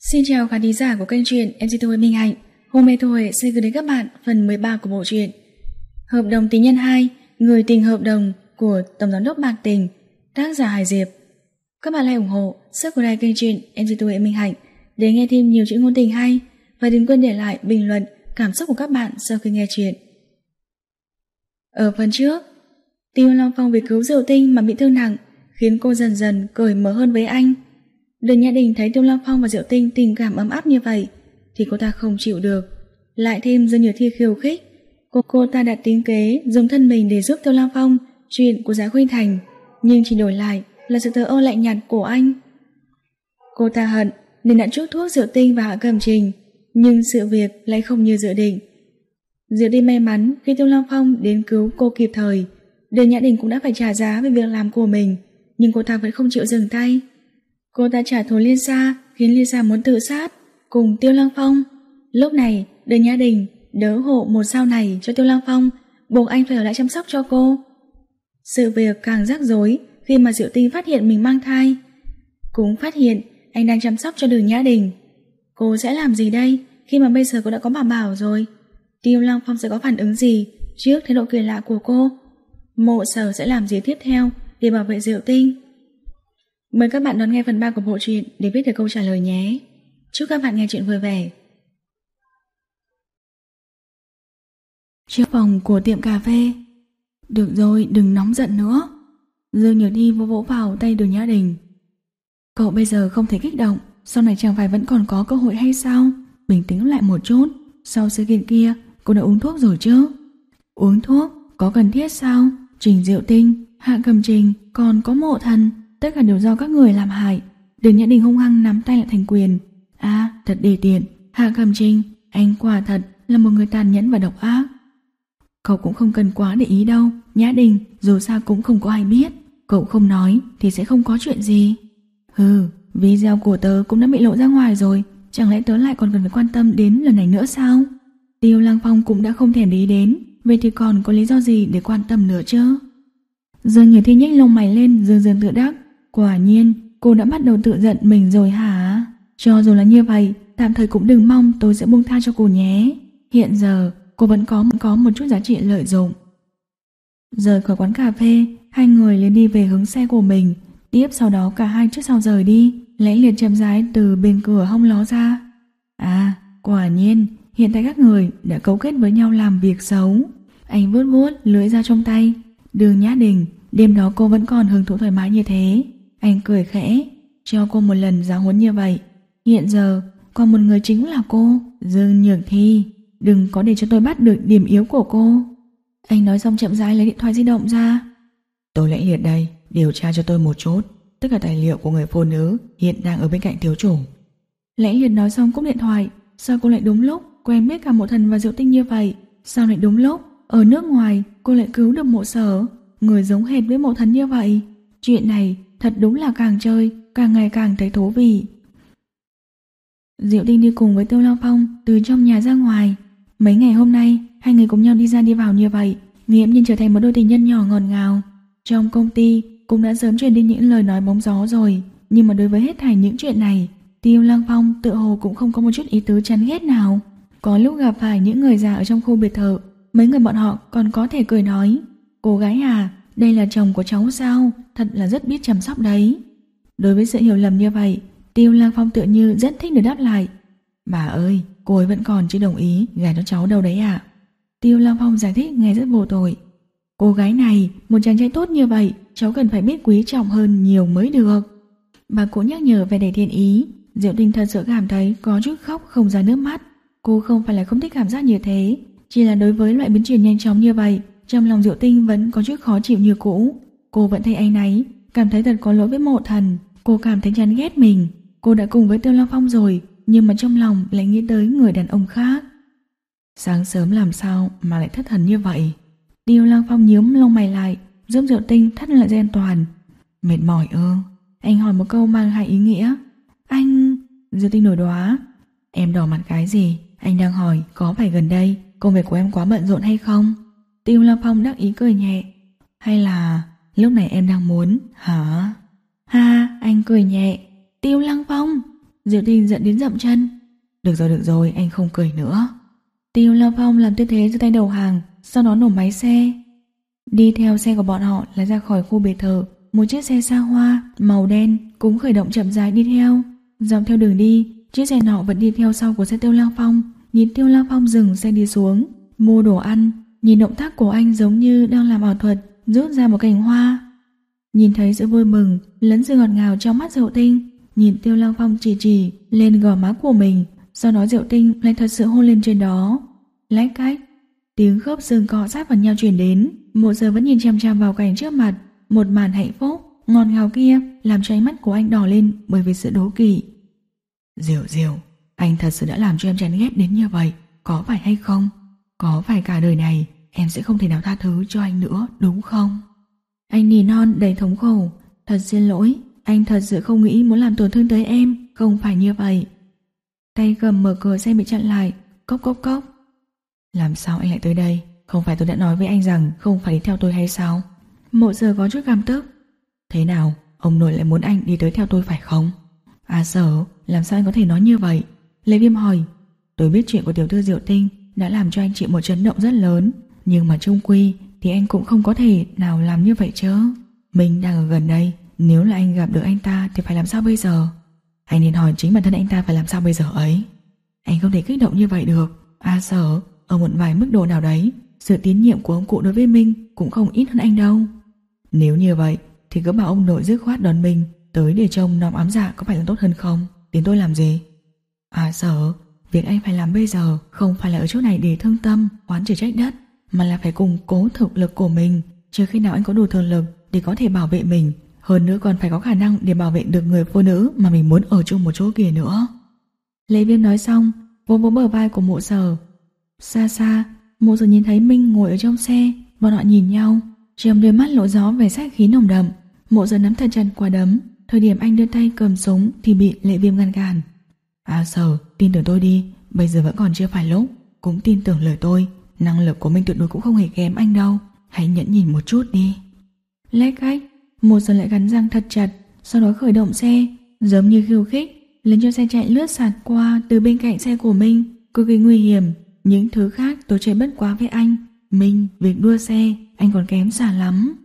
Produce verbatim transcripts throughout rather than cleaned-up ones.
Xin chào khán thính giả của kênh truyện em xê Tô Minh Hạnh. Hôm nay tôi sẽ gửi đến các bạn phần mười ba của bộ truyện Hợp đồng tình nhân hai, người tình hợp đồng của Tổng giám đốc Bạc Tình, tác giả Hải Diệp. Các bạn hãy ủng hộ subscribe kênh truyện em xê Tô Minh Hạnh để nghe thêm nhiều chuyện ngôn tình hay, và đừng quên để lại bình luận cảm xúc của các bạn sau khi nghe truyện. Ở phần trước, Tiêu Long Phong vì cứu Diệu Tinh mà bị thương nặng, khiến cô dần dần cởi mở hơn với anh. Đường Nhã Đình thấy Tiêu Long Phong và Diệu Tinh tình cảm ấm áp như vậy thì cô ta không chịu được, lại thêm rất nhiều thi khiêu khích. Cô cô ta đặt tính kế dùng thân mình để giúp Tiêu Long Phong chuyện của Giá Khuynh Thành, nhưng chỉ đổi lại là sự thờ ơ lạnh nhạt của anh. Cô ta hận nên đã chuốc thuốc Diệu Tinh và Hạ Cẩm Trình, nhưng sự việc lại không như dự định. Diệu Tinh may mắn khi Tiêu Long Phong đến cứu cô kịp thời. Đường Nhã Đình cũng đã phải trả giá về việc làm của mình, nhưng cô ta vẫn không chịu dừng tay. Cô ta trả thù Liên Sa, khiến Liên Sa muốn tự sát cùng Tiêu Long Phong. Lúc này Đường Nhã Đình đỡ hộ một sao này cho Tiêu Long Phong, buộc anh phải ở lại chăm sóc cho cô. Sự việc càng rắc rối khi mà Diệu Tinh phát hiện mình mang thai, cũng phát hiện anh đang chăm sóc cho Đường Nhã Đình. Cô sẽ làm gì đây khi mà bây giờ cô đã có bảo bảo rồi? Tiêu Long Phong sẽ có phản ứng gì trước thái độ kỳ lạ của cô? Mộ Sở sẽ làm gì tiếp theo để bảo vệ Diệu Tinh? Mời các bạn đón nghe phần ba của bộ truyện để biết được câu trả lời nhé. Chúc các bạn nghe chuyện vui vẻ. Trước phòng của tiệm cà phê. Được rồi, đừng nóng giận nữa. Dương Nhược Thi vỗ vỗ vào tay Đường Nhã Đình. Cậu bây giờ không thể kích động, sau này chẳng phải vẫn còn có cơ hội hay sao? Bình tĩnh lại một chút. Sau sự kiện kia, cô đã uống thuốc rồi chứ? Uống thuốc có cần thiết sao? Trình Diệu Tinh, Hạ Cẩm Trình, còn có Mộ Thần, tất cả đều do các người làm hại. Đường Nhã Đình hung hăng nắm tay lại thành quyền. À, thật đề tiện. Hạ Cẩm Trình, anh quả thật là một người tàn nhẫn và độc ác. Cậu cũng không cần quá để ý đâu, Nhã Đình, dù sao cũng không có ai biết. Cậu không nói thì sẽ không có chuyện gì. Hừ, video của tớ cũng đã bị lộ ra ngoài rồi, chẳng lẽ tớ lại còn cần phải quan tâm đến lần này nữa sao? Tiêu Lăng Phong cũng đã không thèm để ý đến, vậy thì còn có lý do gì để quan tâm nữa chứ? Dương Nhược Thi nhếch lông mày lên, dương dương tự đắc. Quả nhiên, cô đã bắt đầu tự giận mình rồi hả? Cho dù là như vậy, tạm thời cũng đừng mong tôi sẽ buông tha cho cô nhé. Hiện giờ, cô vẫn có có một chút giá trị lợi dụng. Rời khỏi quán cà phê, hai người liền đi về hướng xe của mình. Tiếp sau đó cả hai trước sau rời đi, Lẽ Liệt chậm rãi từ bên cửa hông ló ra. À, quả nhiên, hiện tại các người đã cấu kết với nhau làm việc xấu. Anh vuốt vuốt lưỡi dao trong tay. Đường Nhã Đình, đêm đó cô vẫn còn hưởng thụ thoải mái như thế. Anh cười khẽ, cho cô một lần giáo huấn như vậy. Hiện giờ, còn một người chính là cô, Dương Nhược Thi. Đừng có để cho tôi bắt được điểm yếu của cô. Anh nói xong chậm rãi lấy điện thoại di động ra. Tôi Lẽ Liệt đây, điều tra cho tôi một chút. Tất cả tài liệu của người phụ nữ hiện đang ở bên cạnh thiếu chủ. Lẽ Liệt nói xong cúp điện thoại. Sao cô lại đúng lúc quen biết cả Mộ Thần và Diệu Tinh như vậy? Sao lại đúng lúc ở nước ngoài cô lại cứu được Mộ Sở, người giống hệt với Mộ Thần như vậy? Chuyện này thật đúng là càng chơi càng ngày càng thấy thú vị. Diệu Tinh đi cùng với Tiêu Long Phong từ trong nhà ra ngoài. Mấy ngày hôm nay hai người cùng nhau đi ra đi vào như vậy, nghiễm nhiên trở thành một đôi tình nhân nhỏ ngọt ngào. Trong công ty cũng đã sớm truyền đi những lời nói bóng gió rồi, nhưng mà đối với hết thảy những chuyện này, Tiêu Lăng Phong tự hồ cũng không có một chút ý tứ chán ghét nào. Có lúc gặp phải những người già ở trong khu biệt thự, mấy người bọn họ còn có thể cười nói: cô gái à, đây là chồng của cháu sao, thật là rất biết chăm sóc đấy. Đối với sự hiểu lầm như vậy, Tiêu Lăng Phong tựa như rất thích được đáp lại: bà ơi, cô ấy vẫn còn chưa đồng ý gả cho cháu đâu đấy ạ. Tiêu Lăng Phong giải thích nghe rất vô tội: cô gái này, một chàng trai tốt như vậy, cháu cần phải biết quý trọng hơn nhiều mới được. Bà cũng nhắc nhở về đầy thiện ý. Diệu Tinh thật sự cảm thấy có chút khóc không ra nước mắt. Cô không phải là không thích cảm giác như thế, chỉ là đối với loại biến chuyển nhanh chóng như vậy, trong lòng Diệu Tinh vẫn có chút khó chịu như cũ. Cô vẫn thấy áy náy, cảm thấy thật có lỗi với Mộ Thần. Cô cảm thấy chán ghét mình. Cô đã cùng với Tiêu Long Phong rồi, nhưng mà trong lòng lại nghĩ tới người đàn ông khác. Sáng sớm làm sao mà lại thất thần như vậy? Tiêu Long Phong nhíu lông mày lại, giúp Diệu Tinh thắt lại dây an toàn. Mệt mỏi ư? Anh hỏi một câu mang hai ý nghĩa. Anh... Diệu Tinh nổi đoá. Em đỏ mặt cái gì? Anh đang hỏi có phải gần đây công việc của em quá bận rộn hay không? Tiêu Long Phong đắc ý cười nhẹ. Hay là lúc này em đang muốn hả? Ha, anh cười nhẹ. Tiêu Lăng Phong. Diệu Tinh giận đến dậm chân. Được rồi được rồi, anh không cười nữa. Tiêu Long Phong làm tư thế giơ tay đầu hàng, sau đó nổ máy xe. Đi theo xe của bọn họ là ra khỏi khu biệt thự, một chiếc xe xa hoa màu đen cũng khởi động chậm rãi đi theo. Dọc theo đường đi, chiếc xe nọ vẫn đi theo sau của xe Tiêu Long Phong. Nhìn Tiêu Long Phong dừng xe đi xuống, mua đồ ăn. Nhìn động tác của anh giống như đang làm ảo thuật, rút ra một cành hoa. Nhìn thấy sự vui mừng lẫn sự ngọt ngào trong mắt Diệu Tinh, nhìn Tiêu Long Phong chỉ chỉ lên gò má của mình, sau đó Diệu Tinh lại thật sự hôn lên trên đó. Lách cách, tiếng khớp xương cọ sát vào nhau truyền đến. Một giờ vẫn nhìn chằm chằm vào cảnh trước mặt, một màn hạnh phúc ngọt ngào kia làm cho ánh mắt của anh đỏ lên bởi vì sự đố kỵ. Diệu Diệu, anh thật sự đã làm cho em chán ghét đến như vậy, có phải hay không? Có phải cả đời này em sẽ không thể nào tha thứ cho anh nữa, đúng không? Anh nỉ non đầy thống khổ. Thật xin lỗi, anh thật sự không nghĩ muốn làm tổn thương tới em, không phải như vậy. Tay cầm mở cửa xe bị chặn lại. Cốc cốc cốc. Làm sao anh lại tới đây? Không phải tôi đã nói với anh rằng không phải đi theo tôi hay sao? Mộ Sở có chút cảm tức. Thế nào, ông nội lại muốn anh đi tới theo tôi phải không? À Sở, làm sao anh có thể nói như vậy? Lê Viêm hỏi. Tôi biết chuyện của tiểu thư Diệu Tinh đã làm cho anh chịu một chấn động rất lớn, nhưng mà chung quy thì anh cũng không có thể nào làm như vậy chứ. Mình đang ở gần đây, nếu là anh gặp được anh ta thì phải làm sao bây giờ? Anh nên hỏi chính bản thân anh ta phải làm sao bây giờ ấy. Anh không thể kích động như vậy được. À Sở, ở một vài mức độ nào đấy, sự tín nhiệm của ông cụ đối với Minh cũng không ít hơn anh đâu. Nếu như vậy thì cứ bảo ông nội dứt khoát đón mình tới để trông nom ám dạ có phải là tốt hơn không? Đến tôi làm gì? À Sở, việc anh phải làm bây giờ không phải là ở chỗ này để thương tâm, oán trời trách đất, mà là phải củng cố thực lực của mình. Trừ khi nào anh có đủ thực lực để có thể bảo vệ mình, hơn nữa còn phải có khả năng để bảo vệ được người phụ nữ mà mình muốn ở chung một chỗ kia nữa. Lê Viêm nói xong, vỗ vỗ bờ vai của Mộ Sở. Xa xa, Mộ Sở nhìn thấy Minh ngồi ở trong xe, bọn họ nhìn nhau, trong đôi mắt lộ gió vẻ sát khí nồng đậm. Mộ Sở nắm thật chặt quả đấm, thời điểm anh đưa tay cầm súng thì bị Lê Viêm ngăn cản. À Sở, tin tưởng tôi đi, bây giờ vẫn còn chưa phải lúc, cũng tin tưởng lời tôi, năng lực của Minh tuyệt đối cũng không hề kém anh đâu, hãy nhẫn nhìn một chút đi. Lách cách, Mộ Sở lại cắn răng thật chặt, sau đó khởi động xe, giống như khiêu khích, lên cho xe chạy lướt sạt qua từ bên cạnh xe của Minh, cực kỳ nguy hiểm. Những thứ khác tôi chơi bất quá với anh, Minh, việc đua xe, anh còn kém xa lắm.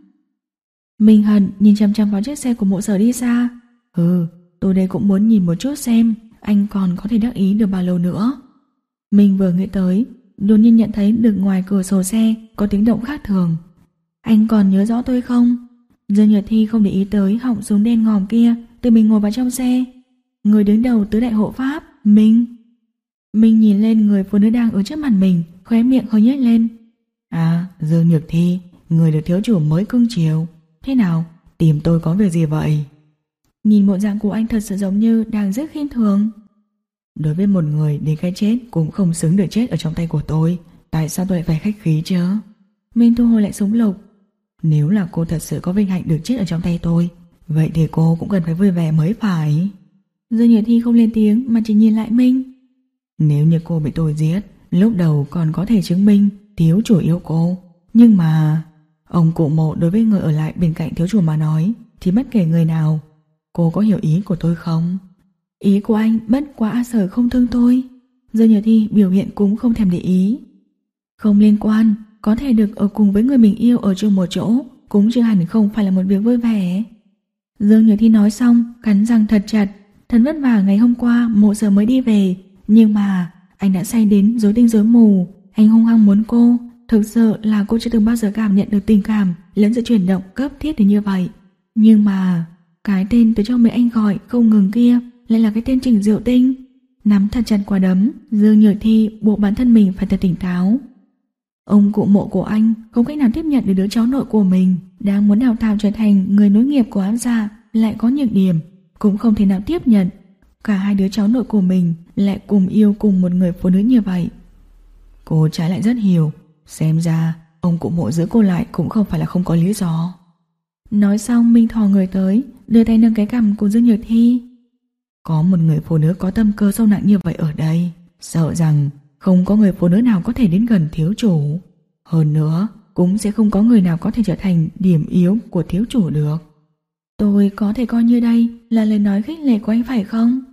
Minh hận nhìn chăm chăm vào chiếc xe của Mộ Sở đi xa. Ừ, tôi đây cũng muốn nhìn một chút xem anh còn có thể đắc ý được bao lâu nữa. Minh vừa nghĩ tới, đột nhiên nhận thấy được ngoài cửa sổ xe có tiếng động khác thường. Anh còn nhớ rõ tôi không? Dương Nhật Thi không để ý tới họng súng đen ngòm kia, tự mình ngồi vào trong xe. Người đứng đầu tứ đại hộ pháp, Minh. Minh nhìn lên người phụ nữ đang ở trước mặt mình, khóe miệng hơi nhếch lên. À, Dương Nhật Thi, người được thiếu chủ mới cưng chiều. Thế nào, tìm tôi có việc gì vậy? Nhìn bộ dạng của anh thật sự giống như đang rất khinh thường. Đối với một người đến cái chết cũng không xứng được chết ở trong tay của tôi, tại sao tôi lại phải khách khí chứ? Minh thu hồi lại súng lục. Nếu là cô thật sự có vinh hạnh được chết ở trong tay tôi, vậy thì cô cũng cần phải vui vẻ mới phải. Dương Nhật Thi không lên tiếng mà chỉ nhìn lại Minh. Nếu như cô bị tôi giết, lúc đầu còn có thể chứng minh thiếu chủ yêu cô, nhưng mà ông cụ Mộ đối với người ở lại bên cạnh thiếu chủ mà nói thì bất kể người nào. Cô có hiểu ý của tôi không? Ý của anh bất quá Sở không thương tôi. Dương Nhật Thi biểu hiện cũng không thèm để ý. Không liên quan, có thể được ở cùng với người mình yêu ở chung một chỗ cũng chưa hẳn không phải là một việc vui vẻ. Dương Nhật Thi nói xong, cắn răng thật chặt. Thật vất vả ngày hôm qua Mộ Sở mới đi về, nhưng mà anh đã say đến rối tinh rối mù. Anh hung hăng muốn cô. Thực sự là cô chưa từng bao giờ cảm nhận được tình cảm lẫn sự chuyển động cấp thiết đến như vậy. Nhưng mà cái tên từ trong miệng anh gọi không ngừng kia lại là cái tên Trình Diệu Tinh. Nắm thật chặt quả đấm, Dương Nhược Thi buộc bản thân mình phải thật tỉnh táo. Ông cụ Mộ của anh không cách nào tiếp nhận được đứa cháu nội của mình đang muốn đào tạo trở thành người nối nghiệp của ám gia lại có nhược điểm, cũng không thể nào tiếp nhận cả hai đứa cháu nội của mình lại cùng yêu cùng một người phụ nữ như vậy. Cô trái lại rất hiểu, xem ra ông cụ Mộ giữ cô lại cũng không phải là không có lý do. Nói xong Minh thò người tới, đưa tay nâng cái cằm của Dương Nhược Thi. Có một người phụ nữ có tâm cơ sâu nặng như vậy ở đây, sợ rằng không có người phụ nữ nào có thể đến gần thiếu chủ. Hơn nữa, cũng sẽ không có người nào có thể trở thành điểm yếu của thiếu chủ được. Tôi có thể coi như đây là lời nói khích lệ của anh phải không?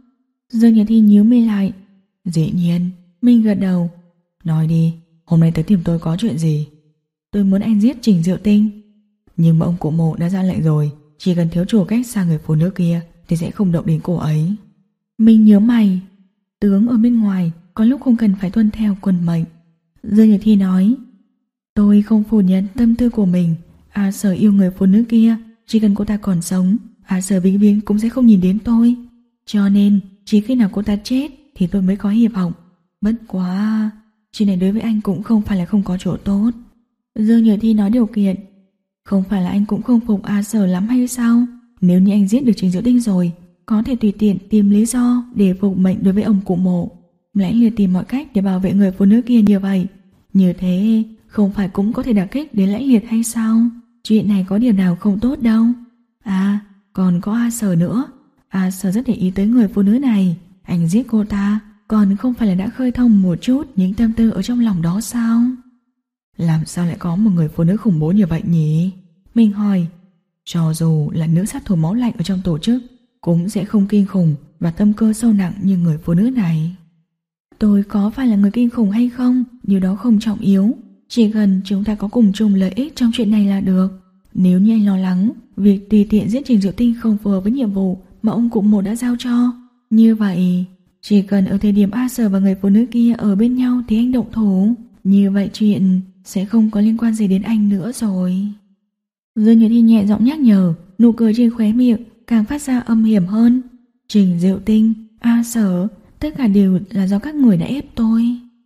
Dương Nhật Thi nhíu mi lại. Dĩ nhiên. Mình gật đầu. Nói đi, hôm nay tới tìm tôi có chuyện gì? Tôi muốn anh giết Trình Diệu Tinh. Nhưng mà ông cụ Mộ đã ra lệnh rồi, chỉ cần thiếu chủ cách xa người phụ nữ kia thì sẽ không động đến cô ấy. Mình nhớ mày. Tướng ở bên ngoài có lúc không cần phải tuân theo quân mệnh. Dương Nhật Thi nói. Tôi không phủ nhận tâm tư của mình. A Sở yêu người phụ nữ kia, chỉ cần cô ta còn sống, A Sở vĩnh viễn cũng sẽ không nhìn đến tôi. Cho nên chỉ khi nào cô ta chết thì tôi mới có hy vọng. Bất quá, chuyện này đối với anh cũng không phải là không có chỗ tốt. Dương Nhật Thi nói điều kiện. Không phải là anh cũng không phục A Sở lắm hay sao? Nếu như anh giết được Trình Diệu Tinh rồi, có thể tùy tiện tìm lý do để phục mệnh đối với ông cụ Mộ. Lãnh Liệt tìm mọi cách để bảo vệ người phụ nữ kia như vậy. Như thế không phải cũng có thể đả kích đến Lãnh Liệt hay sao? Chuyện này có điều nào không tốt đâu. À, còn có A Sở nữa. A Sở rất để ý tới người phụ nữ này. Anh giết cô ta còn không phải là đã khơi thông một chút những tâm tư ở trong lòng đó sao? Làm sao lại có một người phụ nữ khủng bố như vậy nhỉ? Mình hỏi. Cho dù là nữ sát thủ máu lạnh ở trong tổ chức cũng sẽ không kinh khủng và tâm cơ sâu nặng như người phụ nữ này. Tôi có phải là người kinh khủng hay không, điều đó không trọng yếu. Chỉ cần chúng ta có cùng chung lợi ích trong chuyện này là được. Nếu như anh lo lắng việc tùy tiện giết Trình Diệu Tinh không phù hợp với nhiệm vụ mà ông cụ Mộ đã giao cho, như vậy chỉ cần ở thời điểm A Sở và người phụ nữ kia ở bên nhau thì anh động thủ, như vậy chuyện sẽ không có liên quan gì đến anh nữa rồi. Dương Nhật Thi nhẹ giọng nhắc nhở, nụ cười trên khóe miệng càng phát ra âm hiểm hơn. Trình Diệu Tinh, A Sở, tất cả đều là do các người đã ép tôi.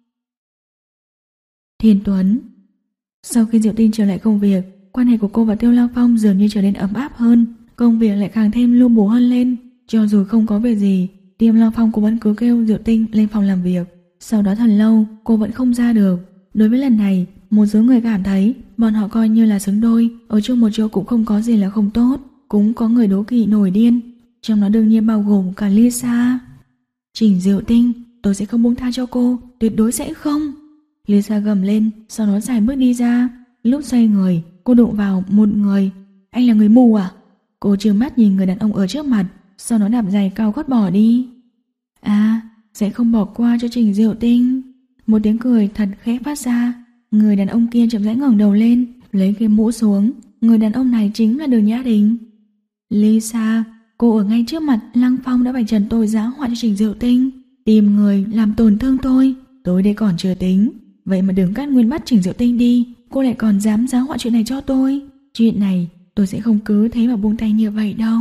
Thiên Tuấn. Sau khi Diệu Tinh trở lại công việc, quan hệ của cô và Tiêu Lăng Phong dường như trở nên ấm áp hơn, công việc lại càng thêm lu bù hơn lên. Cho dù không có việc gì, Tiêu Lăng Phong cũng vẫn cứ kêu Diệu Tinh lên phòng làm việc. Sau đó thật lâu cô vẫn không ra được. Đối với lần này, một số người cảm thấy bọn họ coi như là xứng đôi, ở chung một chỗ cũng không có gì là không tốt. Cũng có người đố kỵ nổi điên, trong đó đương nhiên bao gồm cả Lisa. Trình Diệu Tinh, tôi sẽ không buông tha cho cô, tuyệt đối sẽ không. Lisa gầm lên, sau đó dài bước đi ra. Lúc xoay người, cô đụng vào một người. Anh là người mù à? Cô trừng mắt nhìn người đàn ông ở trước mặt, sau đó đạp giày cao gót bỏ đi. À, sẽ không bỏ qua cho Trình Diệu Tinh. Một tiếng cười thật khẽ phát ra. Người đàn ông kia chậm rãi ngẩng đầu lên, lấy cái mũ xuống. Người đàn ông này chính là Đường Nhã Đình. Lisa, cô ở ngay trước mặt Lăng Phong đã vạch trần tôi giá họa cho Trình Diệu Tinh, tìm người làm tổn thương tôi. Tôi đây còn chưa tính, vậy mà Đường Cát Nguyên bắt Trình Diệu Tinh đi, cô lại còn dám giá họa chuyện này cho tôi. Chuyện này tôi sẽ không cứ thế mà buông tay như vậy đâu.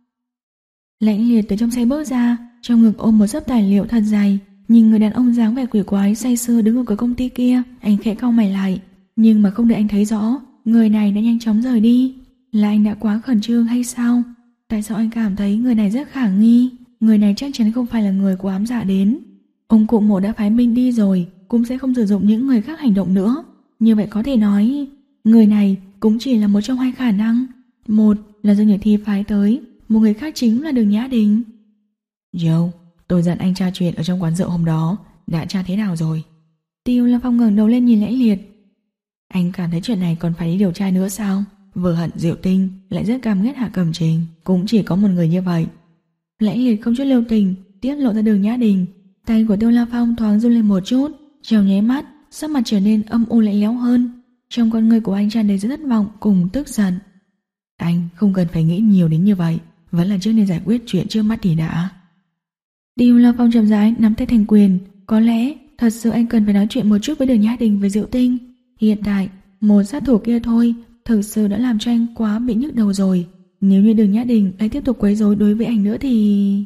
Lãnh Liệt từ trong xe bước ra, trong ngực ôm một xấp tài liệu thật dày. Nhìn người đàn ông dáng vẻ quỷ quái say sưa đứng ở cửa công ty kia, anh khẽ cau mày lại. Nhưng mà không đợi anh thấy rõ, người này đã nhanh chóng rời đi. Là anh đã quá khẩn trương hay sao? Tại sao anh cảm thấy người này rất khả nghi? Người này chắc chắn không phải là người của ám dạ đến. Ông cụ Mộ đã phái binh đi rồi, cũng sẽ không sử dụng những người khác hành động nữa. Như vậy có thể nói, người này cũng chỉ là một trong hai khả năng. Một là Dương Nhật Thi phái tới, một người khác chính là Đường Nhã Đình. Joe, tôi dặn anh tra chuyện ở trong quán rượu hôm đó, đã tra thế nào rồi? Tiêu Lâm Phong ngẩng đầu lên nhìn Lãnh Liệt. Anh cảm thấy chuyện này còn phải đi điều tra nữa sao? Vừa hận Diệu Tinh, lại rất căm ghét Hạ Cẩm Trình, cũng chỉ có một người như vậy. Lãnh Liệt không chút lưu tình tiết lộ ra Đường Nhã Đình. Tay của Tiêu La Phong thoáng run lên một chút, trong nháy mắt sắc mặt trở nên âm u lạnh lẽo hơn. Trong con người của anh tràn đầy sự thất vọng cùng tức giận. Anh không cần phải nghĩ nhiều đến như vậy, vẫn là trước nên giải quyết chuyện trước mắt thì đã. Tiêu La Phong chậm rãi nắm tay thành quyền. Có lẽ thật sự anh cần phải nói chuyện một chút với Đường Nhã Đình về Diệu Tinh. Hiện tại một sát thủ kia thôi thực sự đã làm cho anh quá bị nhức đầu rồi. Nếu như Đường Nhã Đình lại tiếp tục quấy rối đối với anh nữa thì...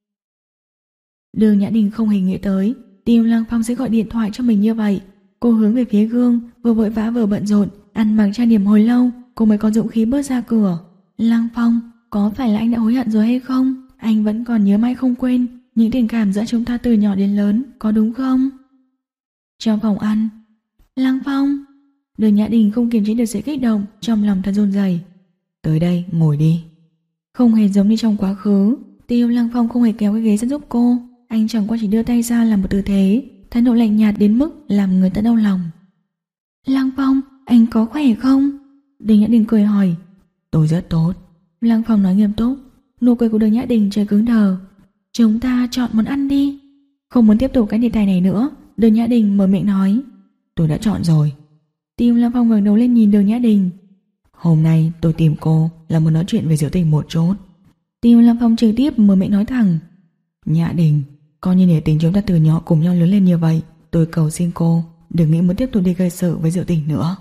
Đường Nhã Đình không hề nghĩ tới Tiêu Lăng Phong sẽ gọi điện thoại cho mình như vậy. Cô hướng về phía gương, vừa vội vã vừa bận rộn, ăn mặc trang điểm hồi lâu, cô mới có dũng khí bước ra cửa. Lăng Phong, có phải là anh đã hối hận rồi hay không? Anh vẫn còn nhớ mãi không quên những tình cảm giữa chúng ta từ nhỏ đến lớn, có đúng không? Trong phòng ăn, Lăng Phong. Đường Nhã Đình không kiềm chế được sự kích động, trong lòng thật run rẩy. Tới đây, ngồi đi. Không hề giống như trong quá khứ, Tiêu Lăng Phong không hề kéo cái ghế ra giúp cô. Anh chẳng qua chỉ đưa tay ra làm một tư thế, thái độ lạnh nhạt đến mức làm người ta đau lòng. Lăng Phong, anh có khỏe không? Đường Nhã Đình cười hỏi. Tôi rất tốt. Lăng Phong nói nghiêm túc. Nụ cười của Đường Nhã Đình trời cứng đờ. chúng ta chọn món ăn đi. Không muốn tiếp tục cái đề tài này nữa, Đường Nhã Đình mở miệng nói. Tôi đã chọn rồi. Tiêu Lăng Phong ngẩng đầu lên nhìn Đường Nhã Đình. Hôm nay tôi tìm cô là muốn nói chuyện về Diệu Tình một chút. Tiêu Lăng Phong trực tiếp mở miệng nói thẳng. Nhã Đình, coi như nể tình chúng ta từ nhỏ cùng nhau lớn lên như vậy, tôi cầu xin cô đừng nghĩ muốn tiếp tục đi gây sự với Diệu Tình nữa.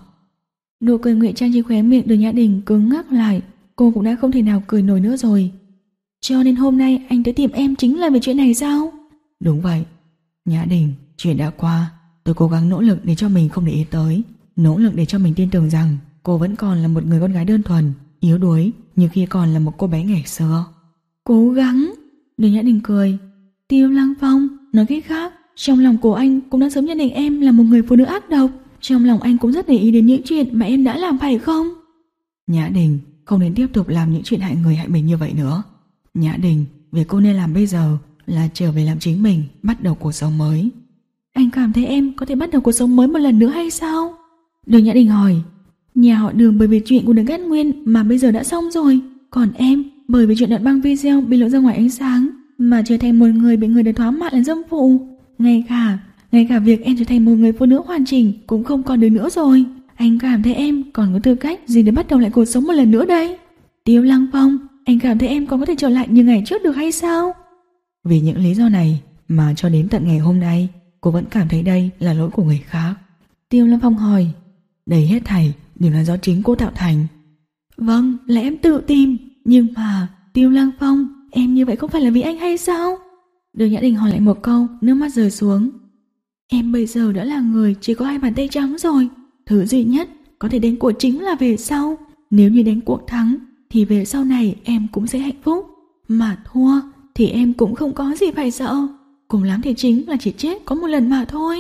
Nụ cười ngụy trang trên khóe miệng Đường Nhã Đình cứng ngắc lại. Cô cũng đã không thể nào cười nổi nữa rồi. Cho nên hôm nay anh tới tìm em chính là về chuyện này sao? Đúng vậy. Nhã Đình, chuyện đã qua. Tôi cố gắng nỗ lực để cho mình không để ý tới, nỗ lực để cho mình tin tưởng rằng cô vẫn còn là một người con gái đơn thuần, yếu đuối như khi còn là một cô bé ngày xưa. Cố gắng? Đường Nhã Đình cười. Tiêu Lăng Phong, nói cách khác, trong lòng của anh cũng đã sớm nhận định em là một người phụ nữ ác độc. Trong lòng anh cũng rất để ý đến những chuyện mà em đã làm, phải không? Nhã Đình, không nên tiếp tục làm những chuyện hại người hại mình như vậy nữa. Nhã Đình, việc cô nên làm bây giờ là trở về làm chính mình, bắt đầu cuộc sống mới. Anh cảm thấy em có thể bắt đầu cuộc sống mới một lần nữa hay sao? Đường Nhã Đình hỏi. Nhà họ Đường bởi vì chuyện của Đường Cát Nguyên mà bây giờ đã xong rồi. Còn em, bởi vì chuyện đoạn băng video bị lộ ra ngoài ánh sáng mà trở thành một người bị người đời thoá mạ là dâm phụ. Ngay cả, ngay cả việc em trở thành một người phụ nữ hoàn chỉnh cũng không còn được nữa rồi. Anh cảm thấy em còn có tư cách gì để bắt đầu lại cuộc sống một lần nữa đây? Tiêu Lăng Phong, anh cảm thấy em còn có thể trở lại như ngày trước được hay sao? Vì những lý do này mà cho đến tận ngày hôm nay cô vẫn cảm thấy đây là lỗi của người khác. Tiêu Lăng Phong hỏi. Đây hết thảy đều là do chính cô tạo thành. Vâng, là em tự tìm. Nhưng mà Tiêu Lăng Phong, em như vậy không phải là vì anh hay sao? Đường Nhã Đình hỏi lại một câu, nước mắt rơi xuống. Em bây giờ đã là người chỉ có hai bàn tay trắng rồi. Thứ duy nhất có thể đánh cuộc chính là về sau. Nếu như đánh cuộc thắng thì về sau này em cũng sẽ hạnh phúc. Mà thua thì em cũng không có gì phải sợ. Cùng lắm thì chính là chỉ chết có một lần mà thôi.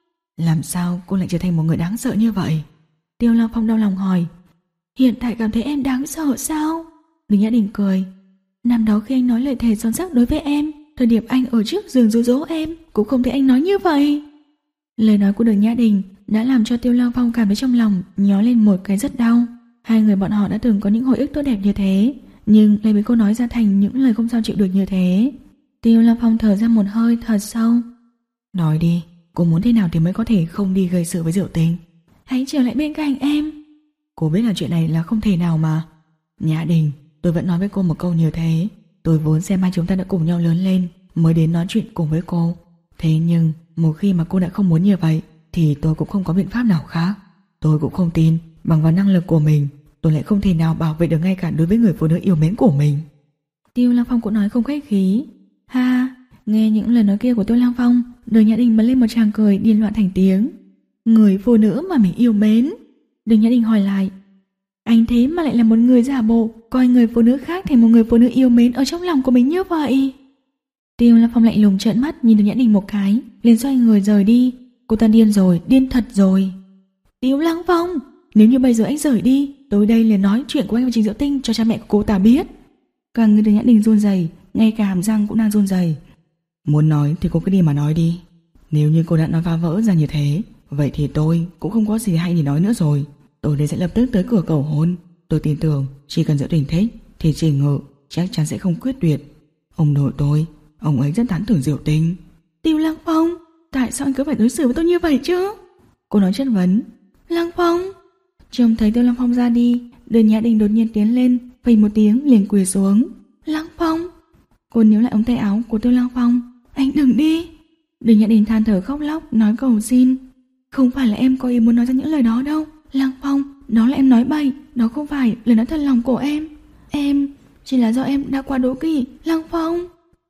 Làm sao cô lại trở thành một người đáng sợ như vậy? Tiêu Lăng Phong đau lòng hỏi. Hiện tại cảm thấy em đáng sợ sao? Đường Nhã Đình cười. Năm đó khi anh nói lời thề son sắt đối với em, thời điểm anh ở trước giường dỗ dỗ em, cũng không thấy anh nói như vậy. Lời nói của Đường Nhã Đình đã làm cho Tiêu Lăng Phong cảm thấy trong lòng nhói lên một cái rất đau. Hai người bọn họ đã từng có những hồi ức tốt đẹp như thế, nhưng lại bị cô nói ra thành những lời không sao chịu được như thế. Tiêu Lăng Phong thở ra một hơi thật sâu. Nói đi, cô muốn thế nào thì mới có thể không đi gây sự với Diệu Tình? Hãy trở lại bên cạnh em. Cô biết là chuyện này là không thể nào mà. Nhã Đình, tôi vẫn nói với cô một câu như thế. Tôi vốn xem hai chúng ta đã cùng nhau lớn lên mới đến nói chuyện cùng với cô. Thế nhưng một khi mà cô đã không muốn như vậy thì tôi cũng không có biện pháp nào khác. Tôi cũng không tin bằng vào năng lực của mình tôi lại không thể nào bảo vệ được ngay cả đối với người phụ nữ yêu mến của mình. Tiêu Lăng Phong cũng nói không khách khí. Ha, nghe những lời nói kia của Tiêu Lăng Phong, Đường Nhã Đình bật lên một tràng cười điên loạn thành tiếng. Người phụ nữ mà mình yêu mến? Đường Nhã Đình hỏi lại. Anh thế mà lại là một người giả bộ coi người phụ nữ khác thành một người phụ nữ yêu mến ở trong lòng của mình như vậy? Tiêu Lăng Phong lạnh lùng trợn mắt nhìn Đường Nhã Đình một cái, liền xoay người rời đi. Cô ta điên rồi, điên thật rồi. Tiêu Lăng Phong, nếu như bây giờ anh rời đi, tôi đây liền nói chuyện của anh và Trình Diệu Tinh cho cha mẹ của cô ta biết. Cả người Đường Nhã Đình run rẩy, ngay cả hàm răng cũng đang run rẩy. Muốn nói thì cô cứ đi mà nói đi. Nếu như cô đã nói phá vỡ ra như thế, vậy thì tôi cũng không có gì hay để nói nữa rồi. Tôi đây sẽ lập tức tới cửa cầu hôn. Tôi tin tưởng chỉ cần Diệu Tình thích thì Trình Ngự chắc chắn sẽ không quyết tuyệt. Ông nội tôi, ông ấy rất tán thưởng Diệu Tình. Tiêu Lăng Phong, tại sao anh cứ phải đối xử với tôi như vậy chứ? Cô nói chất vấn. Lăng Phong. Trông thấy Tiêu Lăng Phong ra đi, Đường Nhã Đình đột nhiên tiến lên, phì một tiếng liền quỳ xuống. Lăng Phong. Cô níu lại ống tay áo của Tiêu Lăng Phong. Anh đừng đi. Đường Nhã Đình than thở khóc lóc nói cầu xin. Không phải là em có ý muốn nói ra những lời đó đâu Lăng Phong, đó là em nói bậy. Đó không phải lời nói thật lòng của em. Em, chỉ là do em đã quá đố kỵ. Lăng Phong.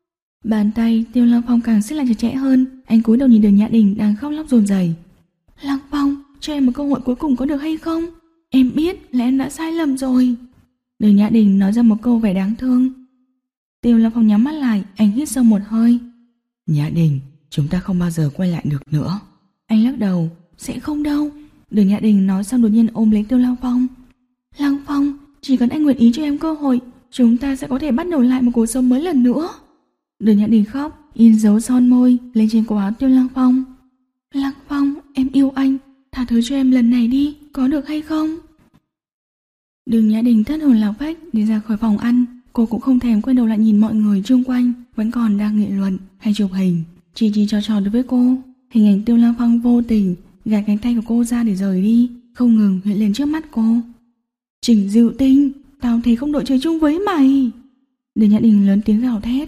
Bàn tay Tiêu Lăng Phong càng siết lại chặt chẽ hơn. Anh cúi đầu nhìn Đường Nhã Đình đang khóc lóc dồn dày. Lăng Phong, cho em một cơ hội cuối cùng có được hay không? Em biết là em đã sai lầm rồi. Đường Nhã Đình nói ra một câu vẻ đáng thương. Tiêu Lăng Phong nhắm mắt lại, anh hít sâu một hơi. Nhã Đình, chúng ta không bao giờ quay lại được nữa. Anh lắc đầu. Sẽ không đâu. Đường Nhã Đình nói xong đột nhiên ôm lấy Tiêu Lăng Phong. Lăng Phong, chỉ cần anh nguyện ý cho em cơ hội, chúng ta sẽ có thể bắt đầu lại một cuộc sống mới lần nữa. Đường Nhã Đình khóc, in dấu son môi lên trên cổ áo Tiêu Lăng Phong. Lăng Phong, em yêu anh, tha thứ cho em lần này đi, có được hay không? Đường Nhã Đình thất hồn lạc phách đi ra khỏi phòng ăn. Cô cũng không thèm quay đầu lại nhìn mọi người chung quanh vẫn còn đang nghị luận hay chụp hình, chỉ chỉ trò trò đối với cô. Hình ảnh Tiêu Lăng Phong vô tình gạt cánh tay của cô ra để rời đi, không ngừng hiện lên trước mắt cô. Trình Diệu Tinh, tao thấy không đội trời chung với mày. Để Nhã Đình lớn tiếng gào thét.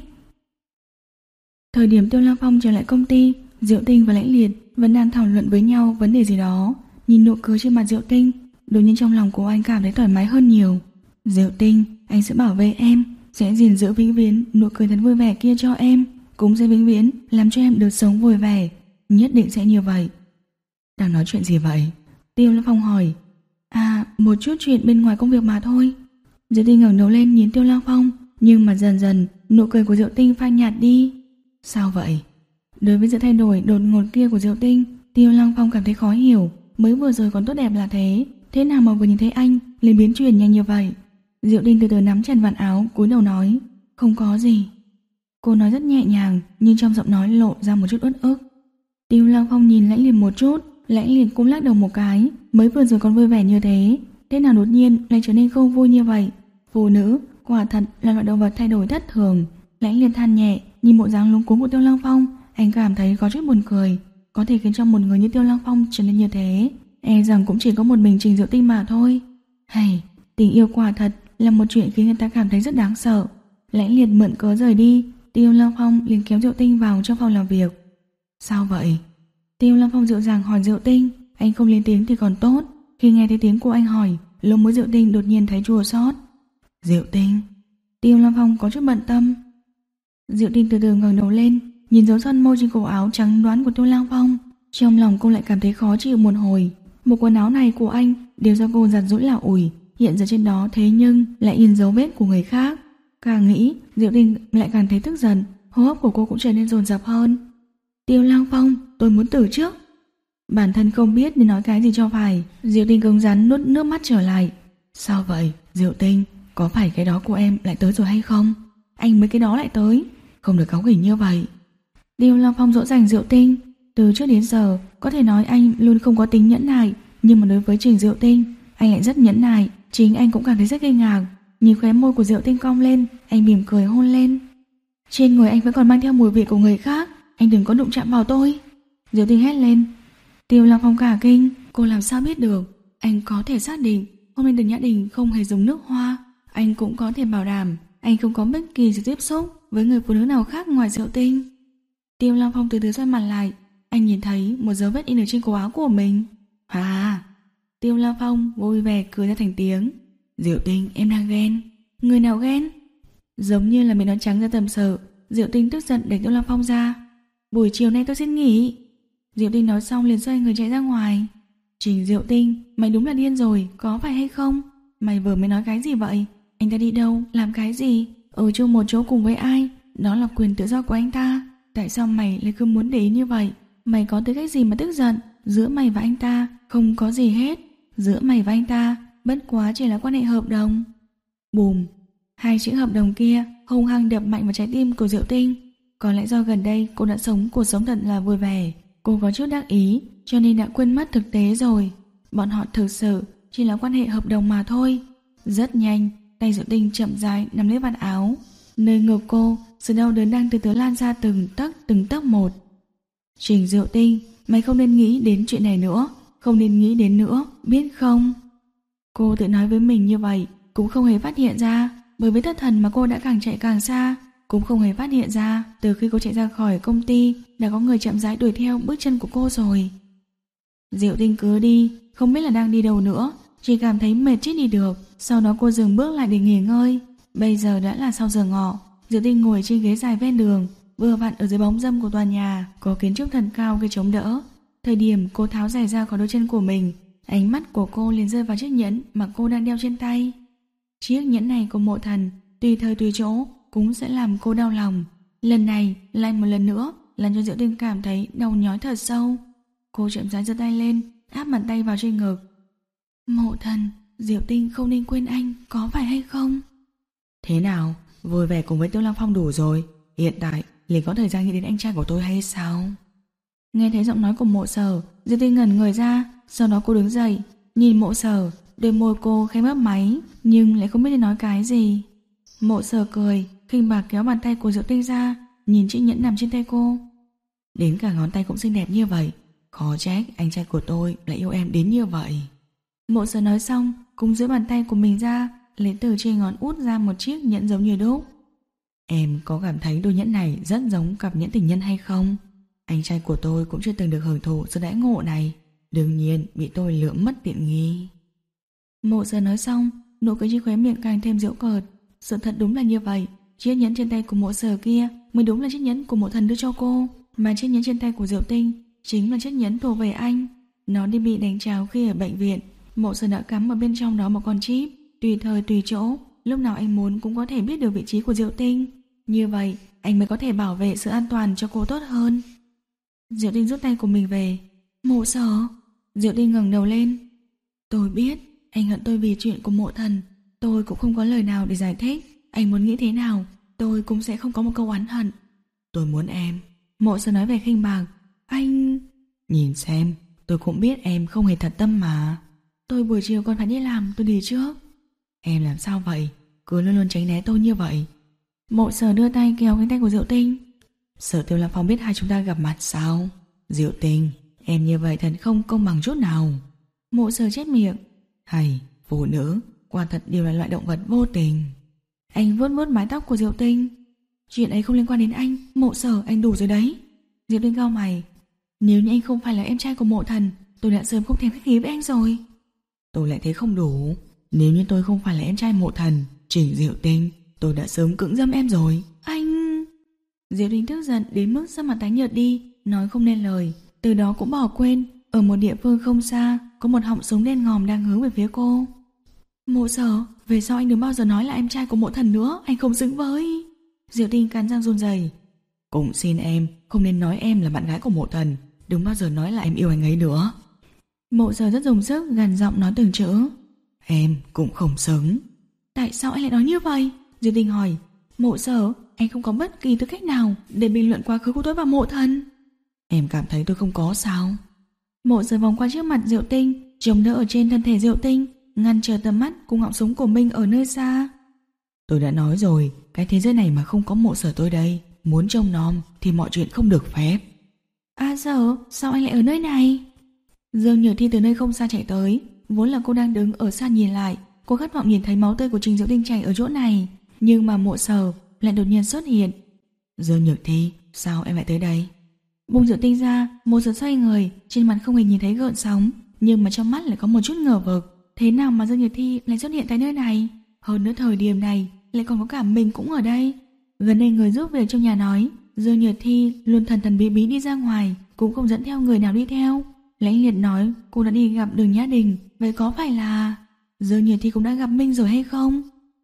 Thời điểm Tiêu Lăng Phong trở lại công ty, Diệu Tinh và Lãnh Liệt vẫn đang thảo luận với nhau vấn đề gì đó. Nhìn nụ cười trên mặt Diệu Tinh, đột nhiên trong lòng của anh cảm thấy thoải mái hơn nhiều. Diệu Tinh, anh sẽ bảo vệ em, sẽ gìn giữ vĩnh viễn nụ cười thật vui vẻ kia cho em, cũng sẽ vĩnh viễn làm cho em được sống vui vẻ, nhất định sẽ như vậy. Đang nói chuyện gì vậy? Tiêu Lăng Phong hỏi. À, một chút chuyện bên ngoài công việc mà thôi. Diệu Tinh ngẩng đầu lên nhìn Tiêu Lăng Phong, nhưng mà dần dần nụ cười của Diệu Tinh phai nhạt đi. Sao vậy? Đối với sự thay đổi đột ngột kia của Diệu Tinh, Tiêu Lăng Phong cảm thấy khó hiểu. Mới vừa rồi còn tốt đẹp là thế, thế nào mà vừa nhìn thấy anh liền biến chuyển nhanh như vậy? Diệu Tinh từ từ nắm chặt vạt áo, cúi đầu nói, không có gì. Cô nói rất nhẹ nhàng, nhưng trong giọng nói lộ ra một chút uất ức. Tiêu Lăng Phong nhìn Lãnh Liệt một chút, Lãnh Liệt cũng lắc đầu một cái. Mới vừa rồi còn vui vẻ như thế, thế nào đột nhiên lại trở nên không vui như vậy? Phụ nữ quả thật là loại động vật thay đổi thất thường. Lãnh Liệt than nhẹ, nhìn bộ dáng luống cuống của Tiêu Lăng Phong, anh cảm thấy có chút buồn cười. Có thể khiến cho một người như Tiêu Lăng Phong trở nên như thế, e rằng cũng chỉ có một mình Trình Diệu Tinh mà thôi. Hay, tình yêu quả thật là một chuyện khiến người ta cảm thấy rất đáng sợ. Lãnh Liệt mượn cớ rời đi, Tiêu Lăng Phong liền kéo Diệu Tinh vào trong phòng làm việc. Sao vậy? Tiêu Lăng Phong dịu dàng hỏi Diệu Tinh. Anh không lên tiếng thì còn tốt. Khi nghe thấy tiếng của anh hỏi, lông mũi Diệu Tinh đột nhiên thấy chua xót. Diệu Tinh. Tiêu Lăng Phong có chút bận tâm. Diệu Tinh từ từ ngẩng đầu lên, nhìn dấu son môi trên cổ áo trắng đoán của Tiêu Lăng Phong. Trong lòng cô lại cảm thấy khó chịu một hồi. Một quần áo này của anh đều do cô giặt giũi lạo ủi, hiện giờ trên đó thế nhưng lại in dấu vết của người khác. Càng nghĩ, Diệu Tinh lại càng thấy tức giận, hô hấp của cô cũng trở nên dồn dập hơn. Tiêu Lăng Phong, tôi muốn từ trước. Bản thân không biết nên nói cái gì cho phải. Diệu Tinh cứng rắn nuốt nước mắt trở lại. Sao vậy, Diệu Tinh, có phải cái đó của em lại tới rồi hay không? Anh mới cái đó lại tới, không được cáu gỉnh như vậy. Tiêu Lăng Phong dỗ dành Diệu Tinh. Từ trước đến giờ, có thể nói anh luôn không có tính nhẫn nại, nhưng mà đối với Trình Diệu Tinh, anh lại rất nhẫn nại. Chính anh cũng cảm thấy rất kinh ngạc. Nhìn khóe môi của Diệu Tinh cong lên, anh mỉm cười hôn lên. Trên người anh vẫn còn mang theo mùi vị của người khác, anh đừng có đụng chạm vào tôi. Diệu Tinh hét lên. Tiêu Lăng Phong cả kinh, cô làm sao biết được? Anh có thể xác định hôm nay Đường Nhã Đình không hề dùng nước hoa. Anh cũng có thể bảo đảm anh không có bất kỳ sự tiếp xúc với người phụ nữ nào khác ngoài Diệu Tinh. Tiêu Lăng Phong từ từ xoay mặt lại, anh nhìn thấy một dấu vết in ở trên cổ áo của mình. À, Tiêu Lăng Phong vui vẻ cười ra thành tiếng. Diệu Tinh, em đang ghen. Người nào ghen? Giống như là mình nói trắng ra tầm sợ. Diệu Tinh tức giận đẩy Tiêu Lăng Phong ra. Buổi chiều nay tôi xin nghỉ. Diệu Tinh nói xong liền xoay người chạy ra ngoài. Trình Diệu Tinh, mày đúng là điên rồi, có phải hay không? Mày vừa mới nói cái gì vậy? Anh ta đi đâu, làm cái gì? Ở chung một chỗ cùng với ai? Đó là quyền tự do của anh ta. Tại sao mày lại cứ muốn để ý như vậy? Mày có tư cách gì mà tức giận? Giữa mày và anh ta không có gì hết. Giữa mày và anh ta bất quá chỉ là quan hệ hợp đồng. Bùm. Hai chữ hợp đồng kia hung hăng đập mạnh vào trái tim của Diệu Tinh. Có lẽ do gần đây cô đã sống cuộc sống thật là vui vẻ, cô có chút đắc ý cho nên đã quên mất thực tế rồi. Bọn họ thực sự chỉ là quan hệ hợp đồng mà thôi. Rất nhanh, tay Diệu Tinh chậm rãi nắm lấy vạt áo. Nơi ngực cô, sự đau đớn đang từ từ lan ra từng tấc từng tấc một. Trình Diệu Tinh, mày không nên nghĩ đến chuyện này nữa, không nên nghĩ đến nữa, biết không? Cô tự nói với mình như vậy, cũng không hề phát hiện ra, bởi với thất thần mà cô đã càng chạy càng xa. Cũng không hề phát hiện ra, từ khi cô chạy ra khỏi công ty, đã có người chậm rãi đuổi theo bước chân của cô rồi. Diệu Tinh cứ đi, không biết là đang đi đâu nữa, chỉ cảm thấy mệt chết đi được. Sau đó cô dừng bước lại để nghỉ ngơi. Bây giờ đã là sau giờ ngọ. Diệu Tinh ngồi trên ghế dài ven đường, vừa vặn ở dưới bóng râm của tòa nhà có kiến trúc thần cao gây chống đỡ. Thời điểm cô tháo giày ra khỏi đôi chân của mình, ánh mắt của cô liền rơi vào chiếc nhẫn mà cô đang đeo trên tay. Chiếc nhẫn này của Mộ Thần tùy thời tùy chỗ cũng sẽ làm cô đau lòng. Lần này lại một lần nữa làm cho Diệu Tinh cảm thấy đau nhói thật sâu. Cô chậm rãi giơ tay lên, áp bàn tay vào trên ngực. Mộ Thần, Diệu Tinh không nên quên anh, có phải hay không? Thế nào, vui vẻ cùng với Tiêu Lăng Phong đủ rồi, hiện tại liền có thời gian nghĩ đến anh trai của tôi hay sao? Nghe thấy giọng nói của Mộ Sở, Diệu Tinh ngẩn người ra. Sau đó cô đứng dậy, nhìn Mộ Sở, đôi môi cô khẽ mấp máy, nhưng lại không biết nên nói cái gì. Mộ Sở cười, khinh bạc kéo bàn tay của Diệu Tinh ra, nhìn chiếc nhẫn nằm trên tay cô. Đến cả ngón tay cũng xinh đẹp như vậy, khó trách anh trai của tôi lại yêu em đến như vậy. Mộ Sở nói xong, cũng giữ bàn tay của mình ra, lấy từ trên ngón út ra một chiếc nhẫn giống như đúc. Em có cảm thấy đôi nhẫn này rất giống cặp nhẫn tình nhân hay không? Anh trai của tôi cũng chưa từng được hưởng thụ sự đãi ngộ này, đương nhiên bị tôi lượm mất tiện nghi. Mộ Sở nói xong, nụ cười trên khóe miệng càng thêm giễu cợt. Sự thật đúng là như vậy, chiếc nhẫn trên tay của Mộ Sở kia mới đúng là chiếc nhẫn của Mộ Thần đưa cho cô, mà chiếc nhẫn trên tay của Diệu Tinh chính là chiếc nhẫn thuộc về anh. Nó đi bị đánh tráo khi ở bệnh viện. Mộ Sở đã cắm ở bên trong đó một con chip, tùy thời tùy chỗ, lúc nào anh muốn cũng có thể biết được vị trí của Diệu Tinh. Như vậy anh mới có thể bảo vệ sự an toàn cho cô tốt hơn. Diệu Tinh rút tay của mình về. Mộ Sở. Diệu Tinh ngẩng đầu lên. Tôi biết anh hận tôi vì chuyện của Mộ Thần, tôi cũng không có lời nào để giải thích. Anh muốn nghĩ thế nào, tôi cũng sẽ không có một câu oán hận. Tôi muốn em. Mộ Sở nói về khinh bạc. Anh... Nhìn xem, tôi cũng biết em không hề thật tâm mà. Tôi buổi chiều còn phải đi làm, tôi đi trước. Em làm sao vậy? Cứ luôn luôn tránh né tôi như vậy. Mộ Sở đưa tay kéo cánh tay của Diệu Tinh. Sở Tiêu Lăng Phong biết hai chúng ta gặp mặt sao? Diệu Tinh, em như vậy thật không công bằng chút nào. Mộ Sở chép miệng. Hay, phụ nữ quả thật đều là loại động vật vô tình. Anh vuốt vuốt mái tóc của Diệu Tinh. Chuyện ấy không liên quan đến anh, Mộ Sở, anh đủ rồi đấy. Diệu Tinh cau mày. Nếu như anh không phải là em trai của Mộ Thần, tôi đã sớm không thèm khách khí với anh rồi. Tôi lại thấy không đủ. Nếu như tôi không phải là em trai Mộ Thần, Trình Diệu Tinh, tôi đã sớm cưỡng dâm em rồi. Anh... Diệu Tinh tức giận đến mức sắc mặt tái nhợt đi, nói không nên lời. Từ đó cũng bỏ quên, ở một địa phương không xa có một họng súng đen ngòm đang hướng về phía cô. Mộ Sở, về sau anh đừng bao giờ nói là em trai của Mộ Thần nữa, anh không xứng với. Diệu Tinh cắn răng run rẩy. Cũng xin em không nên nói em là bạn gái của Mộ Thần, đừng bao giờ nói là em yêu anh ấy nữa. Mộ Sở rất dùng sức gằn giọng nói từng chữ. Em cũng không xứng. Tại sao anh lại nói như vậy? Diệu Tinh hỏi. Mộ Sở, anh không có bất kỳ tư cách nào để bình luận quá khứ của tôi và Mộ Thần. Em cảm thấy tôi không có sao? Mộ Sở vòng qua trước mặt Diệu Tinh, chống đỡ ở trên thân thể Diệu Tinh, ngăn trở tầm mắt cùng họng súng của mình ở nơi xa. Tôi đã nói rồi, cái thế giới này mà không có Mộ Sở tôi đây, muốn trông nom thì mọi chuyện không được phép. À Sở, sao anh lại ở nơi này? Dương Nhược Thi từ nơi không xa chạy tới. Vốn là cô đang đứng ở xa nhìn lại, cô khát vọng nhìn thấy máu tươi của Trình Diệu Tinh chảy ở chỗ này, nhưng mà Mộ Sở lại đột nhiên xuất hiện. Dương Nhược Thi, sao em lại tới đây? Buông Diệu Tinh ra, Mộ Sở xoay người, trên mặt không hề nhìn thấy gợn sóng, nhưng mà trong mắt lại có một chút ngờ vực. Thế nào mà Dương Nhược Thi lại xuất hiện tại nơi này? Hơn nữa thời điểm này lại còn có cả mình cũng ở đây. Gần đây người giúp việc trong nhà nói Dương Nhược Thi luôn thần thần bí bí đi ra ngoài, cũng không dẫn theo người nào đi theo. Lãnh Liệt nói cô đã đi gặp Đường Nhã Đình, vậy có phải là Dương Nhược Thi cũng đã gặp Minh rồi hay không?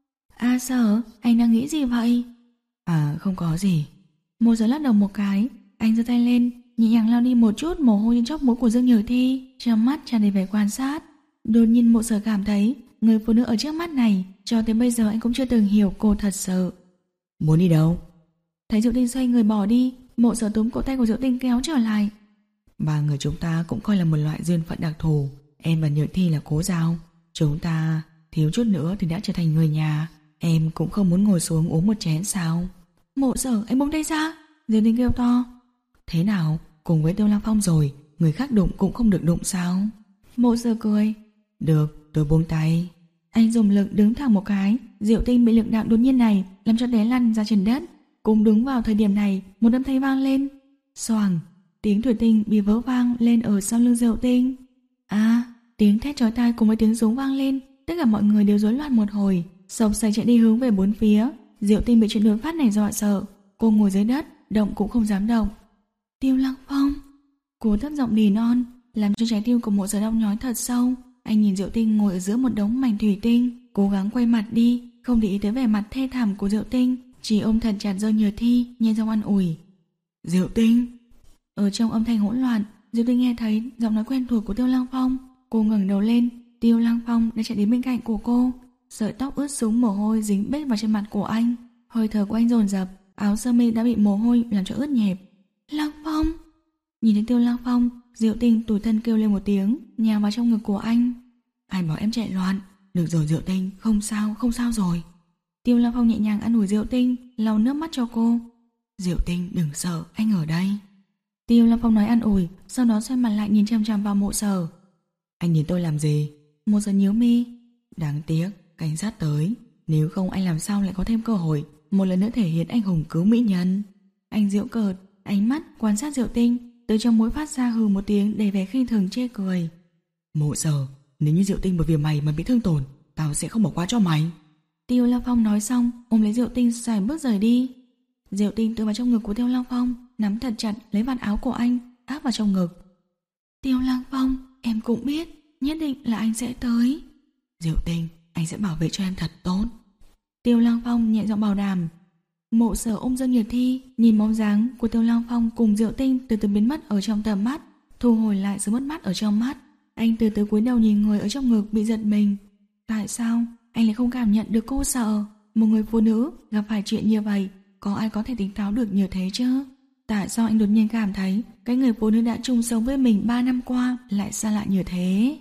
À Sở, anh đang nghĩ gì vậy? À không có gì. Mộ Sở lắc đầu một cái, anh giơ tay lên, nhẹ nhàng lau đi một chút mồ hôi trên chóp mũi của Dương Nhược Thi, trong mắt tràn đầy vẻ quan sát. Đột nhiên Mộ Sở cảm thấy người phụ nữ ở trước mắt này cho tới bây giờ anh cũng chưa từng hiểu cô thật sự. Muốn đi đâu? Thấy Diệu Tinh xoay người bỏ đi, Mộ Sở túm cổ tay của Diệu Tinh kéo trở lại. Ba người chúng ta cũng coi là một loại duyên phận đặc thù. Em và Nhược Thi là cố giao, chúng ta thiếu chút nữa thì đã trở thành người nhà. Em cũng không muốn ngồi xuống uống một chén sao? Mộ Sở, anh buông tay ra. Diệu Tinh kêu to. Thế nào, cùng với Tiêu Lăng Phong rồi, người khác đụng cũng không được đụng sao? Mộ Sở cười. Được, tôi buông tay. Anh dùng lực đứng thẳng một cái, Diệu Tinh bị lực đạo đột nhiên này làm cho té lăn ra trên đất. Cũng đúng vào thời điểm này, một âm thanh vang lên. Xoàng, tiếng thủy tinh bị vỡ vang lên ở sau lưng Diệu Tinh. À, tiếng thét chói tai cùng với tiếng súng vang lên, tất cả mọi người đều rối loạn một hồi, sộc sạch chạy đi hướng về bốn phía. Diệu Tinh bị chuyện đột phát này dọa sợ, cô ngồi dưới đất, động cũng không dám động. Tiêu Lăng Phong, cô thấp giọng nỉ non, làm cho trái tim của Mộ Sở đau nhói thật sâu. Anh nhìn Diệu Tinh ngồi ở giữa một đống mảnh thủy tinh, cố gắng quay mặt đi, không để ý tới vẻ mặt thê thảm của Diệu Tinh, chỉ ôm thật chặt Dương Nhược Thi, nhẹ giọng an ủi. Diệu Tinh. Ở trong âm thanh hỗn loạn, Diệu Tinh nghe thấy giọng nói quen thuộc của Tiêu Lăng Phong. Cô ngẩng đầu lên, Tiêu Lăng Phong đã chạy đến bên cạnh của cô, sợi tóc ướt sũng mồ hôi dính bết vào trên mặt của anh, hơi thở của anh dồn dập, áo sơ mi đã bị mồ hôi làm cho ướt nhẹp. Lăng Phong. Nhìn thấy Tiêu Lăng Phong, Diệu Tinh tủi thân kêu lên một tiếng, nhào vào trong ngực của anh. Ai bảo em chạy loạn? Được rồi Diệu Tinh, không sao, không sao rồi. Tiêu Lăng Phong nhẹ nhàng an ủi Diệu Tinh, lau nước mắt cho cô. Diệu Tinh đừng sợ, anh ở đây. Tiêu Lăng Phong nói an ủi, sau đó xoay mặt lại nhìn chằm chằm vào Mộ Sở. Anh nhìn tôi làm gì? Mộ Sở nhíu mi. Đáng tiếc, cảnh sát tới. Nếu không anh làm sao lại có thêm cơ hội một lần nữa thể hiện anh hùng cứu mỹ nhân. Anh giễu cợt, ánh mắt quan sát Diệu Tinh, từ trong mũi phát ra hừ một tiếng đầy vẻ khinh thường chê cười. Mộ Sở, nếu như Diệu Tinh bởi vì mày mà bị thương tổn, tao sẽ không bỏ qua cho mày. Tiêu Lăng Phong nói xong, ôm lấy Diệu Tinh xài bước rời đi. Diệu Tinh tựa vào trong ngực của Tiêu Lăng Phong, nắm thật chặt lấy vạt áo của anh, áp vào trong ngực. Tiêu Lăng Phong, em cũng biết, nhất định là anh sẽ tới. Diệu Tinh, anh sẽ bảo vệ cho em thật tốt. Tiêu Lăng Phong nhẹ giọng bảo đảm. Mộ Sở ôm Dương Nhiệt Thi, nhìn bóng dáng của Tiêu Lăng Phong cùng Diệu Tinh từ từ biến mất ở trong tầm mắt, thu hồi lại sự mất mát ở trong mắt. Anh từ từ cúi đầu nhìn người ở trong ngực bị giật mình. Tại sao anh lại không cảm nhận được cô sợ? Một người phụ nữ gặp phải chuyện như vậy, có ai có thể tỉnh táo được như thế chứ? Tại sao anh đột nhiên cảm thấy cái người phụ nữ đã chung sống với mình ba năm qua lại xa lạ như thế?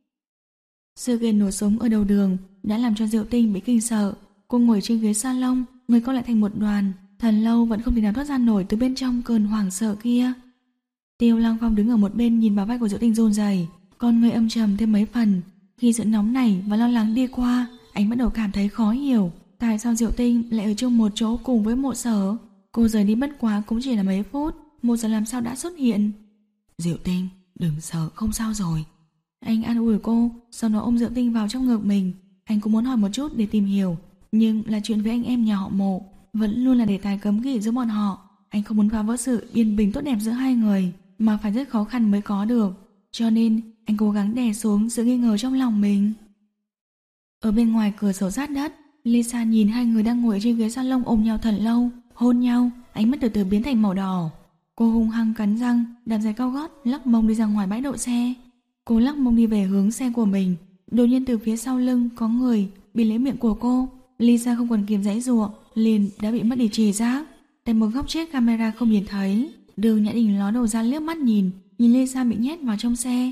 Sự kiện nổ súng ở đầu đường đã làm cho Diệu Tinh bị kinh sợ. Cô ngồi trên ghế salon, người co lại thành một đoàn, thật lâu vẫn không thể nào thoát ra nổi từ bên trong cơn hoảng sợ kia. Tiêu Lăng Phong đứng ở một bên nhìn vào vai của Diệu Tinh run rẩy, con người âm trầm thêm mấy phần. Khi sự nóng này và lo lắng đi qua, anh bắt đầu cảm thấy khó hiểu tại sao Diệu Tinh lại ở chung một chỗ cùng với Mộ Sở. Cô rời đi bất quá cũng chỉ là mấy phút, Mộ Sở làm sao đã xuất hiện? Diệu Tinh, đừng sợ, không sao rồi. Anh an ủi cô, sau đó ôm Diệu Tinh vào trong ngực mình. Anh cũng muốn hỏi một chút để tìm hiểu, nhưng là chuyện với anh em nhà họ Mộ vẫn luôn là đề tài cấm kỵ giữa bọn họ. Anh không muốn phá vỡ sự yên bình tốt đẹp giữa hai người, mà phải rất khó khăn mới có được. Cho nên anh cố gắng đè xuống sự nghi ngờ trong lòng mình. Ở bên ngoài cửa sổ sát đất, Lisa nhìn hai người đang ngồi trên ghế salon ôm nhau thật lâu, hôn nhau, ánh mắt từ từ biến thành màu đỏ. Cô hung hăng cắn răng, đạp giày cao gót, lắc mông đi ra ngoài bãi đậu xe. Cô lắc mông đi về hướng xe của mình. Đột nhiên từ phía sau lưng có người bị lấy miệng của cô. Lisa không còn kìm giãy giụa, liền đã bị mất đi trí giác. Tại một góc chết camera không nhìn thấy, Đường Nhã Đình ló đầu ra liếc mắt nhìn, nhìn Lisa bị nhét vào trong xe.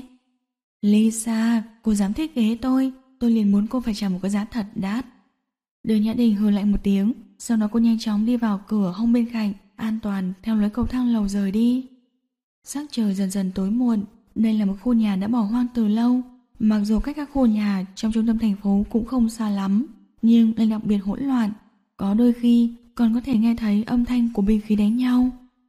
Lisa, cô dám thiết kế tôi, tôi liền muốn cô phải trả một cái giá thật đắt. Đường Nhã Đình hừ lạnh một tiếng, sau đó cô nhanh chóng đi vào cửa hông bên cạnh, an toàn theo lối cầu thang lầu rời đi. Sắc trời dần dần tối muộn, đây là một khu nhà đã bỏ hoang từ lâu. Mặc dù cách các khu nhà trong trung tâm thành phố cũng không xa lắm, nhưng lại đặc biệt hỗn loạn. Có đôi khi còn có thể nghe thấy âm thanh của binh khí đánh nhau.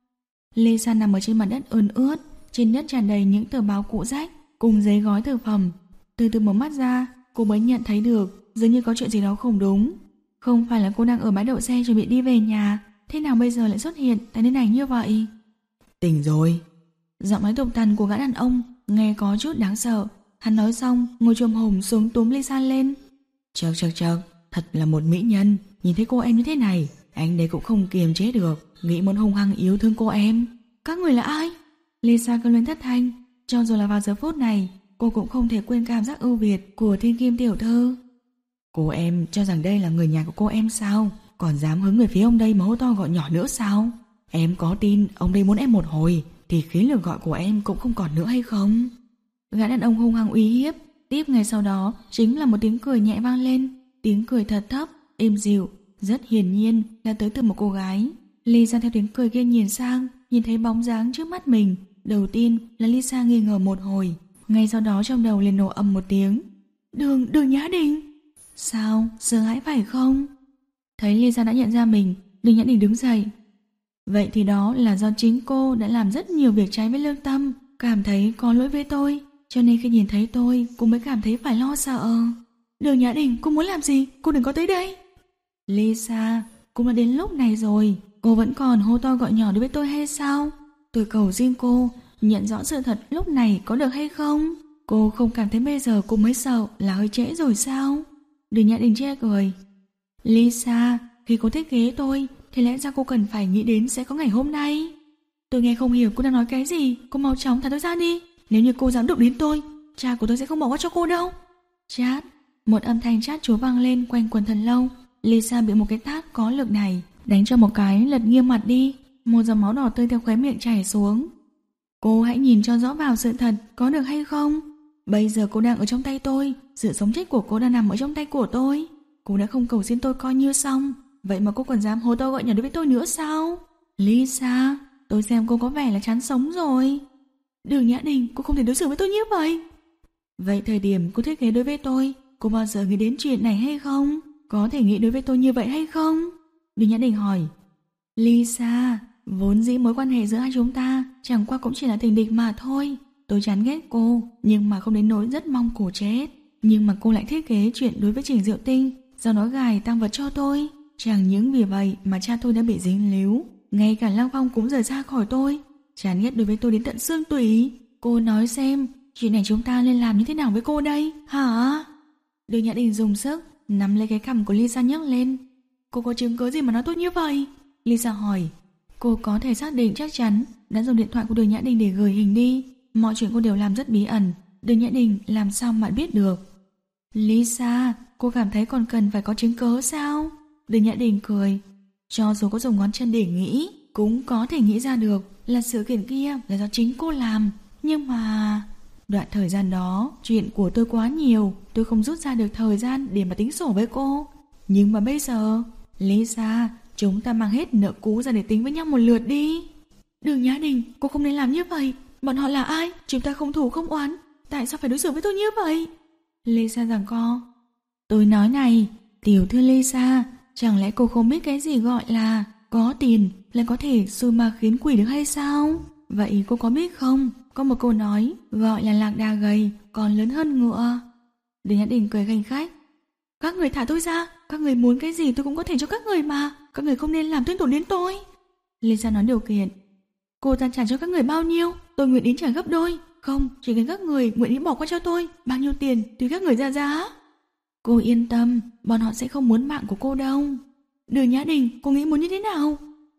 Lisa nằm ở trên mặt đất ươn ướt, trên đất tràn đầy những tờ báo cũ rách cùng giấy gói thực phẩm. Từ từ mở mắt ra, cô mới nhận thấy được dường như có chuyện gì đó không đúng. Không phải là cô đang ở bãi đậu xe chuẩn bị đi về nhà, thế nào bây giờ lại xuất hiện tại nơi này như vậy? Tỉnh rồi. Giọng nói tục tằn của gã đàn ông nghe có chút đáng sợ. Hắn nói xong ngồi chồm hổm xuống túm Lisa lên. Chật chật chật, thật là một mỹ nhân. Nhìn thấy cô em như thế này, anh đấy cũng không kiềm chế được, nghĩ muốn hung hăng yêu thương cô em. Các người là ai? Lisa kêu lên thất thanh. Cho dù là vào giờ phút này, cô cũng không thể quên cảm giác ưu việt của thiên kim tiểu thư. Cô em cho rằng đây là người nhà của cô em sao? Còn dám hướng về phía ông đây mà hô to gọi nhỏ nữa sao? Em có tin ông đây muốn em một hồi thì khiến lượt gọi của em cũng không còn nữa hay không? Gã đàn ông hung hăng uy hiếp. Tiếp ngay sau đó chính là một tiếng cười nhẹ vang lên. Tiếng cười thật thấp, êm dịu, rất hiển nhiên là tới từ một cô gái. Lisa theo tiếng cười kia nhìn sang, nhìn thấy bóng dáng trước mắt mình. Đầu tiên là Lisa nghi ngờ một hồi, ngay sau đó trong đầu liền nổ ầm một tiếng. Đường, Đường Nhã Đình. Sao, sợ hãi phải không? Thấy Lisa đã nhận ra mình, Đường Nhã Đình đứng dậy. Vậy thì đó là do chính cô đã làm rất nhiều việc trái với lương tâm, cảm thấy có lỗi với tôi, cho nên khi nhìn thấy tôi, cô mới cảm thấy phải lo sợ. Đường Nhã Đình, cô muốn làm gì? Cô đừng có tới đây. Lisa, cũng đã đến lúc này rồi, cô vẫn còn hô to gọi nhỏ đối với tôi hay sao? Tôi cầu xin cô, nhận rõ sự thật lúc này có được hay không? Cô không cảm thấy bây giờ cô mới sợ là hơi trễ rồi sao? Đường Nhã Đình che cười. Lisa, khi cô thiết kế tôi, thì lẽ ra cô cần phải nghĩ đến sẽ có ngày hôm nay. Tôi nghe không hiểu cô đang nói cái gì, cô mau chóng thả tôi ra đi. Nếu như cô dám đụng đến tôi, cha của tôi sẽ không bỏ qua cho cô đâu. Chát, một âm thanh chát chúa vang lên quanh quần thần lâu. Lisa bị một cái tát có lực này đánh cho một cái lật nghiêng mặt đi, một dòng máu đỏ tươi theo khóe miệng chảy xuống. Cô hãy nhìn cho rõ vào sự thật, có được hay không? Bây giờ cô đang ở trong tay tôi, sự sống chết của cô đang nằm ở trong tay của tôi. Cô đã không cầu xin tôi coi như xong, vậy mà cô còn dám hô to gọi nhỏ đối với tôi nữa sao? Lisa, tôi xem cô có vẻ là chán sống rồi. Đường Nhã Đình, cô không thể đối xử với tôi như vậy. Vậy thời điểm cô thiết kế đối với tôi, cô bao giờ nghĩ đến chuyện này hay không? Có thể nghĩ đối với tôi như vậy hay không? Đường Nhã Đình hỏi. Lisa, vốn dĩ mối quan hệ giữa hai chúng ta chẳng qua cũng chỉ là tình địch mà thôi. Tôi chán ghét cô, nhưng mà không đến nỗi rất mong cô chết. Nhưng mà cô lại thiết kế chuyện đối với Trình Diệu Tinh, do nó gài tang vật cho tôi. Chẳng những vì vậy mà cha tôi đã bị dính líu, ngay cả Lăng Phong cũng rời xa khỏi tôi. Chán ghét đối với tôi đến tận xương tủy. Cô nói xem, chuyện này chúng ta nên làm như thế nào với cô đây, hả? Đường Nhã Đình dùng sức nắm lấy cái cằm của Lisa nhấc lên. Cô có chứng cứ gì mà nói tốt như vậy? Lisa hỏi. Cô có thể xác định chắc chắn đã dùng điện thoại của Đường Nhã Đình để gửi hình đi. Mọi chuyện cô đều làm rất bí ẩn, Đường Nhã Đình làm sao mà biết được? Lisa, cô cảm thấy còn cần phải có chứng cứ sao? Đường Nhã Đình cười. Cho dù có dùng ngón chân để nghĩ, cũng có thể nghĩ ra được là sự kiện kia là do chính cô làm. Nhưng mà... Đoạn thời gian đó, chuyện của tôi quá nhiều, tôi không rút ra được thời gian để mà tính sổ với cô. Nhưng mà bây giờ, Lisa, chúng ta mang hết nợ cũ ra để tính với nhau một lượt đi. Đường Nhã Đình, cô không nên làm như vậy. Bọn họ là ai? Chúng ta không thù không oán, tại sao phải đối xử với tôi như vậy? Lisa giằng co. Tôi nói này, tiểu thư Lisa, chẳng lẽ cô không biết cái gì gọi là có tiền là có thể xui ma khiến quỷ được hay sao? Vậy cô có biết không? Có một câu nói gọi là lạc đà gầy còn lớn hơn ngựa. Đường Nhã Đình cười khanh khách. Các người thả tôi ra, các người muốn cái gì tôi cũng có thể cho các người mà. Các người không nên làm thương tổn đến tôi. Lisa nói điều kiện. Cô ta trả cho các người bao nhiêu, tôi nguyện ý trả gấp đôi. Không, chỉ cần các người nguyện ý bỏ qua cho tôi bao nhiêu tiền tùy các người ra giá. Cô yên tâm, bọn họ sẽ không muốn mạng của cô đâu. Đường Nhã Đình, cô nghĩ muốn như thế nào?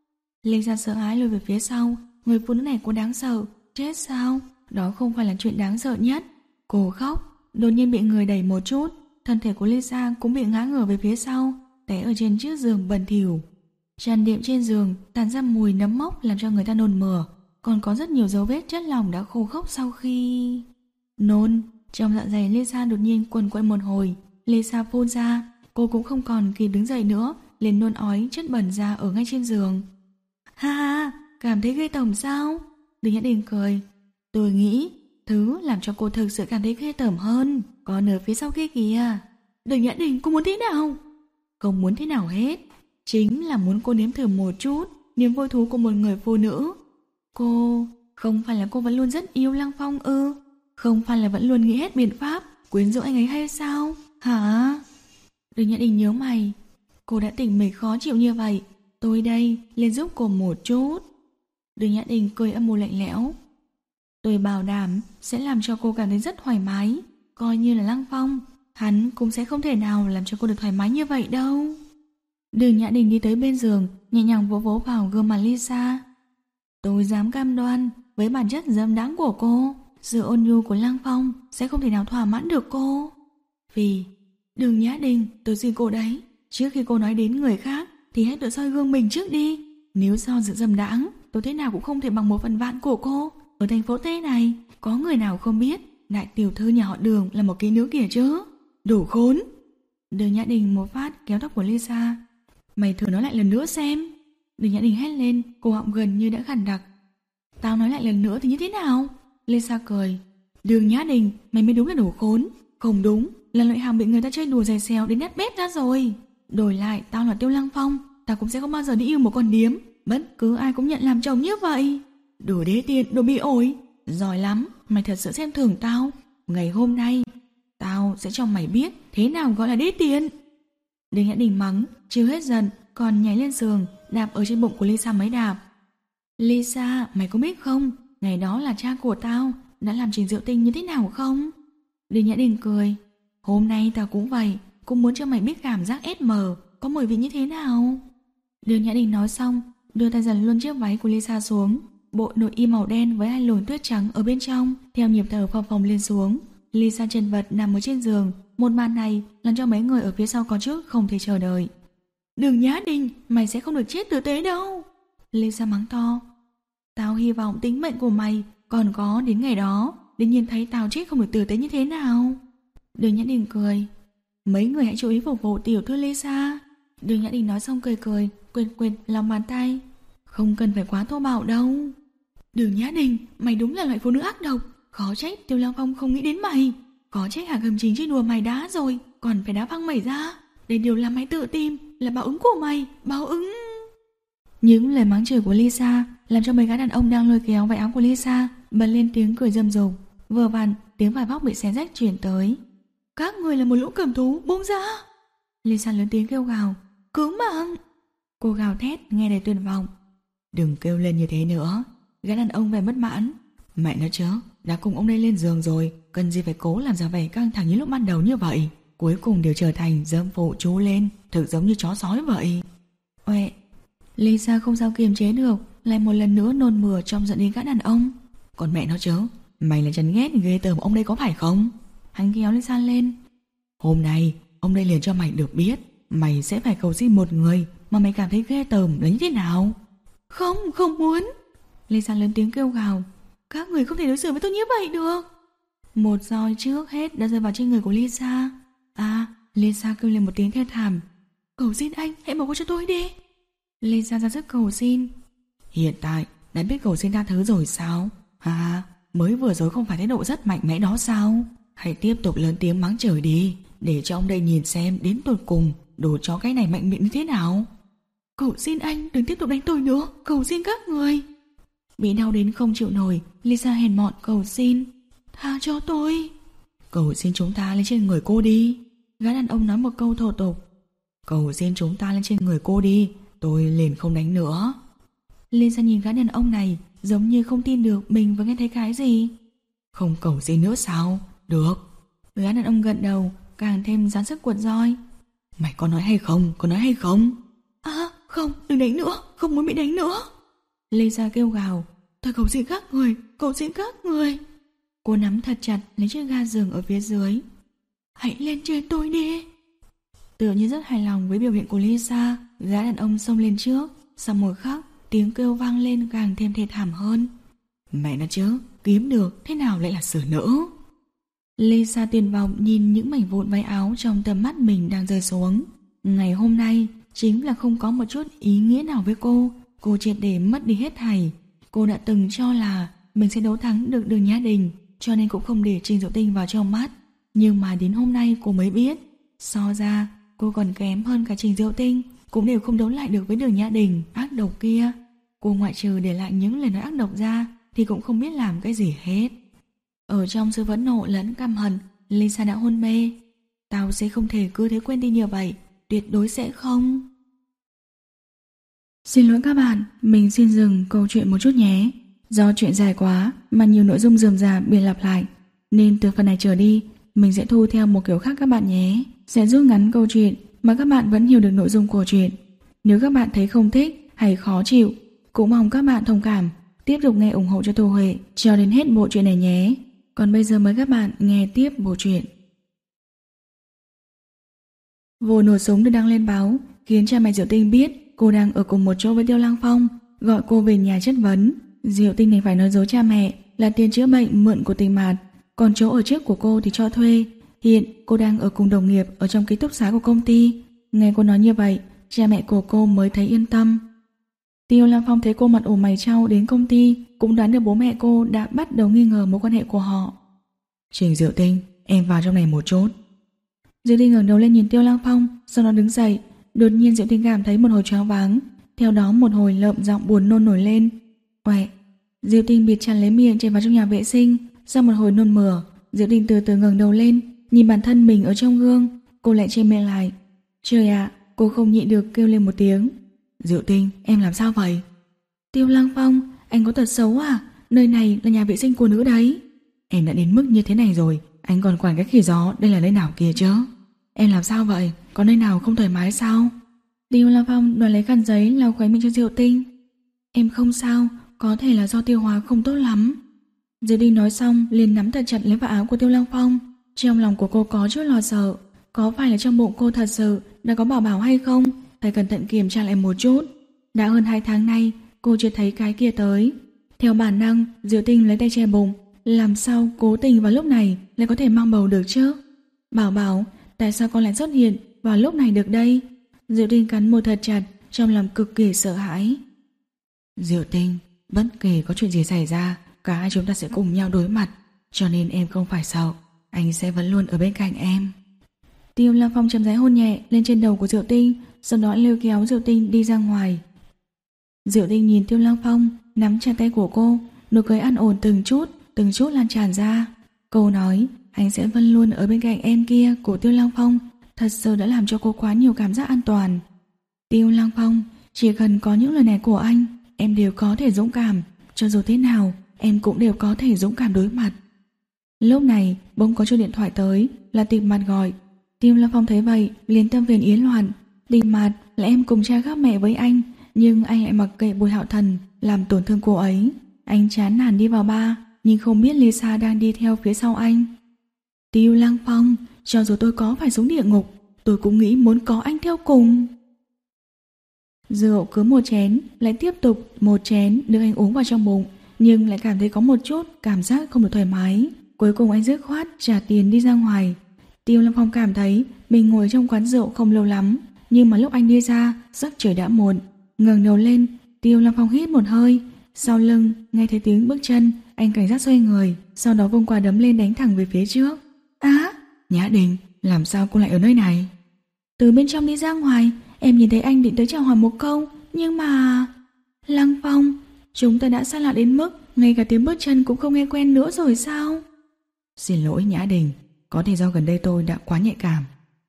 Lisa sợ hãi lùi về phía sau. Người phụ nữ này cô đáng sợ. Chết sao? Đó không phải là chuyện đáng sợ nhất. Cô khóc, đột nhiên bị người đẩy một chút. Thân thể của Lisa cũng bị ngã ngửa về phía sau, té ở trên chiếc giường bẩn thỉu. Tràn đệm trên giường tàn ra mùi nấm mốc làm cho người ta nôn mửa. Còn có rất nhiều dấu vết chất lỏng đã khô khốc sau khi... Nôn. Trong dạ dày Lisa đột nhiên quần quậy một hồi. Lisa phun ra. Cô cũng không còn kịp đứng dậy nữa, liền nôn ói chất bẩn ra ở ngay trên giường. Ha ha, cảm thấy ghê tởm sao? Đường Nhã Đình cười. Tôi nghĩ thứ làm cho cô thực sự cảm thấy ghê tởm hơn còn ở phía sau kia kìa. Đường Nhã Đình, cô muốn thế nào? Không muốn thế nào hết, chính là muốn cô nếm thử một chút niềm vui thú của một người phụ nữ. Cô... Không phải là cô vẫn luôn rất yêu Lăng Phong ư? Không phải là vẫn luôn nghĩ hết biện pháp quyến rũ anh ấy hay sao? Hả? Đường Nhã Đình nhớ mày. Cô đã tỉnh mình khó chịu như vậy, tôi đây lên giúp cô một chút. Đường Nhã Đình cười âm mưu lạnh lẽo. Tôi bảo đảm sẽ làm cho cô cảm thấy rất thoải mái. Coi như là Lăng Phong, hắn cũng sẽ không thể nào làm cho cô được thoải mái như vậy đâu. Đường Nhã Đình đi tới bên giường, nhẹ nhàng vỗ vỗ vào gương mặt Lisa. Tôi dám cam đoan với bản chất dâm đãng của cô, sự ôn nhu của Lăng Phong sẽ không thể nào thỏa mãn được cô. Vì... Đường Nhã Đình, tôi xin cô đấy, trước khi cô nói đến người khác thì hãy tự soi gương mình trước đi. Nếu so dự dâm đãng, tôi thế nào cũng không thể bằng một phần vạn của cô. Ở thành phố T này, có người nào không biết đại tiểu thư nhà họ Đường là một kỹ nữ kìa chứ? Đủ khốn. Đường Nhã Đình một phát kéo tóc của Lisa. Mày thử nói lại lần nữa xem. Đường Nhã Đình hét lên, cổ họng gần như đã khản đặc. Tao nói lại lần nữa thì như thế nào? Lisa cười. Đường Nhã Đình, mày mới đúng là đủ khốn. Không đúng, là loại hàng bị người ta chơi đùa giày xèo đến nát bét ra rồi. Đổi lại tao là Tiêu Lăng Phong, tao cũng sẽ không bao giờ đi yêu một con điếm. Bất cứ ai cũng nhận làm chồng như vậy. Đồ đế tiện, đồ bị ổi. Giỏi lắm, mày thật sự xem thường tao. Ngày hôm nay tao sẽ cho mày biết thế nào gọi là đế tiện. Đường Nhã Đình mắng, chưa hết giận còn nhảy lên giường, đạp ở trên bụng của Lisa mấy đạp. Lisa, mày có biết không, ngày đó là cha của tao đã làm Trình Diệu Tinh như thế nào không? Đường Nhã Đình cười. Hôm nay tao cũng vậy, cũng muốn cho mày biết cảm giác ét em có mùi vị như thế nào. Đường Nhã Đình nói xong, đưa tay dần luôn chiếc váy của Lisa xuống. Bộ nội y màu đen với hai luồng tuyết trắng ở bên trong theo nhịp thở phập phồng lên xuống. Lisa chân vật nằm ở trên giường. Một màn này làm cho mấy người ở phía sau có chút không thể chờ đợi. Đường Nhã Đình, mày sẽ không được chết tử tế đâu. Lisa mắng to. Tao hy vọng tính mệnh của mày còn có đến ngày đó để nhìn thấy tao chết không được tử tế như thế nào. Đường Nhã Đình cười. Mấy người hãy chú ý phục vụ tiểu thư Lisa. Đường Nhã Đình nói xong cười cười, quệt quệt lòng bàn tay. Không cần phải quá thô bạo đâu. Đường Nhã Đình, mày đúng là loại phụ nữ ác độc. Khó trách Tiêu Lăng Phong không nghĩ đến mày. Có trách Hà Cầm Chính chơi đùa mày đá rồi, còn phải đá văng mày ra. Đây điều làm mày tự tìm, là báo ứng của mày, báo ứng. Những lời mắng chửi của Lisa làm cho mấy gã đàn ông đang lôi kéo váy áo của Lisa bật lên tiếng cười rầm rộ. Vừa vặn tiếng vải vóc bị xé rách truyền tới. Các người là một lũ cầm thú, buông ra. Lisa lớn tiếng kêu gào. Cứu mạng. Cô gào thét nghe đầy tuyệt vọng. Đừng kêu lên như thế nữa. Gã đàn ông vẻ bất mãn. Mẹ nói chớ, đã cùng ông đây lên giường rồi, cần gì phải cố làm ra vẻ căng thẳng như lúc ban đầu như vậy. Cuối cùng đều trở thành dâm phụ chú lên, thực giống như chó sói vậy. Uệ. Lisa không sao kiềm chế được, lại một lần nữa nôn mửa trong giận đến gã đàn ông. Còn mẹ nó chớ, mày là chán ghét ghê tởm ông đây có phải không? Hắn kéo Lisa lên. Hôm nay ông đây liền cho mày được biết, mày sẽ phải cầu xin một người mà mày cảm thấy ghê tởm là như thế nào. Không, không muốn. Lisa lớn tiếng kêu gào. Các người không thể đối xử với tôi như vậy được. Một roi trước hết đã rơi vào trên người của Lisa. À, Lisa kêu lên một tiếng thê thảm. Cầu xin anh, hãy bỏ qua cho tôi đi. Lisa ra sức cầu xin. Hiện tại đã biết cầu xin tha thứ rồi sao? À, mới vừa rồi không phải thái độ rất mạnh mẽ đó sao? Hãy tiếp tục lớn tiếng mắng chửi đi, để cho ông đây nhìn xem đến tột cùng đồ chó cái này mạnh miệng như thế nào. Cầu xin anh đừng tiếp tục đánh tôi nữa, cầu xin các người. Bị đau đến không chịu nổi, Lisa hèn mọn cầu xin. Tha cho tôi. Cầu xin chúng ta lên trên người cô đi. Gã đàn ông nói một câu thô tục. Cầu xin chúng ta lên trên người cô đi, tôi liền không đánh nữa. Lisa nhìn gã đàn ông này giống như không tin được mình vừa nghe thấy cái gì. Không cầu xin nữa sao? Được. Gã đàn ông gật đầu, càng thêm dán sức cuột roi. Mày có nói hay không? Có nói hay không? À không, đừng đánh nữa, không muốn bị đánh nữa. Lisa kêu gào. Tôi cầu xin các người, cầu xin các người. Cô nắm thật chặt lấy chiếc ga giường ở phía dưới. Hãy lên trên tôi đi. Tựa như rất hài lòng với biểu hiện của Lisa, gã đàn ông xông lên trước. Sau một khắc, tiếng kêu vang lên càng thêm thê thảm hơn. Mẹ nó chứ, kiếm được thế nào lại là xử nữ. Lisa tuyệt vọng nhìn những mảnh vụn váy áo trong tầm mắt mình đang rơi xuống. Ngày hôm nay chính là không có một chút ý nghĩa nào với cô. Cô triệt để mất đi hết thảy. Cô đã từng cho là mình sẽ đấu thắng được Đường Nhã Đình, cho nên cũng không để Trình Diệu Tinh vào trong mắt. Nhưng mà đến hôm nay cô mới biết, so ra cô còn kém hơn cả Trình Diệu Tinh, cũng đều không đấu lại được với Đường Nhã Đình ác độc kia. Cô ngoại trừ để lại những lời nói ác độc ra thì cũng không biết làm cái gì hết. Ở trong sự phẫn nộ lẫn căm hận, Lisa đã hôn mê. Tao sẽ không thể cứ thế quên đi như vậy, tuyệt đối sẽ không. Xin lỗi các bạn, mình xin dừng câu chuyện một chút nhé. Do chuyện dài quá mà nhiều nội dung rườm rà bị lặp lại, nên từ phần này trở đi mình sẽ thu theo một kiểu khác các bạn nhé. Sẽ rút ngắn câu chuyện mà các bạn vẫn hiểu được nội dung của chuyện. Nếu các bạn thấy không thích hay khó chịu, cũng mong các bạn thông cảm, tiếp tục nghe ủng hộ cho Thu Huệ cho đến hết bộ truyện này nhé. Còn bây giờ mời các bạn nghe tiếp bộ truyện. Vụ nổ súng được đăng lên báo khiến cha mẹ Diệu Tinh biết cô đang ở cùng một chỗ với Tiêu Lăng Phong, gọi cô về nhà chất vấn. Diệu Tinh này phải nói dối cha mẹ là tiền chữa bệnh mượn của Tình Mạt, còn chỗ ở trước của cô thì cho thuê. Hiện cô đang ở cùng đồng nghiệp ở trong ký túc xá của công ty. Nghe cô nói như vậy, cha mẹ của cô mới thấy yên tâm. Tiêu Lăng Phong thấy cô mặt ủ mày chau đến công ty, cũng đoán được bố mẹ cô đã bắt đầu nghi ngờ mối quan hệ của họ. Trình Diệu Tinh, em vào trong này một chút. Diệu Tinh ngẩng đầu lên nhìn Tiêu Lăng Phong, sau đó đứng dậy. Đột nhiên Diệu Tinh cảm thấy một hồi choáng váng, theo đó một hồi lợm giọng buồn nôn nổi lên. Uệ. Diệu Tinh bịt chặt lấy miệng chạy vào trong nhà vệ sinh. Sau một hồi nôn mửa, Diệu Tinh từ từ ngẩng đầu lên, nhìn bản thân mình ở trong gương. Cô lại che miệng lại. Trời ạ, à, cô không nhịn được kêu lên một tiếng. Diệu Tinh, em làm sao vậy? Tiêu Lăng Phong, anh có tật xấu à? Nơi này là nhà vệ sinh của nữ đấy. Em đã đến mức như thế này rồi, anh còn quản cái khỉ gió đây là nơi nào kia chứ? Em làm sao vậy? Có nơi nào không thoải mái sao? Tiêu Lăng Phong đoạt lấy khăn giấy lau khóe miệng cho Diệu Tinh. Em không sao, có thể là do tiêu hóa không tốt lắm. Diệu Tinh nói xong liền nắm thật chặt lấy vạt áo của Tiêu Lăng Phong. Trong lòng của cô có chút lo sợ, có phải là trong bụng cô thật sự đã có bảo bảo hay không? Phải cẩn thận kiểm tra lại một chút. Đã hơn hai tháng nay cô chưa thấy cái kia tới. Theo bản năng, Diệu Tinh lấy tay che bụng. Làm sao cố tình vào lúc này lại có thể mang bầu được chứ? Bảo bảo, tại sao con lại xuất hiện vào lúc này được đây? Diệu Tinh cắn môi thật chặt, trong lòng cực kỳ sợ hãi. Diệu Tinh, bất kể có chuyện gì xảy ra, cả hai chúng ta sẽ cùng nhau đối mặt, cho nên em không phải sợ, anh sẽ vẫn luôn ở bên cạnh em. Tiêu Lăng Phong chậm rãi hôn nhẹ lên trên đầu của Diệu Tinh, sau đó lôi kéo Diệu Tinh đi ra ngoài. Diệu Tinh nhìn Tiêu Lăng Phong, nắm chặt tay của cô, nụ cười an ổn từng chút, từng chút lan tràn ra. Cô nói, anh sẽ vẫn luôn ở bên cạnh em kia của Tiêu Lăng Phong, thật sự đã làm cho cô quá nhiều cảm giác an toàn. Tiêu Lăng Phong, chỉ cần có những lời này của anh, em đều có thể dũng cảm, cho dù thế nào, em cũng đều có thể dũng cảm đối mặt. Lúc này, bỗng có chuông điện thoại tới, là Tịch Mặt gọi. Tiêu Lăng Phong thấy vậy, liền tâm phiền ý loạn. Tịch Mặt là em cùng cha khác mẹ với anh, nhưng anh lại mặc kệ Bùi Hạo Thần, làm tổn thương cô ấy. Anh chán nản đi vào bar, nhưng không biết Lisa đang đi theo phía sau anh. Tiêu Lăng Phong, cho dù tôi có phải xuống địa ngục, tôi cũng nghĩ muốn có anh theo cùng. Rượu cứ một chén, lại tiếp tục một chén được anh uống vào trong bụng, nhưng lại cảm thấy có một chút cảm giác không được thoải mái. Cuối cùng anh dứt khoát trả tiền đi ra ngoài. Tiêu Lăng Phong cảm thấy mình ngồi trong quán rượu không lâu lắm, nhưng mà lúc anh đi ra, giấc trời đã muộn. Ngẩng đầu lên, Tiêu Lăng Phong hít một hơi, sau lưng nghe thấy tiếng bước chân, anh cảnh giác xoay người, sau đó vung quả đấm lên đánh thẳng về phía trước. Á, Nhã Đình, làm sao cô lại ở nơi này? Từ bên trong đi ra ngoài, em nhìn thấy anh định tới chào hỏi một câu, nhưng mà... Lăng Phong, chúng ta đã xa lạ đến mức ngay cả tiếng bước chân cũng không nghe quen nữa rồi sao? Xin lỗi Nhã Đình, có thể do gần đây tôi đã quá nhạy cảm.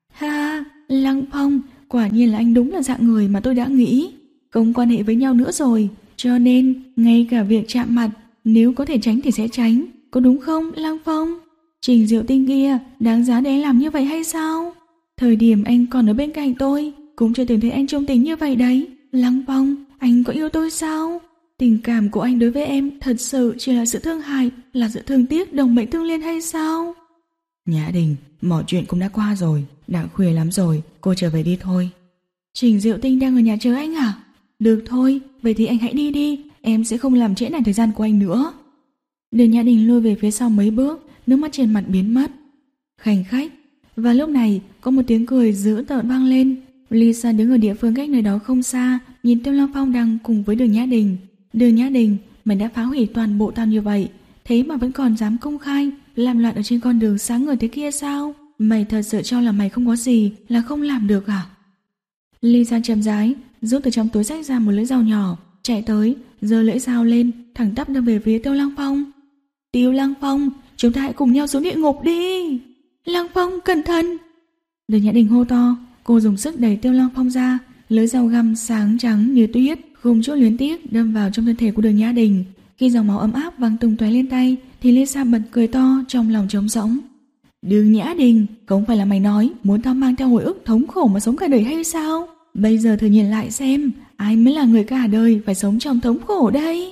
Ha, Lăng Phong, quả nhiên là anh đúng là dạng người mà tôi đã nghĩ. Không quan hệ với nhau nữa rồi, cho nên ngay cả việc chạm mặt, nếu có thể tránh thì sẽ tránh, có đúng không Lăng Phong? Trình Diệu Tinh kia đáng giá để anh làm như vậy hay sao? Thời điểm anh còn ở bên cạnh tôi, cũng chưa từng thấy anh trung tình như vậy đấy. Lăng Phong, anh có yêu tôi sao? Tình cảm của anh đối với em thật sự chỉ là sự thương hại, là sự thương tiếc đồng mệnh tương liên hay sao? Nhã Đình, mọi chuyện cũng đã qua rồi, đã khuya lắm rồi, cô trở về đi thôi. Trình Diệu Tinh đang ở nhà chờ anh à? Được thôi, vậy thì anh hãy đi đi, em sẽ không làm trễ nải thời gian của anh nữa. Đường Nhã Đình lùi về phía sau mấy bước, nước mắt trên mặt biến mất. Khanh khách. Và lúc này có một tiếng cười dữ tợn vang lên. Lisa đứng ở địa phương cách nơi đó không xa, nhìn Tiêu Lăng Phong đang cùng với Đường Nhã Đình. Đường Nhã Đình, mày đã phá hủy toàn bộ tao như vậy, thế mà vẫn còn dám công khai làm loạn ở trên con đường sáng ngời thế kia sao? Mày thật sự cho là mày không có gì là không làm được à? Lisa chậm rãi rút từ trong túi xách ra một lưỡi dao nhỏ, chạy tới, giơ lưỡi dao lên, thẳng tắp đâm về phía Tiêu Lăng Phong. Tiêu Lăng Phong, chúng ta hãy cùng nhau xuống địa ngục đi. Lăng Phong, cẩn thận! Đường Nhã Đình hô to, cô dùng sức đẩy Tiêu Lăng Phong ra, lưỡi dao găm sáng trắng như tuyết, không chút luyến tiếc đâm vào trong thân thể của Đường Nhã Đình. Khi dòng máu ấm áp văng tung tóe lên tay, thì Lisa bật cười to trong lòng trống rỗng. Đường Nhã Đình, không phải là mày nói muốn tao mang theo hồi ức thống khổ mà sống cả đời hay sao? Bây giờ thử nhìn lại xem, ai mới là người cả đời phải sống trong thống khổ đây?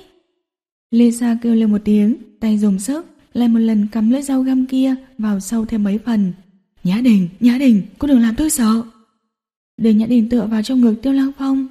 Lisa kêu lên một tiếng, tay dùng sức, lại một lần cắm lưỡi dao găm kia vào sâu thêm mấy phần. Nhã Đình, Nhã Đình, cô đừng làm tôi sợ. Đường Nhã Đình tựa vào trong ngực Tiêu Lăng Phong.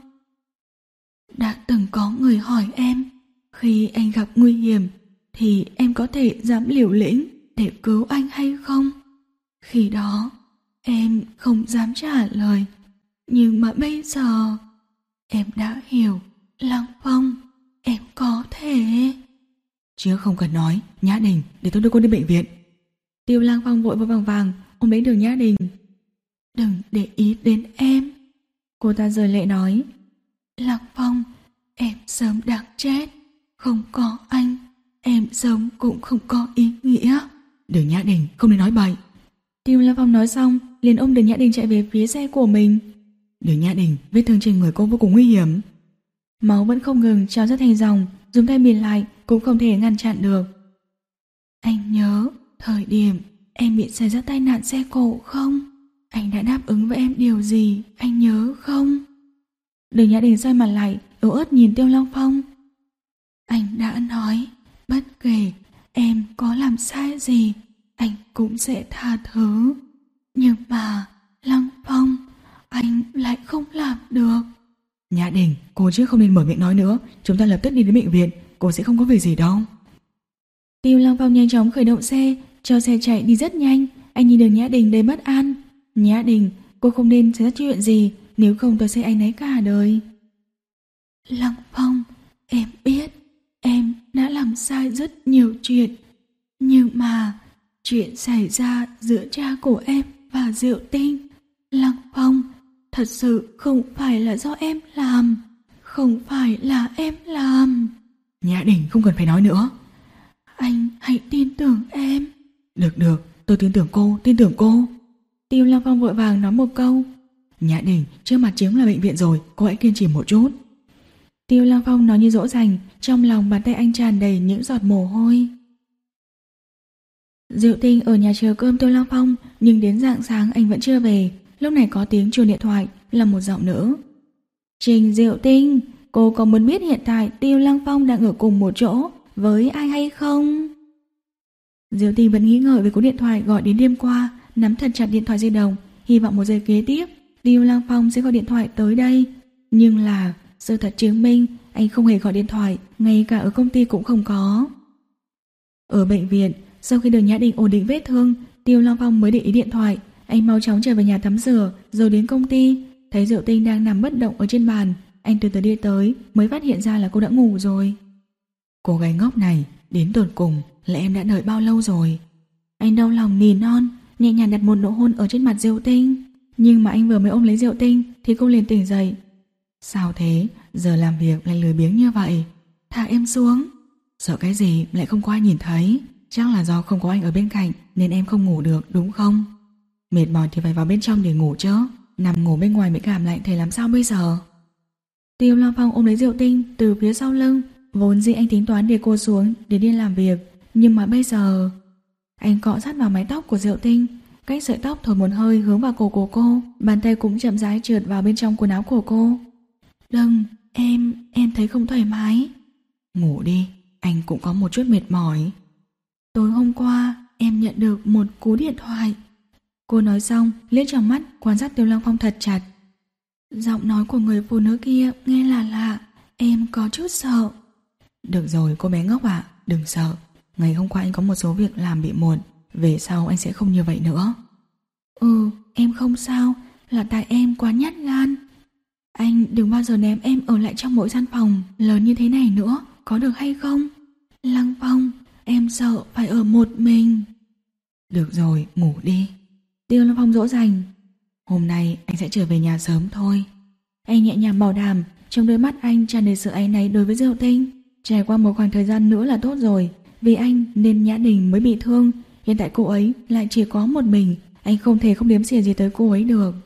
Đã từng có người hỏi em, khi anh gặp nguy hiểm thì em có thể dám liều lĩnh để cứu anh hay không? Khi đó em không dám trả lời, nhưng mà bây giờ em đã hiểu. Lăng Phong, em có thể. Chứ không cần nói, Nhã Đình, để tôi đưa cô đi bệnh viện. Tiêu Lăng Phong vội vội vàng vàng ôm lấy Đường Nhã Đình. Đừng để ý đến em. Cô ta rơi lệ nói. Lăng Phong, em sớm đáng chết. Không có anh, em sống cũng không có ý nghĩa. Đường Nhã Đình, không nên nói bậy. Tiêu Lăng Phong nói xong, liền ôm Đường Nhã Đình chạy về phía xe của mình. Đường Nhã Đình, vết thương trên người cô vô cùng nguy hiểm. Máu vẫn không ngừng trào ra thành dòng, dùng tay bịt lại cũng không thể ngăn chặn được. Anh nhớ thời điểm em bị xảy ra tai nạn xe cộ không? Anh đã đáp ứng với em điều gì, anh nhớ không? Đường Nhã Đình xoay mặt lại, yếu ớt nhìn Tiêu Lăng Phong. Anh đã nói, bất kể em có làm sai gì, anh cũng sẽ tha thứ. Nhưng mà, Lăng Phong, anh lại không làm được. Nhã Đình, cô chứ không nên mở miệng nói nữa, chúng ta lập tức đi đến bệnh viện, cô sẽ không có việc gì đâu. Tiêu Lăng Phong nhanh chóng khởi động xe, cho xe chạy đi rất nhanh. Anh nhìn Đường Nhã Đình đầy bất an. Nhã Đình, cô không nên xảy ra chuyện gì, nếu không tôi sẽ áy náy cả đời. Lăng Phong, em biết em đã làm sai rất nhiều chuyện, nhưng mà chuyện xảy ra giữa cha của em và Diệu Tinh, Lăng Phong, thật sự không phải là do em làm, không phải là em làm. Nhã Đình, không cần phải nói nữa. Anh hãy tin tưởng em. Được được, tôi tin tưởng cô, tin tưởng cô. Tiêu Lăng Phong vội vàng nói một câu. Nhã Đình, trước mặt chính là bệnh viện rồi, cô hãy kiên trì một chút. Tiêu Lăng Phong nói như dỗ dành, trong lòng bàn tay anh tràn đầy những giọt mồ hôi. Diệu Tinh ở nhà chờ cơm Tiêu Lăng Phong, nhưng đến rạng sáng anh vẫn chưa về. Lúc này có tiếng chuông điện thoại, là một giọng nữ. Trình Diệu Tinh, cô có muốn biết hiện tại Tiêu Lăng Phong đang ở cùng một chỗ với ai hay không? Diệu Tinh vẫn nghĩ ngợi về cú điện thoại gọi đến đêm qua, nắm thật chặt điện thoại di động, hy vọng một giây kế tiếp Tiêu Lăng Phong sẽ gọi điện thoại tới đây. Nhưng là sự thật chứng minh anh không hề gọi điện thoại, ngay cả ở công ty cũng không có. Ở bệnh viện, sau khi Đường Nhã Đình ổn định vết thương, Tiêu Lăng Phong mới để ý điện thoại. Anh mau chóng trở về nhà tắm rửa, rồi đến công ty. Thấy Diệu Tinh đang nằm bất động ở trên bàn, anh từ từ đi tới, mới phát hiện ra là cô đã ngủ rồi. Cô gái ngốc này, đến tột cùng là em đã đợi bao lâu rồi? Anh đau lòng nỉ non, nhẹ nhàng đặt một nụ hôn ở trên mặt Diệu Tinh. Nhưng mà anh vừa mới ôm lấy Diệu Tinh thì cô liền tỉnh dậy. Sao thế, giờ làm việc lại lười biếng như vậy? Thả em xuống. Sợ cái gì lại không có ai nhìn thấy? Chắc là do không có anh ở bên cạnh nên em không ngủ được đúng không? Mệt mỏi thì phải vào bên trong để ngủ chứ, nằm ngủ bên ngoài mới cảm lạnh thì làm sao bây giờ? Tiêu Lăng Phong ôm lấy Diệu Tinh từ phía sau lưng. Vốn dĩ anh tính toán để cô xuống để đi làm việc, nhưng mà bây giờ anh cọ sát vào mái tóc của Diệu Tinh, cách sợi tóc thổi một hơi hướng vào cổ của cô, bàn tay cũng chậm rãi trượt vào bên trong quần áo của cô. Đừng, em, em thấy không thoải mái. Ngủ đi, anh cũng có một chút mệt mỏi. Tối hôm qua em nhận được một cú điện thoại. Cô nói xong liếc trong mắt quan sát Tiêu Lăng Phong thật chặt. Giọng nói của người phụ nữ kia nghe lạ lạ, em có chút sợ. Được rồi cô bé ngốc ạ, à, đừng sợ. Ngày hôm qua anh có một số việc làm bị muộn, về sau anh sẽ không như vậy nữa. Ừ, em không sao, là tại em quá nhát gan. Anh đừng bao giờ ném em ở lại trong mỗi gian phòng lớn như thế này nữa, có được hay không? Lăng Phong, em sợ phải ở một mình. Được rồi, ngủ đi. Tiêu Lăng Phong dỗ dành. Hôm nay anh sẽ trở về nhà sớm thôi. Anh nhẹ nhàng bảo đảm, trong đôi mắt anh tràn đầy sự áy náy đối với Diệu Tinh. Trải qua một khoảng thời gian nữa là tốt rồi, vì anh nên Nhã Đình mới bị thương. Hiện tại cô ấy lại chỉ có một mình, anh không thể không đếm xỉa gì tới cô ấy được.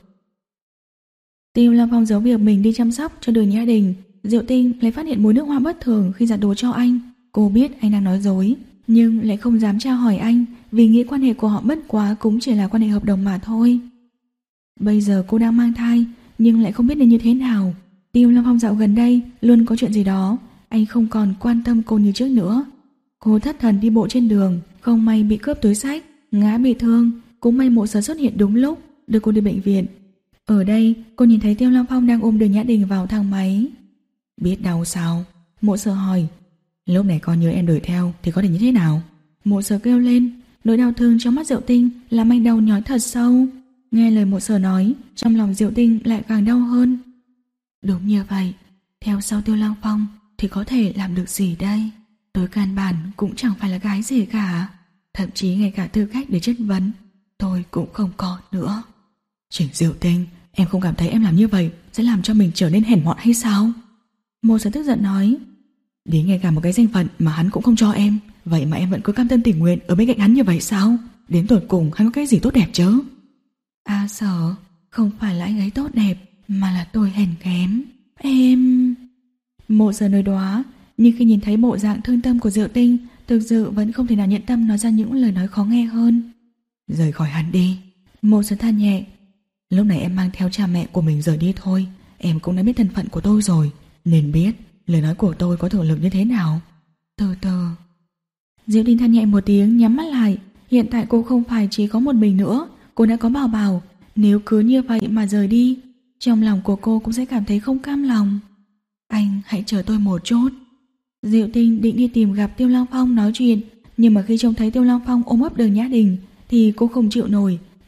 Tiêu Lăng Phong giấu việc mình đi chăm sóc cho Đường Nhã Đình. Diệu Tinh lại phát hiện mùi nước hoa bất thường khi giặt đồ cho anh. Cô biết anh đang nói dối, nhưng lại không dám tra hỏi anh, vì nghĩ quan hệ của họ bất quá cũng chỉ là quan hệ hợp đồng mà thôi. Bây giờ cô đang mang thai, nhưng lại không biết nên như thế nào. Tiêu Lăng Phong dạo gần đây luôn có chuyện gì đó, anh không còn quan tâm cô như trước nữa. Cô thất thần đi bộ trên đường, không may bị cướp túi xách, ngã bị thương. Cũng may Mộ Sở xuất hiện đúng lúc, đưa cô đi bệnh viện. Ở đây cô nhìn thấy Tiêu Lăng Phong đang ôm Đường Nhã Đình vào thang máy. Biết đau sao? Mộ Sở hỏi. Lúc này con nhớ em đuổi theo thì có thể như thế nào? Mộ Sở kêu lên. Nỗi đau thương trong mắt Diệu Tinh làm anh đau nhói thật sâu. Nghe lời Mộ Sở nói, trong lòng Diệu Tinh lại càng đau hơn. Đúng như vậy, theo sau Tiêu Lăng Phong thì có thể làm được gì đây? Tôi căn bản cũng chẳng phải là gái gì cả, thậm chí ngay cả tư cách để chất vấn tôi cũng không có nữa. Trình Diệu Tinh, em không cảm thấy em làm như vậy sẽ làm cho mình trở nên hèn mọn hay sao? Mộ Sở tức giận nói. Đến ngay cả một cái danh phận mà hắn cũng không cho em, vậy mà em vẫn cứ cam tâm tình nguyện ở bên cạnh hắn như vậy sao? Đến tột cùng hắn có cái gì tốt đẹp chứ? À Sở, không phải là anh ấy tốt đẹp, mà là tôi hèn kém. Em... Mộ Sở nói đoá, nhưng khi nhìn thấy bộ dạng thương tâm của Diệu Tinh, thực sự vẫn không thể nào nhận tâm nói ra những lời nói khó nghe hơn. Rời khỏi hắn đi. Mộ Sở than nhẹ. Lúc này em mang theo cha mẹ của mình rời đi thôi. Em cũng đã biết thân phận của tôi rồi, nên biết lời nói của tôi có thực lực như thế nào. Từ từ. Diệu Tinh than nhẹ một tiếng, nhắm mắt lại. Hiện tại cô không phải chỉ có một mình nữa, cô đã có Bảo Bảo. Nếu cứ như vậy mà rời đi, trong lòng của cô cũng sẽ cảm thấy không cam lòng. Anh hãy chờ tôi một chút. Diệu Tinh định đi tìm gặp Tiêu Lăng Phong nói chuyện, nhưng mà khi trông thấy Tiêu Lăng Phong ôm ấp Đường Nhã Đình thì cô không chịu nổi,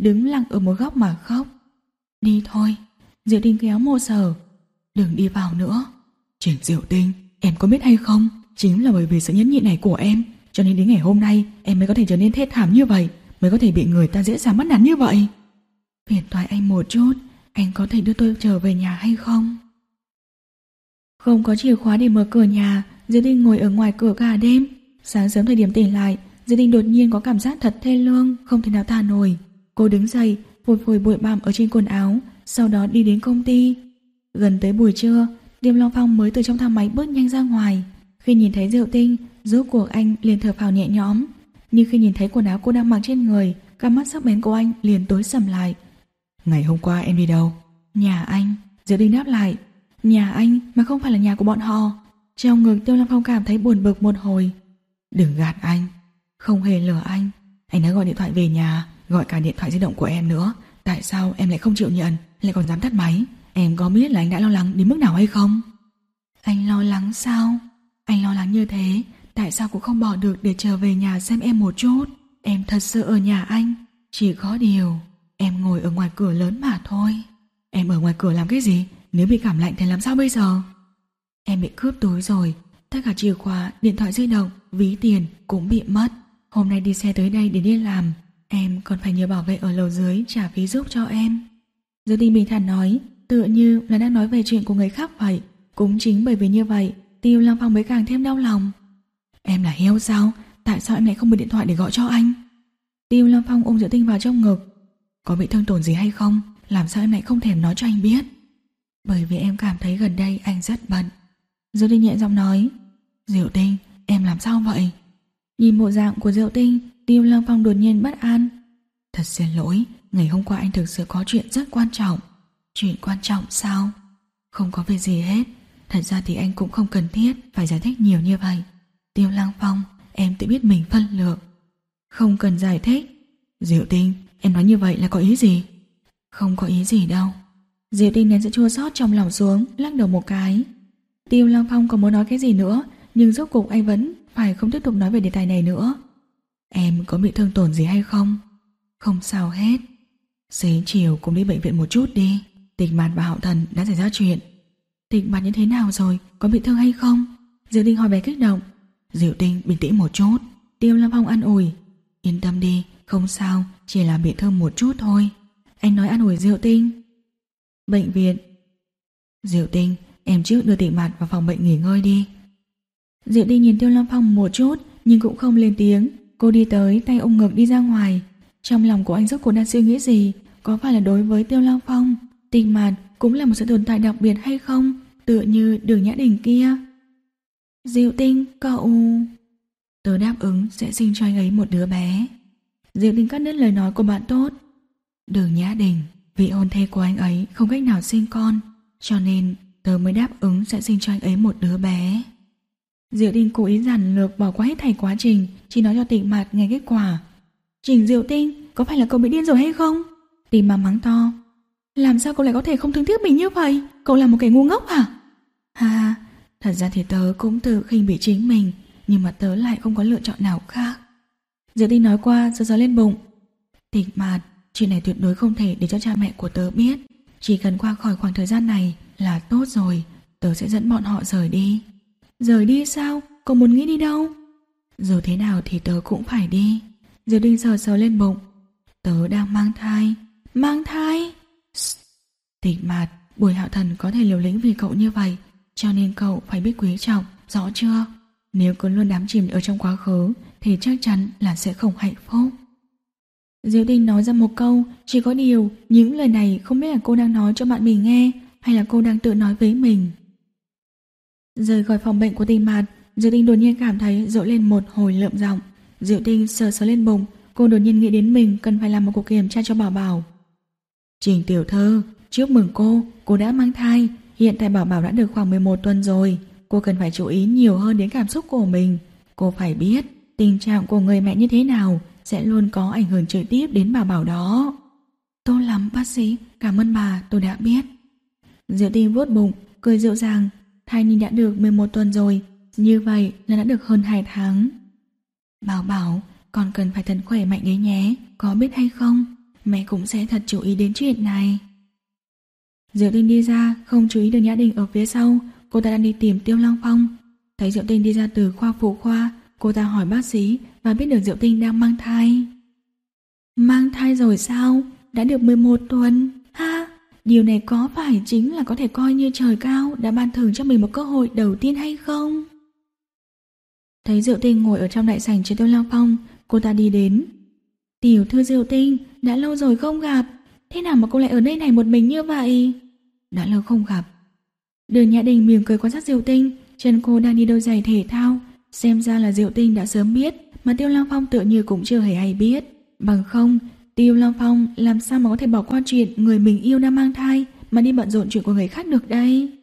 đứng lặng ở một góc mà khóc. Đi thôi. Diệu Tinh kéo Mộ Sở. Đừng đi vào nữa. Trình Diệu Tinh, em có biết hay không, chính là bởi vì sự nhẫn nhịn này của em, cho nên đến ngày hôm nay em mới có thể trở nên thê thảm như vậy, mới có thể bị người ta dễ dàng bắt nạt như vậy. Phiền toái anh một chút, anh có thể đưa tôi trở về nhà hay không? Không có chìa khóa để mở cửa nhà, Diệu Tinh ngồi ở ngoài cửa cả đêm. Sáng sớm thời điểm tỉnh lại, Diệu Tinh đột nhiên có cảm giác thật thê lương, không thể nào tả nổi. Cô đứng dậy, phủi phủi bụi bặm ở trên quần áo, sau đó đi đến công ty. Gần tới buổi trưa, Điềm Long Phong mới từ trong thang máy bước nhanh ra ngoài. Khi nhìn thấy Diệu Tinh, rốt cuộc anh liền thở phào nhẹ nhõm. Nhưng khi nhìn thấy quần áo cô đang mặc trên người, cặp mắt sắc bén của anh liền tối sầm lại. Ngày hôm qua em đi đâu? Nhà anh. Diệu Tinh đáp lại. Nhà anh mà không phải là nhà của bọn họ. Trong ngực Tiêu Long Phong cảm thấy buồn bực một hồi. Đừng gạt anh. Không hề lừa anh. Anh đã gọi điện thoại về nhà, gọi cả điện thoại di động của em nữa. Tại sao em lại không chịu nhận, lại còn dám tắt máy? Em có biết là anh đã lo lắng đến mức nào hay không? Anh lo lắng sao? Anh lo lắng như thế, tại sao cũng không bỏ được để trở về nhà xem em một chút? Em thật sự ở nhà anh. Chỉ có điều em ngồi ở ngoài cửa lớn mà thôi. Em ở ngoài cửa làm cái gì? Nếu bị cảm lạnh thì làm sao bây giờ? Em bị cướp túi rồi. Tất cả chìa khóa, điện thoại di động, ví tiền cũng bị mất. Hôm nay đi xe tới đây để đi làm, em còn phải nhờ bảo vệ ở lầu dưới trả phí giúp cho em. Diệu Tinh bình thản nói, tựa như là đang nói về chuyện của người khác vậy. Cũng chính bởi vì như vậy, Tiêu Long Phong mới càng thêm đau lòng. Em là heo sao? Tại sao em lại không mở điện thoại để gọi cho anh? Tiêu Long Phong ôm Diệu Tinh vào trong ngực. Có bị thương tổn gì hay không? Làm sao em lại không thèm nói cho anh biết? Bởi vì em cảm thấy gần đây anh rất bận. Diệu Tinh nhẹ giọng nói. Diệu Tinh, em làm sao vậy? Nhìn bộ dạng của Diệu Tinh, Tiêu Long Phong đột nhiên bất an. Thật xin lỗi, ngày hôm qua anh thực sự có chuyện rất quan trọng. Chuyện quan trọng sao? Không có việc gì hết. Thật ra thì anh cũng không cần thiết phải giải thích nhiều như vậy. Tiêu Long Phong, em tự biết mình phân lượng. Không cần giải thích. Diệu Tinh, em nói như vậy là có ý gì? Không có ý gì đâu. Diệu Tinh nén sự chua xót trong lòng xuống, lắc đầu một cái. Tiêu Long Phong còn muốn nói cái gì nữa, nhưng rốt cuộc anh vẫn phải không tiếp tục nói về đề tài này nữa. Em có bị thương tổn gì hay không? Không sao hết. Xế chiều cùng đi bệnh viện một chút đi. Tịch Mạt và Hạo Thần đã xảy ra chuyện. Tịch Mạt như thế nào rồi? Có bị thương hay không? Diệu Tinh hỏi bé kích động. Diệu Tinh bình tĩnh một chút. Tiêu Long Phong an ủi. Yên tâm đi, không sao, chỉ là bị thương một chút thôi. Anh nói an ủi Diệu Tinh. Bệnh viện. Diệu Tinh, em trước đưa Tịch Mạt vào phòng bệnh nghỉ ngơi đi. Diệu Tinh nhìn Tiêu Long Phong một chút, nhưng cũng không lên tiếng. Cô đi tới, tay ôm ngực đi ra ngoài. Trong lòng của anh rốt cuộc đang suy nghĩ gì? Có phải là đối với Tiêu Long Phong, Tịch Mạt cũng là một sự tồn tại đặc biệt hay không? Tựa như Đường Nhã Đình kia. Diệu Tinh, cậu... Tớ đáp ứng sẽ sinh cho anh ấy một đứa bé. Diệu Tinh cắt đứt lời nói của bạn tốt. Đường Nhã Đình, vị hôn thê của anh ấy không cách nào sinh con, cho nên tớ mới đáp ứng sẽ sinh cho anh ấy một đứa bé. Diệu Tinh cố ý giản lược bỏ qua hết thảy quá trình, chỉ nói cho Tịch Mạt nghe kết quả. Trình Diệu Tinh, có phải là cậu bị điên rồi hay không? Tịch Mạt mắng to. Làm sao cậu lại có thể không thương tiếc mình như vậy? Cậu là một kẻ ngu ngốc hả? Ha, thật ra thì tớ cũng tự khinh bỉ chính mình, nhưng mà tớ lại không có lựa chọn nào khác. Diệu Tinh nói qua, giơ giơ lên bụng. Tịch Mạt, chuyện này tuyệt đối không thể để cho cha mẹ của tớ biết. Chỉ cần qua khỏi khoảng thời gian này là tốt rồi, tớ sẽ dẫn bọn họ rời đi. Rời đi sao? Cậu muốn nghĩ đi đâu? Dù thế nào thì tớ cũng phải đi. Diệu Tinh sờ sờ lên bụng. Tớ đang mang thai. Mang thai? Tịch Mạt, Bùi Hạo Thần có thể liều lĩnh vì cậu như vậy, cho nên cậu phải biết quý trọng, rõ chưa? Nếu cứ luôn đắm chìm ở trong quá khứ thì chắc chắn là sẽ không hạnh phúc. Diệu Tinh nói ra một câu, chỉ có điều những lời này không biết là cô đang nói cho bạn mình nghe hay là cô đang tự nói với mình. Rời khỏi phòng bệnh của Tịch Mạt, Diệu Tinh đột nhiên cảm thấy rộ lên một hồi lượm giọng. Diệu Tinh sờ sờ lên bụng, cô đột nhiên nghĩ đến mình cần phải làm một cuộc kiểm tra cho Bảo Bảo. Trình tiểu thư, chúc mừng cô, cô đã mang thai. Hiện tại Bảo Bảo đã được khoảng mười một tuần rồi. Cô cần phải chú ý nhiều hơn đến cảm xúc của mình. Cô phải biết tình trạng của người mẹ như thế nào sẽ luôn có ảnh hưởng trực tiếp đến Bảo Bảo đó. Tốt lắm bác sĩ, cảm ơn bà, tôi đã biết. Diệu Tinh vuốt bụng, cười dịu dàng. Thai nhi đã được mười một tuần rồi, như vậy là đã được hơn hai tháng. Bảo Bảo, con cần phải thật khỏe mạnh đấy nhé, có biết hay không? mẹ cũng sẽ thật chú ý đến chuyện này. Diệu Tinh đi ra, không chú ý được Nhã Đình ở phía sau. Cô ta đang đi tìm Tiêu Lăng Phong. Thấy Diệu Tinh đi ra từ khoa phụ khoa, cô ta hỏi bác sĩ và biết được Diệu Tinh đang mang thai. Mang thai rồi sao? Đã được mười một tuần. Ha, điều này có phải chính là có thể coi như trời cao đã ban thưởng cho mình một cơ hội đầu tiên hay không? Thấy Diệu Tinh ngồi ở trong đại sảnh trên Tiêu Lăng Phong, cô ta đi đến. Tiểu thư Diệu Tinh, đã lâu rồi không gặp. Thế nào mà cô lại ở nơi này một mình như vậy? Đã lâu không gặp. Đường Nhã Đình mỉm cười quan sát Diệu Tinh. Chân cô đang đi đôi giày thể thao. Xem ra là Diệu Tinh đã sớm biết, mà Tiêu Lăng Phong tựa như cũng chưa hề hay biết. Bằng không, Tiêu Lăng Phong làm sao mà có thể bỏ qua chuyện người mình yêu đang mang thai mà đi bận rộn chuyện của người khác được đây?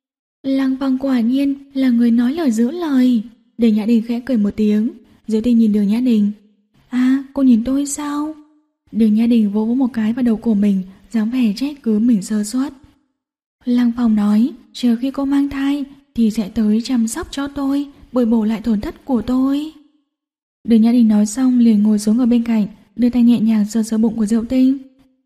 Lăng Phong quả nhiên là người nói lời giữ lời. Đường Nhã Đình khẽ cười một tiếng. Diệu Tinh nhìn Đường Nhã Đình. À, cô nhìn tôi sao? Đường Nhã Đình vỗ vỗ một cái vào đầu của mình, dáng vẻ trách cứ mình sơ suất. Lăng Phong nói, chờ khi cô mang thai thì sẽ tới chăm sóc cho tôi, bồi bổ lại tổn thất của tôi. Đường Nhã Đình nói xong liền ngồi xuống ở bên cạnh, đưa tay nhẹ nhàng sờ sờ bụng của Diệu Tinh.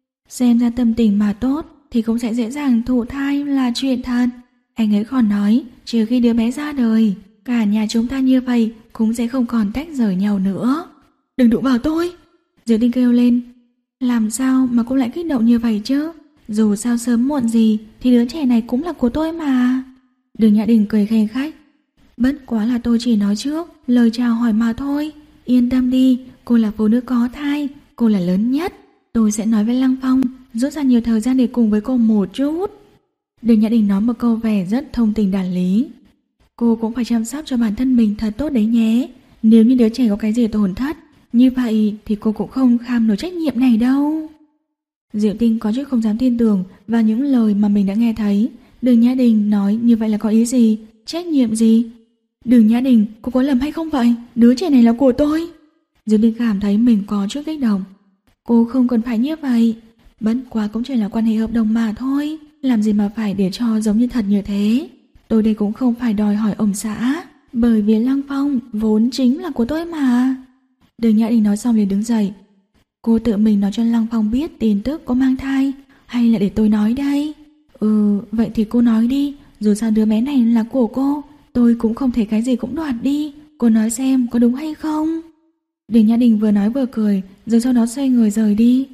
Xem ra tâm tình mà tốt thì cũng sẽ dễ dàng thụ thai là chuyện thật. Anh ấy còn nói, trừ khi đứa bé ra đời, cả nhà chúng ta như vậy cũng sẽ không còn tách rời nhau nữa. Đừng đụng vào tôi! Diệu Tinh kêu lên. Làm sao mà cô lại kích động như vậy chứ? Dù sao sớm muộn gì thì đứa trẻ này cũng là của tôi mà. Đường Nhã Đình cười khanh khách. Bất quá là tôi chỉ nói trước lời chào hỏi mà thôi. Yên tâm đi, cô là phụ nữ có thai, cô là lớn nhất. Tôi sẽ nói với Lăng Phong rút ra nhiều thời gian để cùng với cô một chút. Đường Nhã Đình nói một câu vẻ rất thông tình đạt lý. Cô cũng phải chăm sóc cho bản thân mình thật tốt đấy nhé. Nếu như đứa trẻ có cái gì tổn thất, như vậy thì cô cũng không kham nổi trách nhiệm này đâu. Diệu Tinh có chút không dám tin tưởng vào những lời mà mình đã nghe thấy. Đường Nhã Đình nói như vậy là có ý gì? Trách nhiệm gì? Đường Nhã Đình, cô có lầm hay không vậy? Đứa trẻ này là của tôi. Diệu Tinh cảm thấy mình có chút kích động. Cô không cần phải như vậy. Bất quá cũng chỉ là quan hệ hợp đồng mà thôi. Làm gì mà phải để cho giống như thật như thế. Tôi đây cũng không phải đòi hỏi ông xã, bởi vì Lăng Phong vốn chính là của tôi mà. Đường Nhã Đình nói xong liền đứng dậy. Cô tự mình nói cho Lăng Phong biết tin tức có mang thai, hay là để tôi nói đây? Ừ, vậy thì cô nói đi. Dù sao đứa bé này là của cô, tôi cũng không thể cái gì cũng đoạt đi. Cô nói xem có đúng hay không? Đường Nhã Đình vừa nói vừa cười, rồi sau đó xoay người rời đi.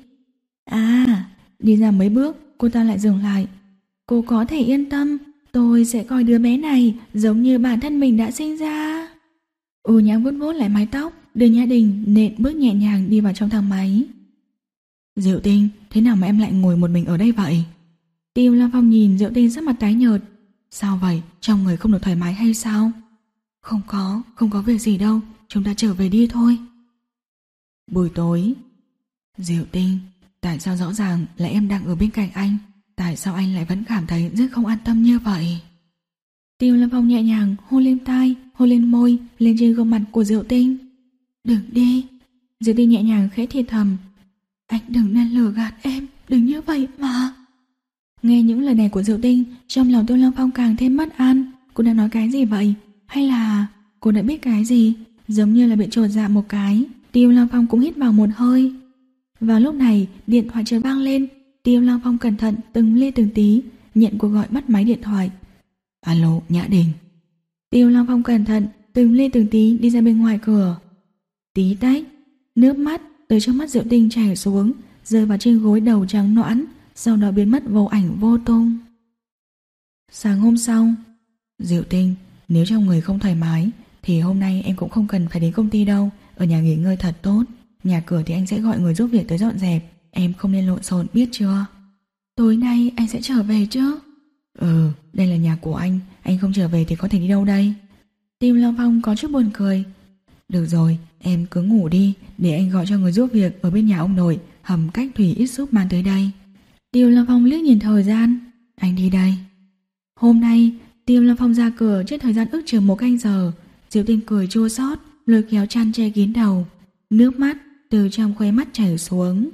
À, đi ra mấy bước, cô ta lại dừng lại. Cô có thể yên tâm, tôi sẽ coi đứa bé này giống như bản thân mình đã sinh ra. Ừ nhãng vuốt vuốt lại mái tóc, Đường Nhã Đình nện bước nhẹ nhàng đi vào trong thang máy. Diệu Tinh, thế nào mà em lại ngồi một mình ở đây vậy? Tiêu Lăng Phong nhìn Diệu Tinh sắc mặt tái nhợt. Sao vậy, trong người không được thoải mái hay sao? Không có, không có việc gì đâu, chúng ta trở về đi thôi. Buổi tối. Diệu Tinh, tại sao rõ ràng là em đang ở bên cạnh anh, tại sao anh lại vẫn cảm thấy rất không an tâm như vậy? Tiêu Lâm Phong nhẹ nhàng hôn lên tai, hôn lên môi, lên trên gương mặt của Diệu Tinh. Đừng đi. Diệu Tinh nhẹ nhàng khẽ thì thầm. Anh đừng nên lừa gạt em, đừng như vậy mà. Nghe những lời này của Diệu Tinh, trong lòng Tiêu Lâm Phong càng thêm bất an. Cô đã nói cái gì vậy? Hay là cô đã biết cái gì? Giống như là bị chột dạ một cái. Tiêu Lâm Phong cũng hít vào một hơi. Vào lúc này, điện thoại chợt vang lên. Tiêu Lâm Phong cẩn thận từng ly từng tí nhận cuộc gọi, bắt máy điện thoại. Alo, Nhã Đình. Tiêu Lâm Phong cẩn thận từng ly từng tí đi ra bên ngoài cửa. Tí tách, nước mắt từ trong mắt Diệu Tinh chảy xuống, rơi vào trên gối đầu trắng nõn, sau đó biến mất vô ảnh vô tung. Sáng hôm sau. Diệu Tinh, nếu trong người không thoải mái thì hôm nay em cũng không cần phải đến công ty đâu. Ở nhà nghỉ ngơi thật tốt. Nhà cửa thì anh sẽ gọi người giúp việc tới dọn dẹp. Em không nên lộn xộn, biết chưa? Tối nay anh sẽ trở về chứ? Ừ, đây là nhà của anh. Anh không trở về thì có thể đi đâu đây? Tim Long Phong có chút buồn cười. Được rồi, em cứ ngủ đi, để anh gọi cho người giúp việc ở bên nhà ông nội hầm cách thủy ít súp mang tới đây. Tiêu Lâm Phong liếc nhìn thời gian. Anh đi đây. Hôm nay Tiêu Lâm Phong ra cửa trước thời gian ước chừng một canh giờ. Diệu Tinh cười chua xót, lôi kéo chăn che kín đầu, nước mắt từ trong khóe mắt chảy xuống.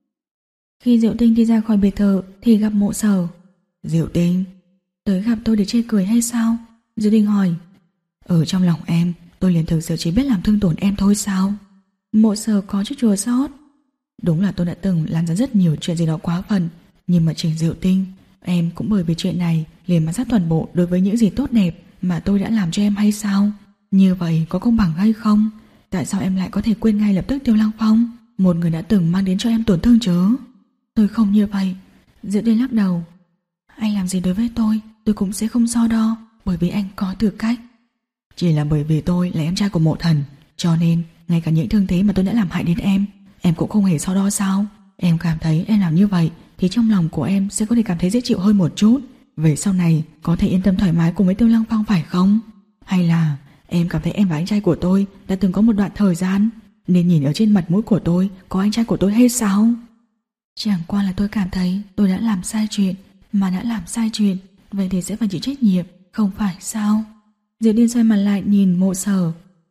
Khi Diệu Tinh đi ra khỏi biệt thự thì gặp Mộ Sở. Diệu Tinh, tới gặp tôi để chê cười hay sao? Diệu Tinh hỏi. Ở trong lòng em, tôi liền thực sự chỉ biết làm thương tổn em thôi sao? Mộ Sở có chút chua xót. Đúng là tôi đã từng làm ra rất nhiều chuyện gì đó quá phận, nhưng mà Trình Diệu Tinh, em cũng bởi vì chuyện này liền mà sát toàn bộ đối với những gì tốt đẹp mà tôi đã làm cho em hay sao? Như vậy có công bằng hay không? Tại sao em lại có thể quên ngay lập tức Tiêu Lăng Phong, một người đã từng mang đến cho em tổn thương chứ? Tôi không như vậy. Diệu Tinh lắc đầu. Anh làm gì đối với tôi, tôi cũng sẽ không so đo, bởi vì anh có tư cách. Chỉ là bởi vì tôi là em trai của Mộ Thần, cho nên ngay cả những thương thế mà tôi đã làm hại đến em, em cũng không hề so đo sao? Em cảm thấy em làm như vậy thì trong lòng của em sẽ có thể cảm thấy dễ chịu hơn một chút. Về sau này có thể yên tâm thoải mái cùng với Tiêu Lăng Phong phải không? Hay là em cảm thấy em và anh trai của tôi đã từng có một đoạn thời gian, nên nhìn ở trên mặt mũi của tôi có anh trai của tôi hay sao? Chẳng qua là tôi cảm thấy tôi đã làm sai chuyện, mà đã làm sai chuyện vậy thì sẽ phải chịu trách nhiệm, không phải sao? Diệu Điên xoay mặt lại nhìn Mộ Sở.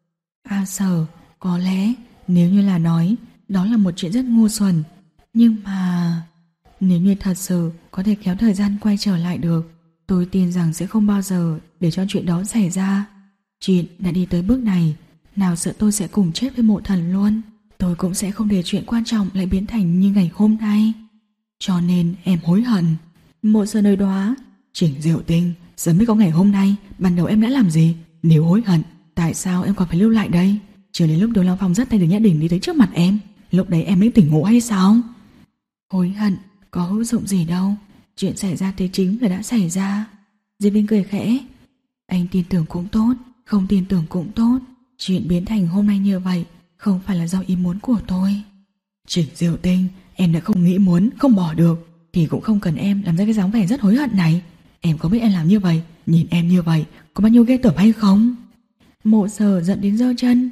À Sở, có lẽ nếu như là nói đó là một chuyện rất ngu xuẩn, nhưng mà nếu như thật sự có thể kéo thời gian quay trở lại được, tôi tin rằng sẽ không bao giờ để cho chuyện đó xảy ra. Chuyện đã đi tới bước này, nào sợ tôi sẽ cùng chết với Mộ Thần luôn. Tôi cũng sẽ không để chuyện quan trọng lại biến thành như ngày hôm nay. Cho nên em hối hận. Mộ Sở nơi đó. Trình Diệu Tinh, sớm biết có ngày hôm nay, ban đầu em đã làm gì? Nếu hối hận, tại sao em còn phải lưu lại đây? Chờ đến lúc Tiêu Lăng Phong dắt tay Đường Nhã Đình đi tới trước mặt em, lúc đấy em mới tỉnh ngộ hay sao? Hối hận có hữu dụng gì đâu, chuyện xảy ra thế chính là đã xảy ra. Diệp Linh cười khẽ. Anh tin tưởng cũng tốt, không tin tưởng cũng tốt. Chuyện biến thành hôm nay như vậy không phải là do ý muốn của tôi. Trình Diệu Tinh, em đã không nghĩ muốn, không bỏ được thì cũng không cần em làm ra cái dáng vẻ rất hối hận này. Em có biết em làm như vậy, nhìn em như vậy có bao nhiêu ghê tởm hay không? Mộ Sở giận đến giơ chân.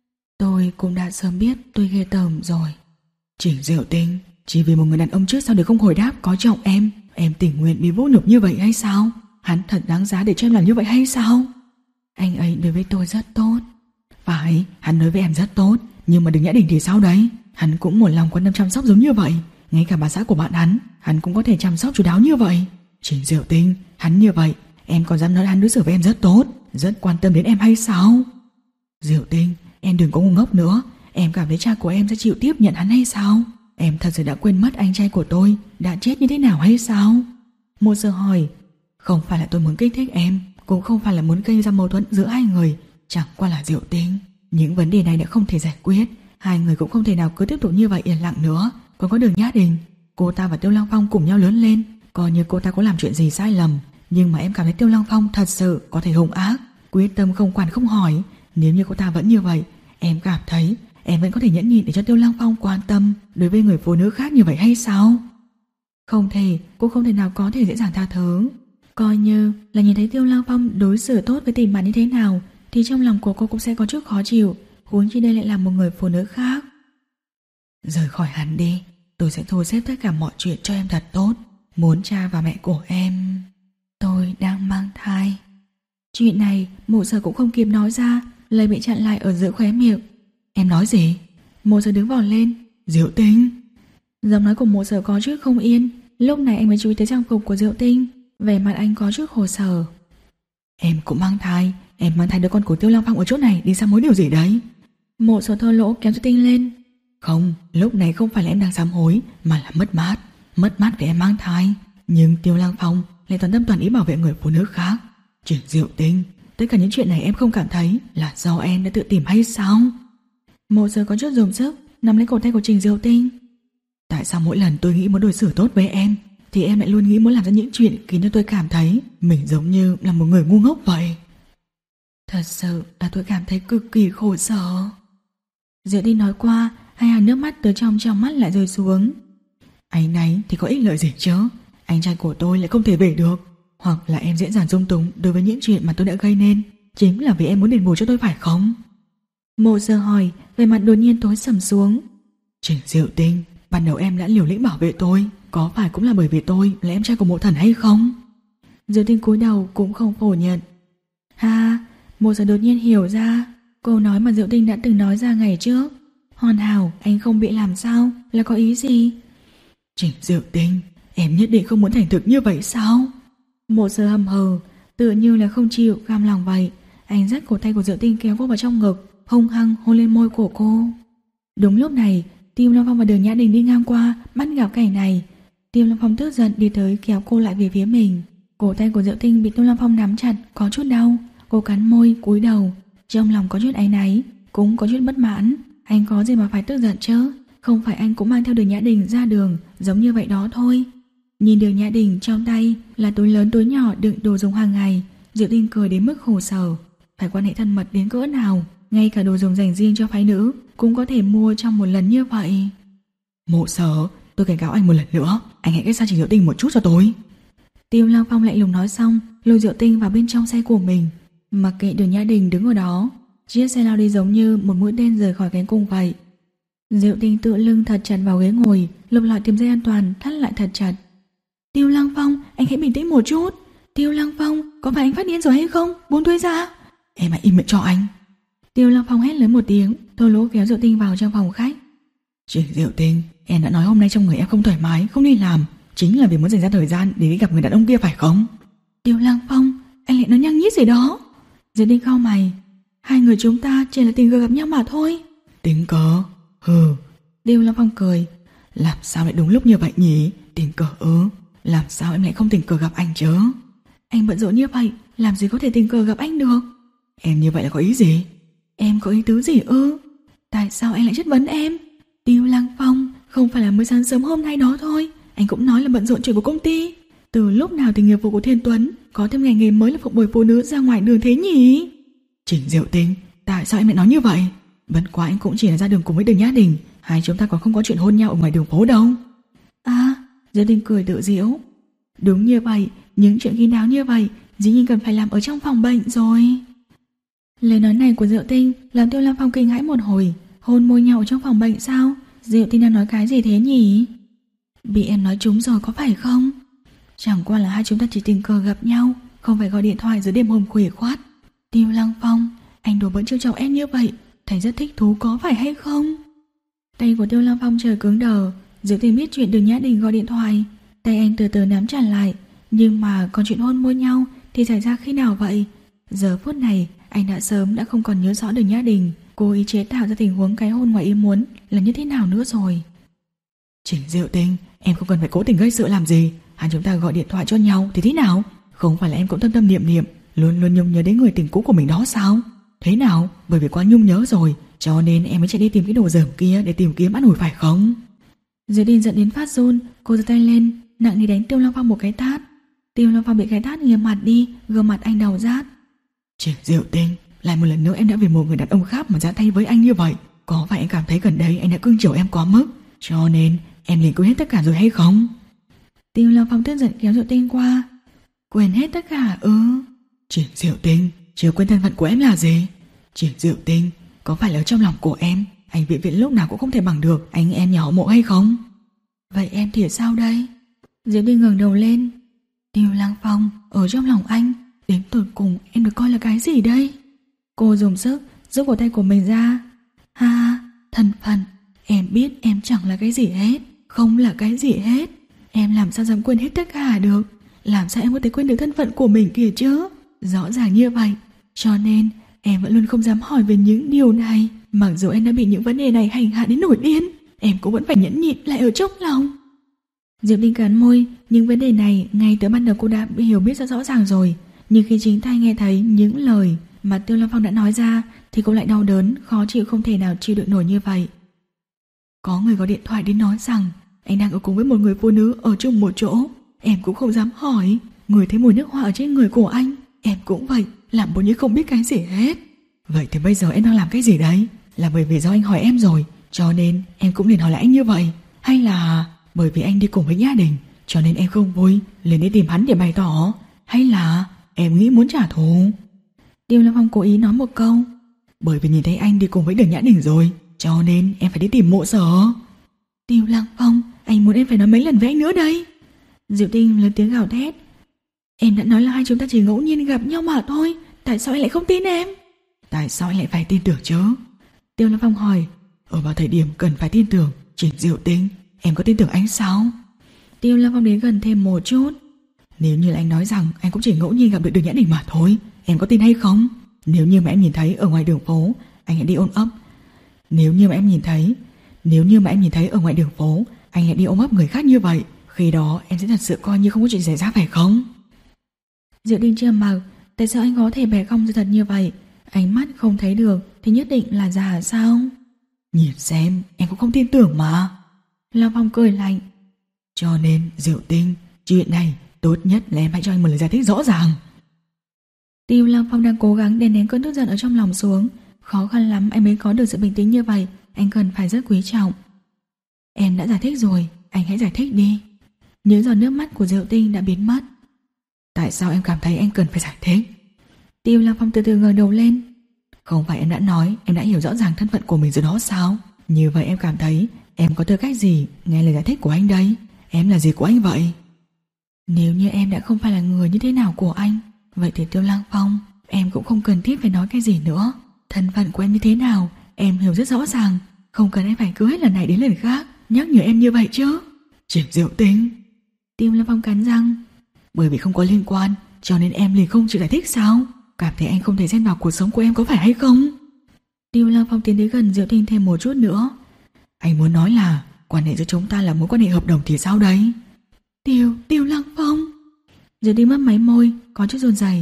Tôi cũng đã sớm biết tôi ghê tởm rồi. Trình Diệu Tinh, chỉ vì một người đàn ông trước sau đều không hồi đáp có trọng em, em tình nguyện bị vũ nhục như vậy hay sao? Hắn thật đáng giá để cho em làm như vậy hay sao? Anh ấy đối với tôi rất tốt. Phải, hắn đối với em rất tốt, nhưng mà Đường Nhã Đình thì sao đấy? Hắn cũng một lòng quan tâm chăm sóc giống như vậy. Ngay cả bà xã của bạn hắn, hắn cũng có thể chăm sóc chu đáo như vậy. Trình Diệu Tinh, hắn như vậy, em còn dám nói hắn đối xử với em rất tốt, rất quan tâm đến em hay sao? Diệu Tinh, em đừng có ngu ngốc nữa. Em cảm thấy cha của em sẽ chịu tiếp nhận hắn hay sao? Em thật sự đã quên mất anh trai của tôi đã chết như thế nào hay sao? Mộ Sở hỏi. Không phải là tôi muốn kích thích em, cũng không phải là muốn gây ra mâu thuẫn giữa hai người, chẳng qua là Diệu Tinh, những vấn đề này đã không thể giải quyết, hai người cũng không thể nào cứ tiếp tục như vậy yên lặng nữa. Còn có Đường Nhã Đình, cô ta và Tiêu Lăng Phong cùng nhau lớn lên, coi như cô ta có làm chuyện gì sai lầm, nhưng mà em cảm thấy Tiêu Lăng Phong thật sự có thể hung ác, quyết tâm không quản không hỏi. Nếu như cô ta vẫn như vậy, em cảm thấy em vẫn có thể nhẫn nhịn để cho Tiêu Lăng Phong quan tâm đối với người phụ nữ khác như vậy hay sao? Không thể, cô không thể nào có thể dễ dàng tha thứ. Coi như là nhìn thấy Tiêu Lăng Phong đối xử tốt với tình bạn như thế nào thì trong lòng của cô cũng sẽ có chút khó chịu, huống chi đây lại là một người phụ nữ khác. Rời khỏi hắn đi, tôi sẽ thu xếp tất cả mọi chuyện cho em thật tốt. Muốn cha và mẹ của em, tôi đang mang thai. Chuyện này Mộ Sở cũng không kịp nói ra, lời bị chặn lại ở giữa khóe miệng. Em nói gì? Mộ Sở đứng vọt lên. Diệu Tinh. Giọng nói của Mộ Sở có chút không yên. Lúc này anh mới chú ý tới trang phục của Diệu Tinh, vẻ mặt anh có chút khổ sở. Em cũng mang thai, em mang thai đứa con của Tiêu Lăng Phong ở chỗ này đi sám hối điều gì đấy? Mộ Sở thô lỗ kéo Diệu Tinh lên. Không, lúc này không phải là em đang sám hối, mà là mất mát. Mất mát vì em mang thai. Nhưng Tiêu Lăng Phong lại toàn tâm toàn ý bảo vệ người phụ nữ khác. Trình Diệu Tinh, tất cả những chuyện này em không cảm thấy là do em đã tự tìm hay sao? Mộ Sở có chút dùng sức nắm lấy cổ tay của Trình Diệu Tinh. Tại sao mỗi lần tôi nghĩ muốn đối xử tốt với em thì em lại luôn nghĩ muốn làm ra những chuyện khiến cho tôi cảm thấy mình giống như là một người ngu ngốc vậy? Thật sự là tôi cảm thấy cực kỳ khổ sở. Diệu Tinh nói qua, hai hàng nước mắt từ trong trong mắt lại rơi xuống. Anh này thì có ích lợi gì chứ? Anh trai của tôi lại không thể về được. Hoặc là em dễ dàng dung túng đối với những chuyện mà tôi đã gây nên, chính là vì em muốn đền bù cho tôi phải không? Mộ Sở hỏi, về mặt đột nhiên tối sầm xuống. Trình Diệu Tinh, ban đầu em đã liều lĩnh bảo vệ tôi, có phải cũng là bởi vì tôi là em trai của Mộ Thần hay không? Diệu Tinh cúi đầu cũng không phủ nhận. Ha, Mộ Sở đột nhiên hiểu ra câu nói mà Diệu Tinh đã từng nói ra ngày trước. Hoàn hảo, anh không bị làm sao, là có ý gì? Trình Diệu Tinh, em nhất định không muốn thành thực như vậy sao? Mộ Sở hầm hờ, tựa như là không chịu cam lòng vậy. Anh dắt cổ tay của Diệu Tinh kéo vô vào trong ngực, hung hăng hôn lên môi của cô. Đúng lúc này, Tiêu Long Phong và Đường Nhã Đình đi ngang qua, bắt gặp cảnh này. Tiêu Long Phong tức giận đi tới kéo cô lại về phía mình. Cổ tay của Diệu Tinh bị Tiêu Long Phong nắm chặt, có chút đau. Cô cắn môi, cúi đầu, trong lòng có chút áy náy, cũng có chút bất mãn. Anh có gì mà phải tức giận chứ? Không phải anh cũng mang theo Đường Nhã Đình ra đường giống như vậy đó thôi. Nhìn Đường Nhã Đình trong tay là túi lớn túi nhỏ đựng đồ dùng hàng ngày, Diệu Tinh cười đến mức khổ sở. Phải quan hệ thân mật đến cỡ nào, ngay cả đồ dùng dành riêng cho phái nữ cũng có thể mua trong một lần như vậy. Mộ Sở, tôi cảnh cáo anh một lần nữa, anh hãy cách xa Trình Diệu Tinh một chút cho tôi. Tiêu Long Phong lạnh lùng nói xong, lôi Diệu Tinh vào bên trong xe của mình. Mặc kệ Đường Nhã Đình đứng ở đó, chiếc xe lao đi giống như một mũi tên rời khỏi cánh cung vậy. Diệu Tinh tựa lưng thật chặt vào ghế ngồi, lục lọi tìm dây an toàn, thắt lại thật chặt. Tiêu Lăng Phong, anh hãy bình tĩnh một chút. Tiêu Lăng Phong, có phải anh phát điên rồi hay không? Buông tôi ra. Em hãy im miệng cho anh. Tiêu Lăng Phong hét lớn một tiếng, thô lỗ kéo Diệu Tinh vào trong phòng khách. Trình Diệu Tinh, em đã nói hôm nay trong người em không thoải mái, không đi làm, chính là vì muốn dành ra thời gian để đi gặp người đàn ông kia phải không? Tiêu Lăng Phong, anh lại nói nhăng nhít gì đó. Diệu Tinh cau mày. Hai người chúng ta chỉ là tình cờ gặp nhau mà thôi. Tình cờ? Hừ. Tiêu Lăng Phong cười. Làm sao lại đúng lúc như vậy nhỉ? Tình cờ ư? Làm sao em lại không tình cờ gặp anh chứ? Anh bận rộn như vậy, làm gì có thể tình cờ gặp anh được? Em như vậy là có ý gì? Em có ý tứ gì ư? Tại sao anh lại chất vấn em? Tiêu Lăng Phong, không phải là mới sáng sớm hôm nay đó thôi, anh cũng nói là bận rộn chuyện của công ty. Từ lúc nào thì nghiệp vụ của Thiên Tuấn có thêm ngành nghề mới là phục bồi phụ nữ ra ngoài đường thế nhỉ? Trình Diệu Tinh, tại sao em lại nói như vậy? Bất quá anh cũng chỉ là ra đường cùng với Đường Nhã Đình, hai chúng ta còn không có chuyện hôn nhau ở ngoài đường phố đâu. À, Diệu Tinh cười tự giễu. Đúng như vậy, những chuyện kín đáo như vậy dĩ nhiên cần phải làm ở trong phòng bệnh rồi. Lời nói này của Diệu Tinh làm Tiêu Lam Phong kinh hãi một hồi. Hôn môi nhau ở trong phòng bệnh sao? Diệu Tinh đang nói cái gì thế nhỉ? Bị em nói trúng rồi có phải không? Chẳng qua là hai chúng ta chỉ tình cờ gặp nhau, không phải gọi điện thoại giữa đêm hôm khuya khoát. Tiêu Lăng Phong, anh đùa bỡn trêu chọc em như vậy, thấy rất thích thú có phải hay không? Tay của Tiêu Lăng Phong trời cứng đờ. Diệu Tinh biết chuyện Đường Nhã Đình gọi điện thoại, tay anh từ từ nắm chặt lại. Nhưng mà còn chuyện hôn môi nhau thì xảy ra khi nào vậy? Giờ phút này anh đã sớm đã không còn nhớ rõ Đường Nhã Đình cố ý chế tạo ra tình huống cái hôn ngoài ý muốn là như thế nào nữa rồi. Trình Diệu Tinh, em không cần phải cố tình gây sự làm gì. Hai chúng ta gọi điện thoại cho nhau thì thế nào? Không phải là em cũng tâm tâm niệm niệm luôn luôn nhung nhớ đến người tình cũ của mình đó sao? Thế nào? Bởi vì quá nhung nhớ rồi cho nên em mới chạy đi tìm cái đồ dởm kia để tìm kiếm an ủi phải không? Diệu Tinh giận đến phát run, cô giơ tay lên nặng đi đánh Tiêu Long Phong một cái tát. Tiêu Long Phong bị cái tát nghiêng mặt đi, gương mặt anh đau rát. Trình Diệu Tinh, lại một lần nữa em đã vì một người đàn ông khác mà ra tay với anh như vậy. Có phải anh cảm thấy gần đây anh đã cưng chiều em quá mức, cho nên em liền quên hết tất cả rồi hay không? Tiêu Long Phong tức giận kéo Diệu Tinh qua. Quên hết tất cả ư? Ừ. Trình Diệu Tinh, chưa quên thân phận của em là gì? Trình Diệu Tinh, có phải là trong lòng của em anh Viện Viện lúc nào cũng không thể bằng được anh em nhà họ Mộ hay không? Vậy em thì sao đây? Diệu Tinh ngẩng đầu lên. Tiêu Lăng Phong, ở trong lòng anh đến tột cùng em được coi là cái gì đây? Cô dùng sức rút cổ tay của mình ra. Ha, thân phận, em biết em chẳng là cái gì hết, không là cái gì hết. Em làm sao dám quên hết tất cả được? Làm sao em có thể quên được thân phận của mình kìa chứ? Rõ ràng như vậy, cho nên em vẫn luôn không dám hỏi về những điều này. Mặc dù em đã bị những vấn đề này hành hạ đến nổi điên, em cũng vẫn phải nhẫn nhịn lại ở trong lòng. Diệp Tinh cắn môi, những vấn đề này ngay từ ban đầu cô đã hiểu biết rất rõ ràng rồi. Nhưng khi chính tay nghe thấy những lời mà Tiêu Lâm Phong đã nói ra thì cô lại đau đớn, khó chịu không thể nào chịu đựng nổi như vậy. Có người gọi điện thoại đến nói rằng anh đang ở cùng với một người phụ nữ ở chung một chỗ. Em cũng không dám hỏi. Người thấy mùi nước hoa ở trên người của anh, em cũng vậy, làm bộ như không biết cái gì hết. Vậy thì bây giờ em đang làm cái gì đấy? Là bởi vì do anh hỏi em rồi cho nên em cũng liền hỏi lại anh như vậy? Hay là bởi vì anh đi cùng với Nhã Đình cho nên em không vui liền đi tìm hắn để bày tỏ? Hay là em nghĩ muốn trả thù? Tiêu Lâm Phong cố ý nói một câu. Bởi vì nhìn thấy anh đi cùng với Đường Nhã Đình rồi cho nên em phải đi tìm Mộ Sở. Tiêu Lăng Phong, anh muốn em phải nói mấy lần với anh nữa đây? Diệu Tinh lớn tiếng gào thét. Em đã nói là hai chúng ta chỉ ngẫu nhiên gặp nhau mà thôi, tại sao anh lại không tin em? Tại sao anh lại phải tin tưởng chứ? Tiêu Lâm Phong hỏi. Ở vào thời điểm cần phải tin tưởng, Trình Diệu Tinh, em có tin tưởng anh sao? Tiêu Lâm Phong đến gần thêm một chút. Nếu như là anh nói rằng anh cũng chỉ ngẫu nhiên gặp được Đường Nhã Đình mà thôi, em có tin hay không? Nếu như mà em nhìn thấy ở ngoài đường phố anh hãy đi ôm ấp. Nếu như mà em nhìn thấy Nếu như mà em nhìn thấy ở ngoài đường phố anh lại đi ôm ấp người khác như vậy, khi đó em sẽ thật sự coi như không có chuyện xảy ra phải không? Diệu Tinh trầm mặc. Tại sao anh có thể bẻ cong sự thật như vậy? Ánh mắt không thấy được thì nhất định là giả sao? Nhìn xem, em cũng không tin tưởng mà. Lăng Phong cười lạnh. Cho nên Diệu Tinh, chuyện này tốt nhất là em hãy cho anh một lời giải thích rõ ràng. Tiêu Lăng Phong đang cố gắng đè nén cơn tức giận ở trong lòng xuống. Khó khăn lắm anh mới có được sự bình tĩnh như vậy. Anh cần phải rất quý trọng. Em đã giải thích rồi, anh hãy giải thích đi. Những giọt nước mắt của Diệu Tinh đã biến mất. Tại sao em cảm thấy anh cần phải giải thích? Tiêu Lăng Phong từ từ ngẩng đầu lên. Không phải em đã nói em đã hiểu rõ ràng thân phận của mình rồi đó sao? Như vậy em cảm thấy em có tư cách gì nghe lời giải thích của anh đây? Em là gì của anh vậy? Nếu như em đã không phải là người như thế nào của anh, vậy thì Tiêu Lăng Phong, em cũng không cần thiết phải nói cái gì nữa. Thân phận của em như thế nào em hiểu rất rõ ràng. Không cần em phải cứ hết lần này đến lần khác nhắc nhở em như vậy chứ. Triển Diệu Tinh. Tiêu Lăng Phong cắn răng. Bởi vì không có liên quan cho nên em liền không chịu giải thích sao? Cảm thấy anh không thể xen vào cuộc sống của em có phải hay không? Tiêu Lăng Phong tiến đến gần Diệu Tinh thêm một chút nữa. Anh muốn nói là quan hệ giữa chúng ta là mối quan hệ hợp đồng thì sao đấy? Tiêu, Tiêu Lăng Phong. Diệu Tinh mấp máy môi, có chút run rẩy.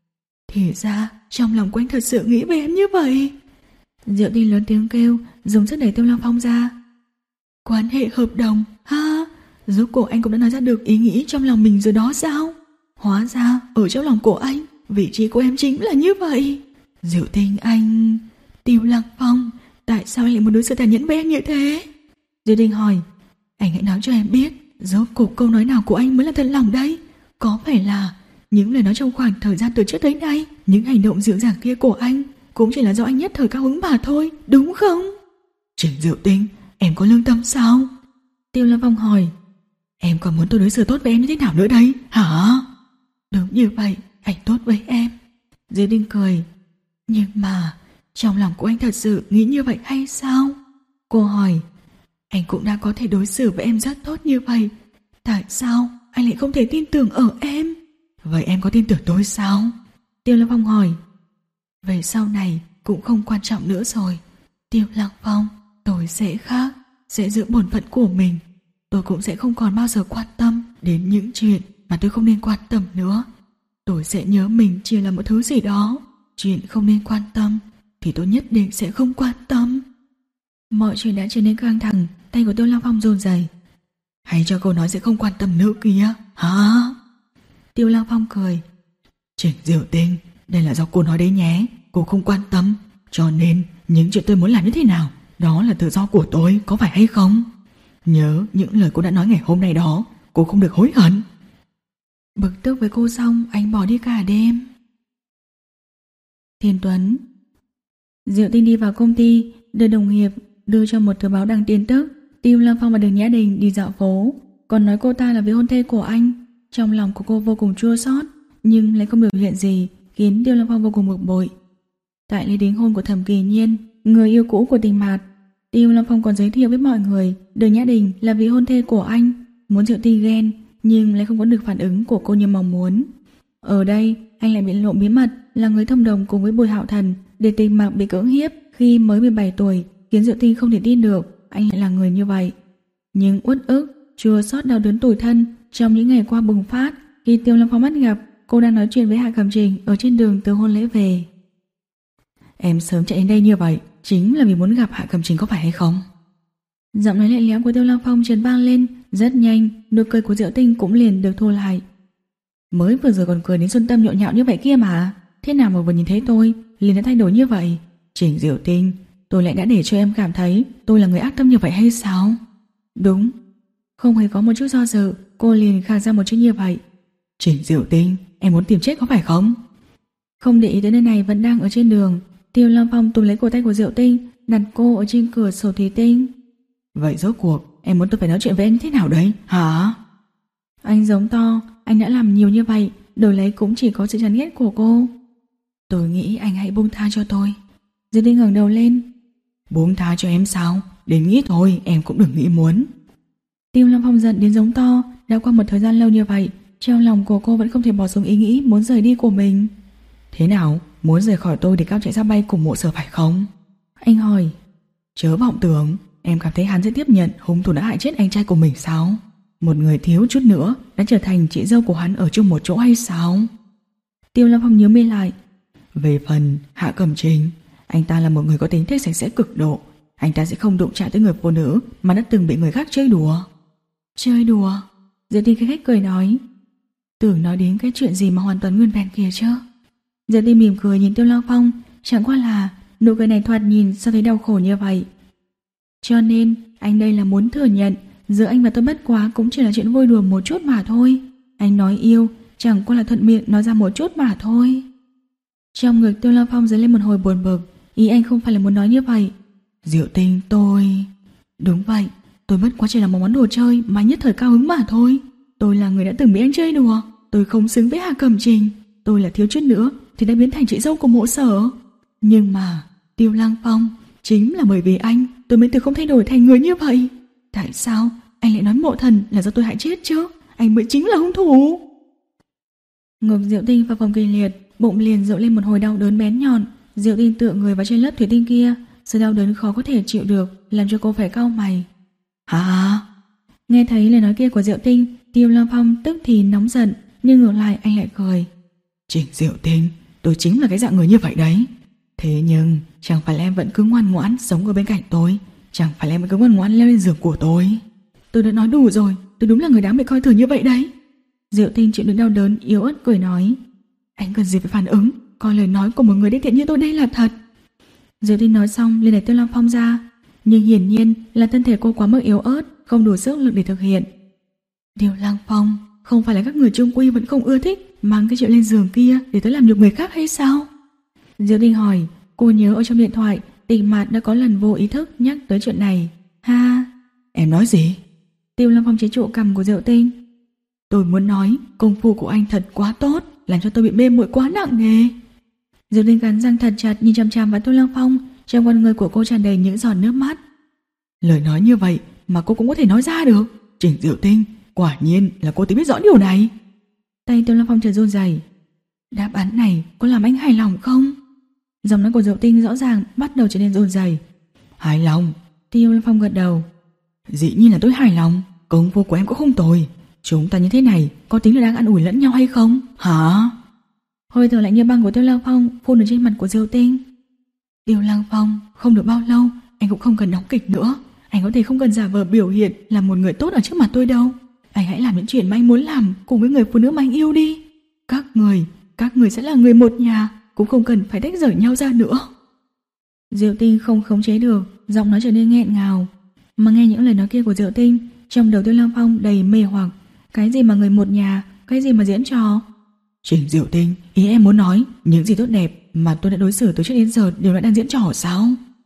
Thì ra trong lòng của anh thật sự nghĩ về em như vậy. Diệu Tinh lớn tiếng kêu, dùng sức đẩy Tiêu Lăng Phong ra. Quan hệ hợp đồng, ha? Rốt cuộc anh cũng đã nói ra được ý nghĩ trong lòng mình rồi đó sao? Hóa ra ở trong lòng của anh, vị trí của em chính là như vậy. Diệu Tinh anh... Tiêu Lăng Phong, tại sao anh lại muốn đối xử tàn nhẫn với em như thế? Diệu Tinh hỏi. Anh hãy nói cho em biết, rốt cuộc câu nói nào của anh mới là thật lòng đấy? Có phải là những lời nói trong khoảng thời gian từ trước tới nay, những hành động dịu dàng kia của anh cũng chỉ là do anh nhất thời cao hứng mà thôi, đúng không? Triển Diệu Tinh, em có lương tâm sao? Tiêu Lăng Phong hỏi. Em còn muốn tôi đối xử tốt với em như thế nào nữa đây, hả? Đúng như vậy, anh tốt với em. Diệu Tinh cười. Nhưng mà trong lòng của anh thật sự nghĩ như vậy hay sao? Cô hỏi. Anh cũng đã có thể đối xử với em rất tốt như vậy, tại sao anh lại không thể tin tưởng ở em? Vậy em có tin tưởng tôi sao? Tiêu Lăng Phong hỏi. Về sau này cũng không quan trọng nữa rồi. Tiêu Lăng Phong, tôi sẽ khác, sẽ giữ bổn phận của mình. Tôi cũng sẽ không còn bao giờ quan tâm đến những chuyện mà tôi không nên quan tâm nữa. Tôi sẽ nhớ mình chỉ là một thứ gì đó. Chuyện không nên quan tâm thì tôi nhất định sẽ không quan tâm. Mọi chuyện đã trở nên căng thẳng. Tay của Tiêu Lăng Phong run rẩy. Hay cho cô nói sẽ không quan tâm nữa kia, hả? Tiêu Lăng Phong cười. Triển Diệu Tinh, đây là do cô nói đấy nhé. Cô không quan tâm, cho nên những chuyện tôi muốn làm như thế nào, đó là tự do của tôi, có phải hay không? Nhớ những lời cô đã nói ngày hôm nay đó, cô không được hối hận. Bực tức với cô xong, anh bỏ đi cả đêm. Thiên Tuấn. Diệu Tinh đi vào công ty, đưa đồng nghiệp đưa cho một tờ báo đăng tin tức. Tiêu Lăng Phong và Đường Nhã Đình đi dạo phố, còn nói cô ta là vị hôn thê của anh. Trong lòng của cô vô cùng chua xót, nhưng lại không biểu hiện gì, khiến Tiêu Lăng Phong vô cùng bực bội. Tại lễ đính hôn của Thẩm Kỳ Nhiên, người yêu cũ của Tình Mạt, Tiêu Lăng Phong còn giới thiệu với mọi người Đường Nhã Đình là vị hôn thê của anh, muốn Diệu Tinh ghen nhưng lại không có được phản ứng của cô như mong muốn. Ở đây anh lại bị lộ bí mật là người thông đồng cùng với Bùi Hạo Thần để Tình Mạt bị cưỡng hiếp khi mới mười bảy tuổi, khiến Diệu Tinh không thể tin được anh lại là người như vậy. Nhưng uất ức, chua xót đau đớn tủi thân trong những ngày qua bùng phát khi Tiêu Lăng Phong bắt gặp cô đang nói chuyện với Hạ Cẩm Trình ở trên đường từ hôn lễ về. Em sớm chạy đến đây như vậy chính là vì muốn gặp Hạ Cẩm Trình có phải hay không? Giọng nói lạnh lẽo của Tiêu Lăng Phong chợt vang lên, rất nhanh, nụ cười của Diệu Tinh cũng liền được thu lại. Mới vừa rồi còn cười đến xuân tâm nhộn nhạo như vậy kia mà, thế nào mà vừa nhìn thấy tôi liền đã thay đổi như vậy? Trình Diệu Tinh, tôi lại đã để cho em cảm thấy tôi là người ác tâm như vậy hay sao? Đúng. Không hề có một chút do dự, cô liền khạc ra một chữ như vậy. Trình Diệu Tinh, em muốn tìm chết có phải không? Không để ý tới nơi này vẫn đang ở trên đường, Tiêu Lăng Phong túm lấy cổ tay của Diệu Tinh, đặt cô ở trên cửa sổ thủy tinh. Vậy rốt cuộc em muốn tôi phải nói chuyện với em như thế nào đấy, hả? Anh giống to, anh đã làm nhiều như vậy, đổi lấy cũng chỉ có sự chán ghét của cô. Tôi nghĩ anh hãy buông tha cho tôi. Diệu Tinh ngẩng đầu lên. Buông tha cho em sao? Đến nghĩ thôi, em cũng đừng nghĩ muốn. Tiêu Lăng Phong giận đến giống to, đã qua một thời gian lâu như vậy, trong lòng của cô vẫn không thể bỏ xuống ý nghĩ muốn rời đi của mình. Thế nào, muốn rời khỏi tôi để cao chạy ra bay cùng mộ Sở phải không? Anh hỏi. Chớ vọng tưởng, Em cảm thấy hắn sẽ tiếp nhận hung thủ đã hại chết anh trai của mình sao? Một người thiếu chút nữa đã trở thành chị dâu của hắn ở chung một chỗ hay sao? Tiêu Lâm Phong nhớ mi lại. Về phần Hạ Cẩm Trình, anh ta là một người có tính thích sạch sẽ cực độ. Anh ta sẽ không đụng chạm tới người phụ nữ mà đã từng bị người khác chơi đùa. Chơi đùa? Diệu Tinh khách khách cười nói. Tưởng nói đến cái chuyện gì mà hoàn toàn nguyên vẹn kìa chứ. Diệu Tinh mỉm cười nhìn Tiêu Lâm Phong, chẳng qua là nụ cười này thoạt nhìn sao thấy đau khổ như vậy. Cho nên anh đây là muốn thừa nhận giữa anh và tôi bất quá cũng chỉ là chuyện vui đùa một chút mà thôi. Anh nói yêu chẳng qua là thuận miệng nói ra một chút mà thôi. Trong ngực Tiêu Lâm Phong dấy lên một hồi buồn bực. Ý anh không phải là muốn nói như vậy. Diệu Tinh, tôi... Đúng vậy, tôi bất quá chỉ là một món đồ chơi mà nhất thời cao hứng mà thôi. Tôi là người đã từng bị anh chơi đùa. Tôi không xứng với Hạ Cẩm Trình. Tôi là thiếu chút nữa thì đã biến thành chị dâu của Mộ Sở. Nhưng mà Tiêu Lăng Phong, chính là bởi vì anh tôi mới từ không thay đổi thành người như vậy. Tại sao anh lại nói Mộ Thần là do tôi hại chết chứ? Anh mới chính là hung thủ. Ngực Diệu Tinh vào vòng kịch liệt, bụng liền rộ lên một hồi đau đớn bén nhọn. Diệu Tinh tựa người vào trên lớp thủy tinh kia, sự đau đớn khó có thể chịu được làm cho cô phải cau mày. Hả? Nghe thấy lời nói kia của Diệu Tinh, Tiêu Lâm Phong tức thì nóng giận, nhưng ngược lại anh lại cười. Trình Diệu Tinh, tôi chính là cái dạng người như vậy đấy. Thế nhưng chẳng phải là em vẫn cứ ngoan ngoãn sống ở bên cạnh tôi? Chẳng phải là em vẫn cứ ngoan ngoãn leo lên giường của tôi? Tôi đã nói đủ rồi, tôi đúng là người đáng bị coi thường như vậy đấy. Diệu Tinh chịu đựng đau đớn yếu ớt cười nói. Anh cần gì phải phản ứng, coi lời nói của một người đê tiện như tôi đây là thật. Diệu Tinh nói xong liền đẩy Tiêu Lâm Phong ra, nhưng hiển nhiên là thân thể cô quá mức yếu ớt, không đủ sức lực để thực hiện. Tiêu Lăng Phong, không phải là các người chung quy vẫn không ưa thích mang cái chuyện lên giường kia để tới làm nhục người khác hay sao? Diệu Tinh hỏi. Cô nhớ ở trong điện thoại Tình Mạt đã có lần vô ý thức nhắc tới chuyện này. Ha, em nói gì? Tiêu Lâm Phong chế trụ cằm của Diệu Tinh. Tôi muốn nói công phu của anh thật quá tốt, làm cho tôi bị mê muội quá nặng nề. Diệu Tinh cắn răng thật chặt nhìn chằm chằm vào Tiêu Lâm Phong, trong con người của cô tràn đầy những giọt nước mắt. Lời nói như vậy mà cô cũng có thể nói ra được. Trình Diệu Tinh, quả nhiên là cô tính biết rõ điều này. Tay Tiêu Lâm Phong chợt run rẩy. Đáp án này có làm anh hài lòng không? Giọng nói của Diệu Tinh rõ ràng bắt đầu trở nên run rẩy. Hài lòng? Tiêu Lâm Phong gật đầu. Dĩ nhiên là tôi hài lòng. Công phu của em cũng không tồi. Chúng ta như thế này có tính là đang ăn ủi lẫn nhau hay không? Hả? Hơi thở lạnh như băng của Tiêu Lăng Phong phun ở trên mặt của Diệu Tinh. Tiêu Lăng Phong, không được bao lâu anh cũng không cần đóng kịch nữa. Anh có thể không cần giả vờ biểu hiện là một người tốt ở trước mặt tôi đâu. Anh hãy làm những chuyện mà anh muốn làm cùng với người phụ nữ mà anh yêu đi. Các người, các người sẽ là người một nhà, cũng không cần phải tách rời nhau ra nữa. Diệu Tinh không khống chế được, giọng nói trở nên nghẹn ngào. Mà nghe những lời nói kia của Diệu Tinh, trong đầu Tiêu Lăng Phong đầy mê hoặc. Cái gì mà người một nhà, cái gì mà diễn trò. Trình Diệu Tinh, ý em muốn nói những gì tốt đẹp mà tôi đã đối xử từ trước đến giờ đều đã đang diễn trò sao?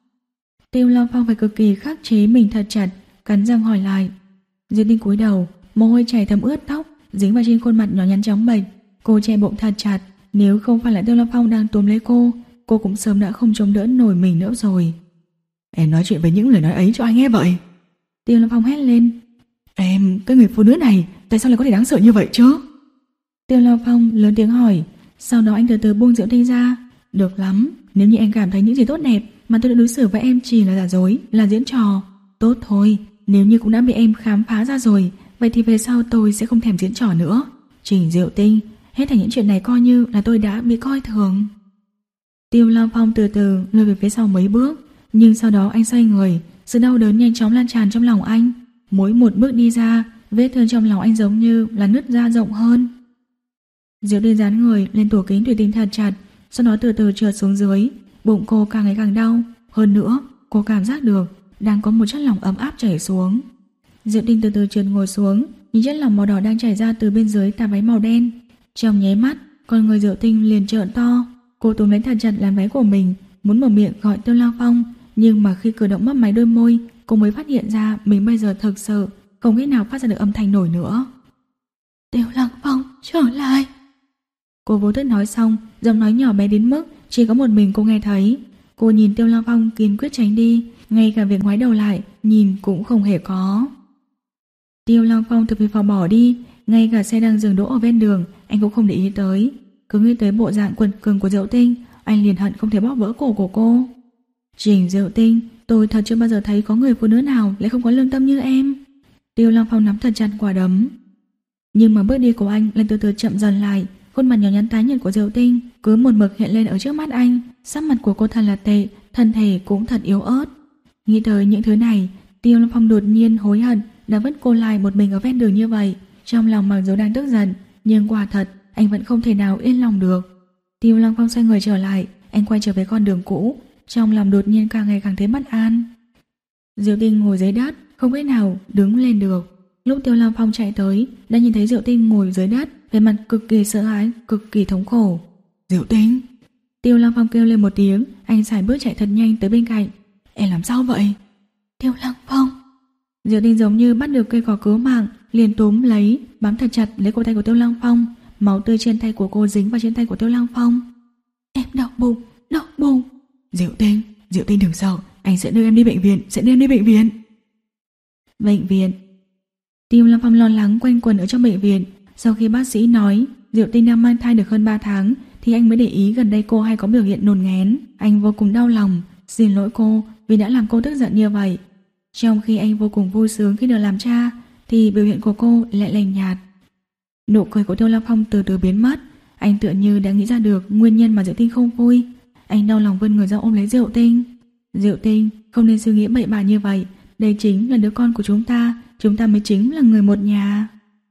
Tiêu Lăng Phong phải cực kỳ khắc chế mình thật chặt, cắn răng hỏi lại. Diệu Tinh cúi đầu, mồ hôi chảy thấm ướt tóc, dính vào trên khuôn mặt nhỏ nhắn trắng bệch. Cô che bụng thật chặt, nếu không phải là Tiêu Lăng Phong đang túm lấy cô, cô cũng sớm đã không chống đỡ nổi mình nữa rồi. Em nói chuyện với những lời nói ấy cho anh nghe vậy? Tiêu Lăng Phong hét lên. Em, cái người phụ nữ này, tại sao lại có thể đáng sợ như vậy chứ? Tiêu Lăng Phong lớn tiếng hỏi. Sau đó anh từ từ buông Diệu Tinh ra. Được lắm, nếu như anh cảm thấy những gì tốt đẹp mà tôi đã đối xử với em chỉ là giả dối, là diễn trò, tốt thôi. Nếu như cũng đã bị em khám phá ra rồi, vậy thì về sau tôi sẽ không thèm diễn trò nữa. Trình Diệu Tinh, hết thảy những chuyện này coi như là tôi đã bị coi thường. Tiêu Lăng Phong từ từ lùi về phía sau mấy bước, nhưng sau đó anh xoay người, sự đau đớn nhanh chóng lan tràn trong lòng anh. Mỗi một bước đi ra, vết thương trong lòng anh giống như là nứt ra rộng hơn. Diệu Tinh dán người lên tủ kính thủy tinh thật chặt, sau đó từ từ trượt xuống dưới. Bụng cô càng ngày càng đau. Hơn nữa, cô cảm giác được đang có một chất lỏng ấm áp chảy xuống. Diệu Tinh từ từ trượt ngồi xuống, nhìn chất lỏng màu đỏ đang chảy ra từ bên dưới tà váy màu đen. Trong nháy mắt, con người Diệu Tinh liền trợn to. Cô túm lấy thật chặt làn váy của mình, muốn mở miệng gọi Tiêu Lăng Phong, nhưng mà khi cử động mấp máy đôi môi, cô mới phát hiện ra mình bây giờ thực sự không cách nào phát ra được âm thanh nổi nữa. Tiêu Lăng Phong, trở lại. Cô vô thức nói xong, giọng nói nhỏ bé đến mức chỉ có một mình cô nghe thấy. Cô nhìn Tiêu Lăng Phong kiên quyết tránh đi, ngay cả việc ngoái đầu lại nhìn cũng không hề có. Tiêu Lăng Phong từ phía phòng bỏ đi, ngay cả xe đang dừng đỗ ở ven đường anh cũng không để ý tới. Cứ nghĩ tới bộ dạng quật cường của Diệu Tinh, anh liền hận không thể bóp vỡ cổ của cô. Trình Diệu Tinh, tôi thật chưa bao giờ thấy có người phụ nữ nào lại không có lương tâm như em. Tiêu Lăng Phong nắm thật chặt quả đấm. Nhưng mà bước đi của anh lại từ từ chậm dần lại. Khuôn mặt nhỏ nhắn tái nhợt của Diệu Tinh cứ một mực hiện lên ở trước mắt anh. Sắc mặt của cô thật là tệ, thân thể cũng thật yếu ớt. Nghĩ tới những thứ này, Tiêu Lăng Phong đột nhiên hối hận đã vứt cô lại một mình ở ven đường như vậy. Trong lòng mặc dù đang tức giận, nhưng quả thật anh vẫn không thể nào yên lòng được. Tiêu Lăng Phong xoay người trở lại, anh quay trở về con đường cũ, trong lòng đột nhiên càng ngày càng thấy bất an. Diệu Tinh ngồi dưới đất, không cách nào đứng lên được. Lúc Tiêu Lăng Phong chạy tới, đã nhìn thấy Diệu Tinh ngồi dưới đất, vẻ mặt cực kỳ sợ hãi, cực kỳ thống khổ. Diệu Tinh! Tiêu Lăng Phong kêu lên một tiếng, anh sải bước chạy thật nhanh tới bên cạnh. Em làm sao vậy? Tiêu Lăng Phong! Diệu Tinh giống như bắt được cây cỏ cứu mạng, liền túm lấy, bám thật chặt lấy cổ tay của Tiêu Lăng Phong. Máu tươi trên tay của cô dính vào trên tay của Tiêu Lăng Phong. Em đau bụng, đau bụng. Diệu Tinh, Diệu Tinh đừng sợ, anh sẽ đưa em đi bệnh viện, sẽ đưa em đi bệnh viện. Bệnh viện. Tiêu Lăng Phong lo lắng quanh quẩn ở trong bệnh viện. Sau khi bác sĩ nói Diệu Tinh đang mang thai được hơn ba tháng, thì anh mới để ý gần đây cô hay có biểu hiện nôn ngén. Anh vô cùng đau lòng, xin lỗi cô vì đã làm cô tức giận như vậy. Trong khi anh vô cùng vui sướng khi được làm cha, thì biểu hiện của cô lại lạnh nhạt. Nụ cười của Tiêu Lăng Phong từ từ biến mất. Anh tựa như đã nghĩ ra được nguyên nhân mà Diệu Tinh không vui. Anh đau lòng vươn người ra ôm lấy Diệu Tinh. Diệu Tinh, không nên suy nghĩ bậy bạ như vậy. Đây chính là đứa con của chúng ta. Chúng ta mới chính là người một nhà.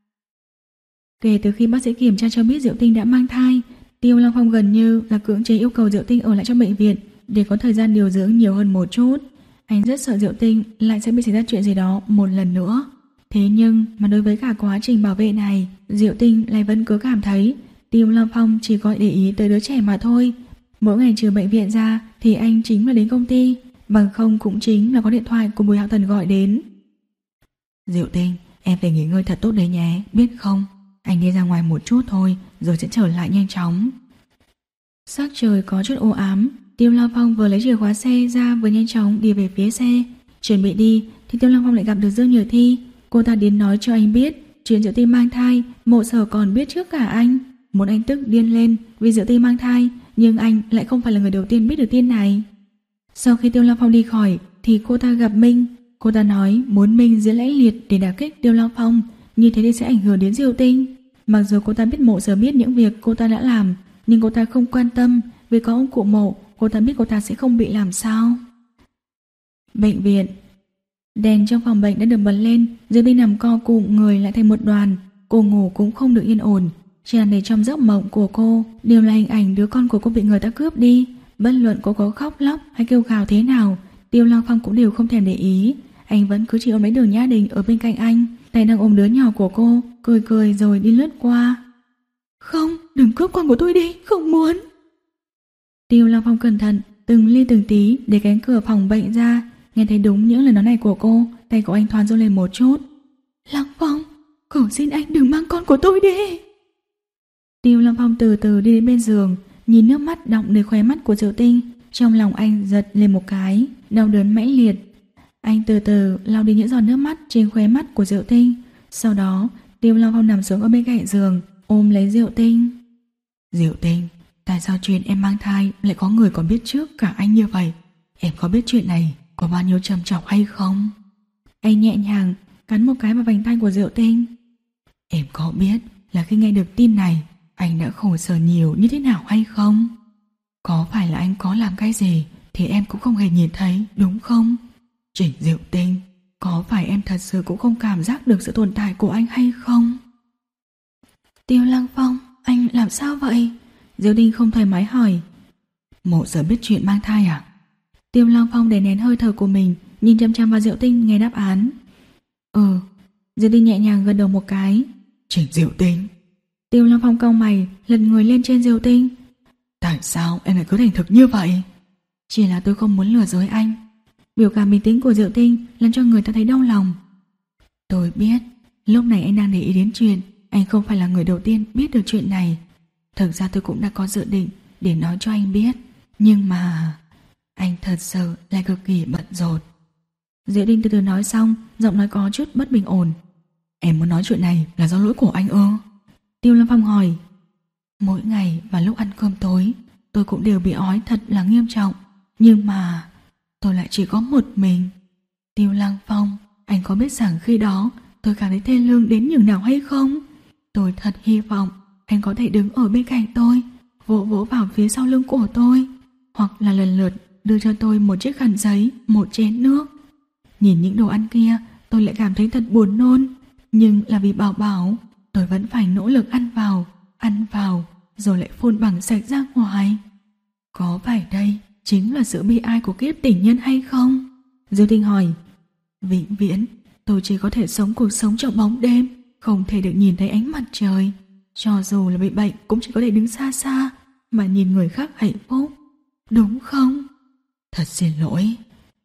Kể từ khi bác sĩ kiểm tra cho biết Diệu Tinh đã mang thai, Tiêu Lăng Phong gần như là cưỡng chế yêu cầu Diệu Tinh ở lại trong bệnh viện để có thời gian điều dưỡng nhiều hơn một chút. Anh rất sợ Diệu Tinh lại sẽ bị xảy ra chuyện gì đó một lần nữa. Thế nhưng mà đối với cả quá trình bảo vệ này, Diệu Tinh lại vẫn cứ cảm thấy Tiêu Lăng Phong chỉ có để ý tới đứa trẻ mà thôi. Mỗi ngày trừ bệnh viện ra thì anh chính là đến công ty, bằng không cũng chính là có điện thoại của Bùi Hạo Thần gọi đến. Diệu Tinh, em phải nghỉ ngơi thật tốt đấy nhé, biết không? Anh đi ra ngoài một chút thôi, rồi sẽ trở lại nhanh chóng. Sắc trời có chút u ám, Tiêu Lăng Phong vừa lấy chìa khóa xe ra vừa nhanh chóng đi về phía xe. Chuẩn bị đi thì Tiêu Lăng Phong lại gặp được Dương Nhược Thi. Cô ta đến nói cho anh biết chuyện Diệu Tinh mang thai, Mộ Sở còn biết trước cả anh. Muốn anh tức điên lên vì Diệu Tinh mang thai, nhưng anh lại không phải là người đầu tiên biết được tin này. Sau khi Tiêu Lăng Phong đi khỏi thì cô ta gặp Minh. Cô ta nói muốn Minh diễn lãnh liệt để đả kích Tiêu Lăng Phong, như thế thì sẽ ảnh hưởng đến Diệu Tinh. Mặc dù cô ta biết Mộ Sở biết những việc cô ta đã làm, nhưng cô ta không quan tâm, vì có ông cụ Mộ, cô ta biết cô ta sẽ không bị làm sao. Bệnh viện. Đèn trong phòng bệnh đã được bật lên. Diệu Tinh nằm co cụm người lại thành một đoàn. Cô ngủ cũng không được yên ổn. Tràn đầy trong giấc mộng của cô đều là hình ảnh đứa con của cô bị người ta cướp đi. Bất luận cô có khóc lóc hay kêu gào thế nào, Tiêu Lăng Phong cũng đều không thèm để ý. Anh vẫn cứ chỉ ôm lấy Đường Nhã Đình ở bên cạnh anh, tay đang ôm đứa nhỏ của cô, cười cười rồi đi lướt qua. Không, đừng cướp con của tôi đi, không muốn. Tiêu Lăng Phong cẩn thận từng ly từng tí để cánh cửa phòng bệnh ra. Nghe thấy đúng những lời nói này của cô, tay của anh thoáng run lên một chút. Lăng Phong, cầu xin anh đừng mang con của tôi đi. Tiêu Lăng Phong từ từ đi đến bên giường, nhìn nước mắt đọng nơi khóe mắt của Diệu Tinh. Trong lòng anh giật lên một cái, đau đớn mãnh liệt. Anh từ từ lau đi những giọt nước mắt trên khóe mắt của Diệu Tinh. Sau đó Tiêu Lăng Phong nằm xuống ở bên cạnh giường, ôm lấy Diệu Tinh. Diệu Tinh, tại sao chuyện em mang thai lại có người còn biết trước cả anh như vậy? Em có biết chuyện này có bao nhiêu trầm trọng hay không? Anh nhẹ nhàng cắn một cái vào vành tay của Diệu Tinh. Em có biết là khi nghe được tin này anh đã khổ sở nhiều như thế nào hay không? Có phải là anh có làm cái gì thì em cũng không hề nhìn thấy, đúng không? Trình Diệu Tinh, có phải em thật sự cũng không cảm giác được sự tồn tại của anh hay không? Tiêu Lăng Phong, anh làm sao vậy? Diệu Tinh không thoải mái hỏi. Mộ Sở biết chuyện mang thai à? Tiêu Lăng Phong đè nén hơi thở của mình, nhìn chăm chăm vào Diệu Tinh nghe đáp án. Ừ. Diệu Tinh nhẹ nhàng gật đầu một cái. Trình Diệu Tinh. Tiêu Lăng Phong cau mày, lật người lên trên Diệu Tinh. Tại sao em lại cứ thành thực như vậy? Chỉ là tôi không muốn lừa dối anh. Biểu cảm bình tĩnh của Diệu Tinh làm cho người ta thấy đau lòng. Tôi biết lúc này anh đang để ý đến chuyện anh không phải là người đầu tiên biết được chuyện này. Thực ra tôi cũng đã có dự định để nói cho anh biết, nhưng mà anh thật sự lại cực kỳ bận rộn. Diệu Tinh từ từ nói xong, giọng nói có chút bất bình ổn. Em muốn nói chuyện này là do lỗi của anh ư? Tiêu Lâm Phong hỏi. Mỗi ngày vào lúc ăn cơm tối tôi cũng đều bị ói thật là nghiêm trọng. Nhưng mà tôi lại chỉ có một mình. Tiêu Lăng Phong, anh có biết rằng khi đó tôi cảm thấy thê lương đến nhường nào hay không? Tôi thật hy vọng anh có thể đứng ở bên cạnh tôi, vỗ vỗ vào phía sau lưng của tôi, hoặc là lần lượt đưa cho tôi một chiếc khăn giấy, một chén nước. Nhìn những đồ ăn kia, tôi lại cảm thấy thật buồn nôn, nhưng là vì Bảo Bảo, tôi vẫn phải nỗ lực ăn vào, ăn vào, rồi lại phun bằng sạch ra ngoài. Có phải đây chính là sự bi ai của kiếp tình nhân hay không? Diêu Tinh hỏi. Vĩnh viễn, tôi chỉ có thể sống cuộc sống trong bóng đêm, không thể được nhìn thấy ánh mặt trời. Cho dù là bị bệnh cũng chỉ có thể đứng xa xa mà nhìn người khác hạnh phúc, đúng không? Thật xin lỗi.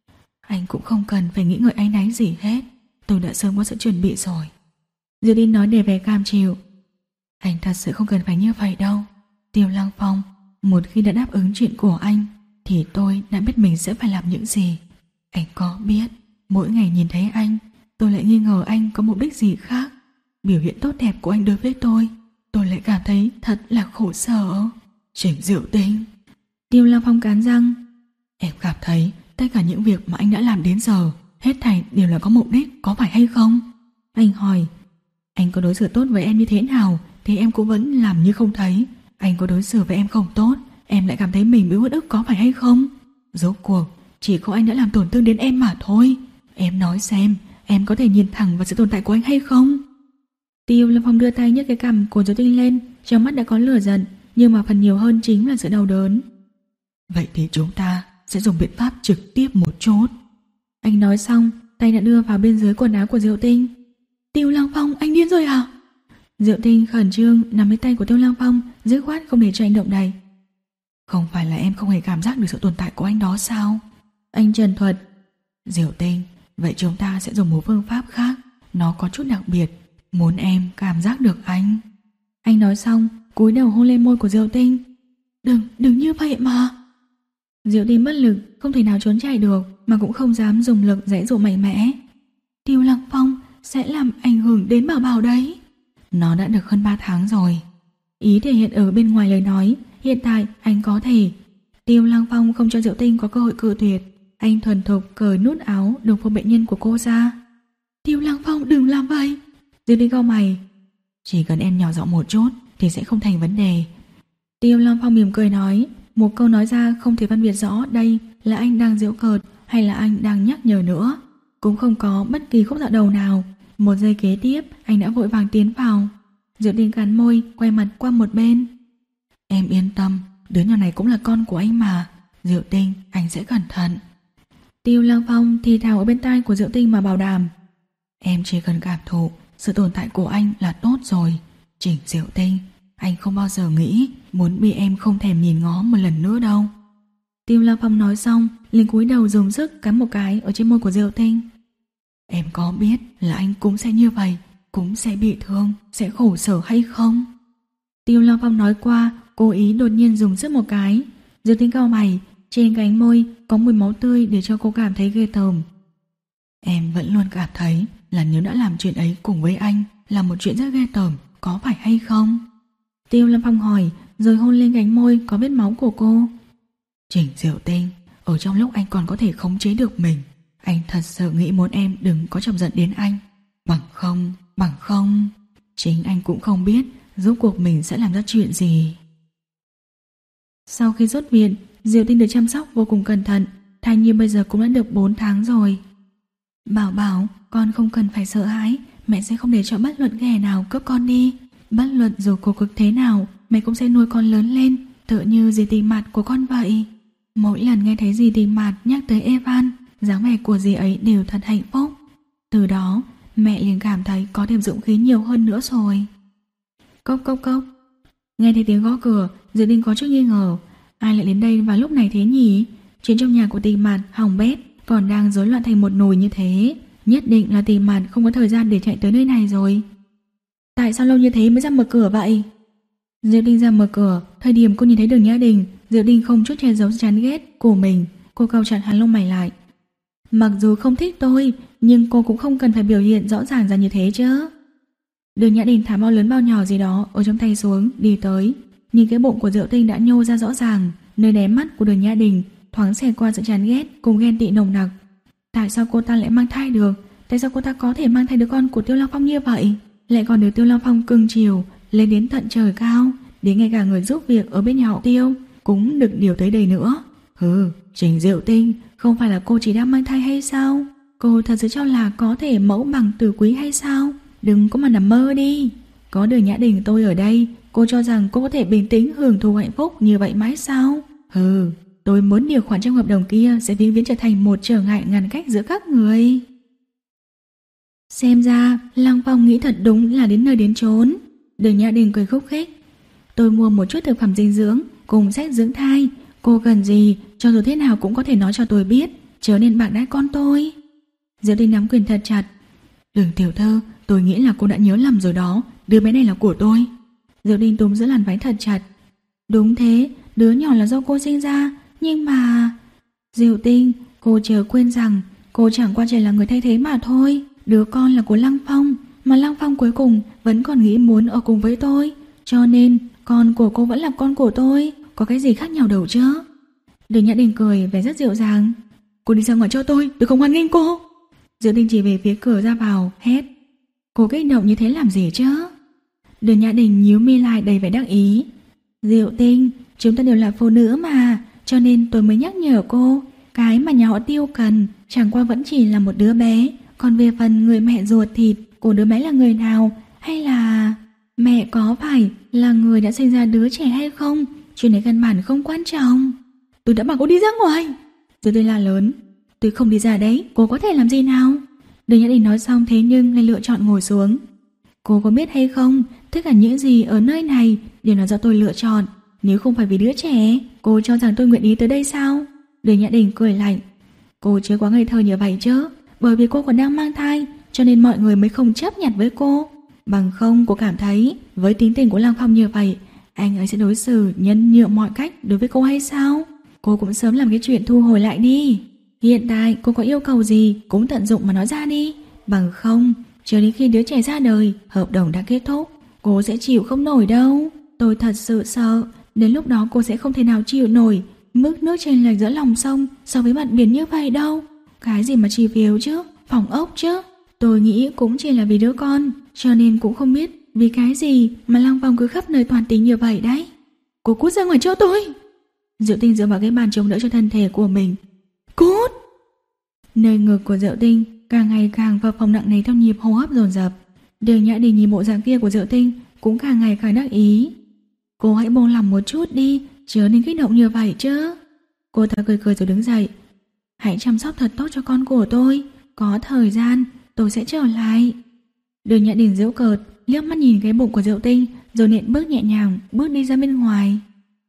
Anh cũng không cần phải nghĩ ngợi áy náy gì hết, tôi đã sớm có sự chuẩn bị rồi. Diêu Tinh nói để vẻ cam chịu. Anh thật sự không cần phải như vậy đâu, Tiêu Lăng Phong. Một khi đã đáp ứng chuyện của anh thì tôi đã biết mình sẽ phải làm những gì. Anh có biết mỗi ngày nhìn thấy anh, tôi lại nghi ngờ anh có mục đích gì khác. Biểu hiện tốt đẹp của anh đối với tôi, tôi lại cảm thấy thật là khổ sở. Trình Diệu Tinh. Tiêu Lăng Phong cắn răng. Em cảm thấy tất cả những việc mà anh đã làm đến giờ, hết thảy đều là có mục đích, có phải hay không? Anh hỏi. Anh có đối xử tốt với em như thế nào thì em cũng vẫn làm như không thấy. Anh có đối xử với em không tốt, em lại cảm thấy mình bị uất ức, có phải hay không? Rốt cuộc chỉ có anh đã làm tổn thương đến em mà thôi. Em nói xem, em có thể nhìn thẳng vào sự tồn tại của anh hay không? Tiêu Lâm Phong đưa tay nhấc cái cằm của Diệu Tinh lên, trong mắt đã có lửa giận, nhưng mà phần nhiều hơn chính là sự đau đớn. Vậy thì chúng ta sẽ dùng biện pháp trực tiếp một chút. Anh nói xong, tay đã đưa vào bên dưới quần áo của Diệu Tinh. Tiêu Lăng Phong, anh điên rồi à? Diệu Tinh khẩn trương nắm lấy tay của Tiêu Lăng Phong, dứt khoát không để cho anh động đậy. Không phải là em không hề cảm giác được sự tồn tại của anh đó sao? Anh trần thuật. Diệu Tinh, vậy chúng ta sẽ dùng một phương pháp khác, nó có chút đặc biệt, muốn em cảm giác được anh. Anh nói xong, cúi đầu hôn lên môi của Diệu Tinh. Đừng, đừng như vậy mà. Diệu Tinh bất lực, không thể nào trốn chạy được, mà cũng không dám dùng lực giãy giụa mạnh mẽ. Tiêu Lăng Phong sẽ làm ảnh hưởng đến Bảo Bảo đấy. Nó đã được hơn ba tháng rồi. Ý thể hiện ở bên ngoài lời nói, hiện tại anh có thể. Tiêu Lăng Phong không cho Diệu Tinh có cơ hội cự tuyệt. Anh thuần thục cởi nút áo đồng phục bệnh nhân của cô ra. Tiêu Lăng Phong, đừng làm vậy. Diệu Tinh cau mày. Chỉ cần em nhỏ giọng một chút thì sẽ không thành vấn đề. Tiêu Lăng Phong mỉm cười nói. Một câu nói ra không thể phân biệt rõ đây là anh đang giễu cợt hay là anh đang nhắc nhở nữa. Cũng không có bất kỳ khúc dạo đầu nào. Một giây kế tiếp anh đã vội vàng tiến vào. Diệu Tinh cắn môi, quay mặt qua một bên. Em yên tâm, đứa nhỏ này cũng là con của anh mà. Diệu Tinh, anh sẽ cẩn thận. Tiêu Lăng Phong thì thào ở bên tai của Diệu Tinh mà bảo đảm. Em chỉ cần cảm thụ sự tồn tại của anh là tốt rồi. Trình Diệu Tinh, anh không bao giờ nghĩ muốn bị em không thèm nhìn ngó một lần nữa đâu. Tiêu Lăng Phong nói xong, liền cúi đầu dùng sức cắn một cái ở trên môi của Diệu Tinh. Em có biết là anh cũng sẽ như vậy, cũng sẽ bị thương, sẽ khổ sở hay không? Tiêu Lăng Phong nói qua, cố ý đột nhiên dùng sức một cái. Diệu Tinh cau mày, trên cánh môi có mùi máu tươi để cho cô cảm thấy ghê tởm. Em vẫn luôn cảm thấy là nếu đã làm chuyện ấy cùng với anh là một chuyện rất ghê tởm, có phải hay không? Tiêu Lâm Phong hỏi, rồi hôn lên cánh môi có vết máu của cô. Trình Diệu Tinh, ở trong lúc anh còn có thể khống chế được mình, anh thật sự nghĩ muốn em đừng có chọc giận đến anh. Bằng không, bằng không, chính anh cũng không biết rốt cuộc mình sẽ làm ra chuyện gì. Sau khi xuất viện, Diệu Tinh được chăm sóc vô cùng cẩn thận. Thai nhi bây giờ cũng đã được bốn tháng rồi. Bảo Bảo, con không cần phải sợ hãi, mẹ sẽ không để cho bất luận kẻ nào cướp con đi. Bất luận dù cô cực thế nào, mẹ cũng sẽ nuôi con lớn lên, tựa như dì Tì Mạt của con vậy. Mỗi lần nghe thấy dì Tì Mạt nhắc tới Evan, dáng vẻ của dì ấy đều thật hạnh phúc. Từ đó, mẹ liền cảm thấy có thêm dũng khí nhiều hơn nữa rồi. Cốc cốc cốc. Nghe thấy tiếng gõ cửa, Diệu Tinh có chút nghi ngờ. Ai lại đến đây vào lúc này thế nhỉ? Chuyện trong nhà của Tì Mạt hỏng bét, còn đang rối loạn thành một nồi như thế. Nhất định là Tì Mạt không có thời gian để chạy tới nơi này rồi. Tại sao lâu như thế mới ra mở cửa vậy? Diệu Tinh ra mở cửa. Thời điểm cô nhìn thấy Đường Nhã Đình, Diệu Tinh không chút che giấu chán ghét của mình. Cô cau chặt hắn lông mày lại. Mặc dù không thích tôi, nhưng cô cũng không cần phải biểu hiện rõ ràng ra như thế chứ. Đường Nhã Đình thả bao lớn bao nhỏ gì đó ở trong tay xuống, đi tới. Nhìn cái bụng của Diệu Tinh đã nhô ra rõ ràng. Nơi đáy mắt của Đường Nhã Đình thoáng xẹt qua sự chán ghét cùng ghen tị nồng nặc. Tại sao cô ta lại mang thai được? Tại sao cô ta có thể mang thai đứa con của Tiêu Lăng Phong như vậy? Lại còn được Tiêu Lăng Phong cưng chiều lên đến tận trời cao, đến ngay cả người giúp việc ở bên nhà họ Tiêu cũng được điều tới đây nữa. Hừ, Trình Diệu Tinh, không phải là cô chỉ đang mang thai hay sao? Cô thật sự cho là có thể mẫu bằng tử quý hay sao? Đừng có mà nằm mơ đi. Có Đường Nhã Đình tôi ở đây, cô cho rằng cô có thể bình tĩnh hưởng thụ hạnh phúc như vậy mãi sao? Hừ, tôi muốn điều khoản trong hợp đồng kia sẽ vĩnh viễn trở thành một trở ngại ngăn cách giữa các người. Xem ra Lăng Phong nghĩ thật đúng là đến nơi đến chốn. Đường Nhã Đình cười khúc khích. Tôi mua một chút thực phẩm dinh dưỡng cùng sách dưỡng thai, cô cần gì cho dù thế nào cũng có thể nói cho tôi biết, chớ nên bạc đãi con tôi. Diệu Tinh nắm quyền thật chặt. Đường tiểu thư, tôi nghĩ là cô đã nhớ lầm rồi đó, đứa bé này là của tôi. Diệu Tinh túm giữ làn váy thật chặt. Đúng thế, đứa nhỏ là do cô sinh ra, nhưng mà... Diệu Tinh, cô chớ quên rằng cô chẳng qua chỉ là người thay thế mà thôi. Đứa con là của Lăng Phong, mà Lăng Phong cuối cùng vẫn còn nghĩ muốn ở cùng với tôi, cho nên con của cô vẫn là con của tôi. Có cái gì khác nhau đâu chứ? Đường Nhã Đình cười vẻ rất dịu dàng. Cô đi ra ngoài cho tôi, tôi không hoan nghênh cô. Diệu Tinh chỉ về phía cửa ra vào hét. Cô kích động như thế làm gì chứ? Đường Nhã Đình nhíu mi lại đầy vẻ đắc ý. Diệu Tinh, chúng ta đều là phụ nữ mà, cho nên tôi mới nhắc nhở cô. Cái mà nhà họ Tiêu cần chẳng qua vẫn chỉ là một đứa bé. Còn về phần người mẹ ruột thịt của đứa bé là người nào, hay là mẹ có phải là người đã sinh ra đứa trẻ hay không, chuyện này căn bản không quan trọng. Tôi đã bảo cô đi ra ngoài. Rồi tôi la lớn. Tôi không đi ra đấy, cô có thể làm gì nào? Đường Nhã Đình nói xong thế nhưng lại lựa chọn ngồi xuống. Cô có biết hay không, tất cả những gì ở nơi này đều là do tôi lựa chọn. Nếu không phải vì đứa trẻ, cô cho rằng tôi nguyện ý tới đây sao? Đường Nhã Đình cười lạnh. Cô chưa quá ngây thơ như vậy chứ. Bởi vì cô còn đang mang thai, cho nên mọi người mới không chấp nhận với cô. Bằng không cô cảm thấy với tính tình của Lăng Phong như vậy, anh ấy sẽ đối xử nhân nhượng mọi cách đối với cô hay sao? Cô cũng sớm làm cái chuyện thu hồi lại đi. Hiện tại cô có yêu cầu gì cũng tận dụng mà nói ra đi. Bằng không, chờ đến khi đứa trẻ ra đời, hợp đồng đã kết thúc, cô sẽ chịu không nổi đâu. Tôi thật sự sợ, đến lúc đó cô sẽ không thể nào chịu nổi mức nước chênh lệch giữa lòng sông so với mặt biển như vậy đâu. Cái gì mà chi phiếu chứ, phòng ốc chứ. Tôi nghĩ cũng chỉ là vì đứa con, cho nên cũng không biết vì cái gì mà Lăng Phong cứ khắp nơi toàn tính như vậy đấy. Cô cút ra ngoài cho tôi. Diệu Tinh dựa vào cái bàn chống đỡ cho thân thể của mình. Cút. Nơi ngực của Diệu Tinh càng ngày càng vào phòng nặng nề theo nhịp hô hấp dồn dập. Đường Nhã Đình nhìn bộ dạng kia của Diệu Tinh cũng càng ngày càng đắc ý. Cô hãy buông lòng một chút đi, chớ nên kích động như vậy chứ. Cô ta cười cười rồi đứng dậy. Hãy chăm sóc thật tốt cho con của tôi, có thời gian tôi sẽ trở lại. Đường Nhã Đình giễu cợt liếc mắt nhìn cái bụng của Diệu Tinh, rồi nện bước nhẹ nhàng bước đi ra bên ngoài.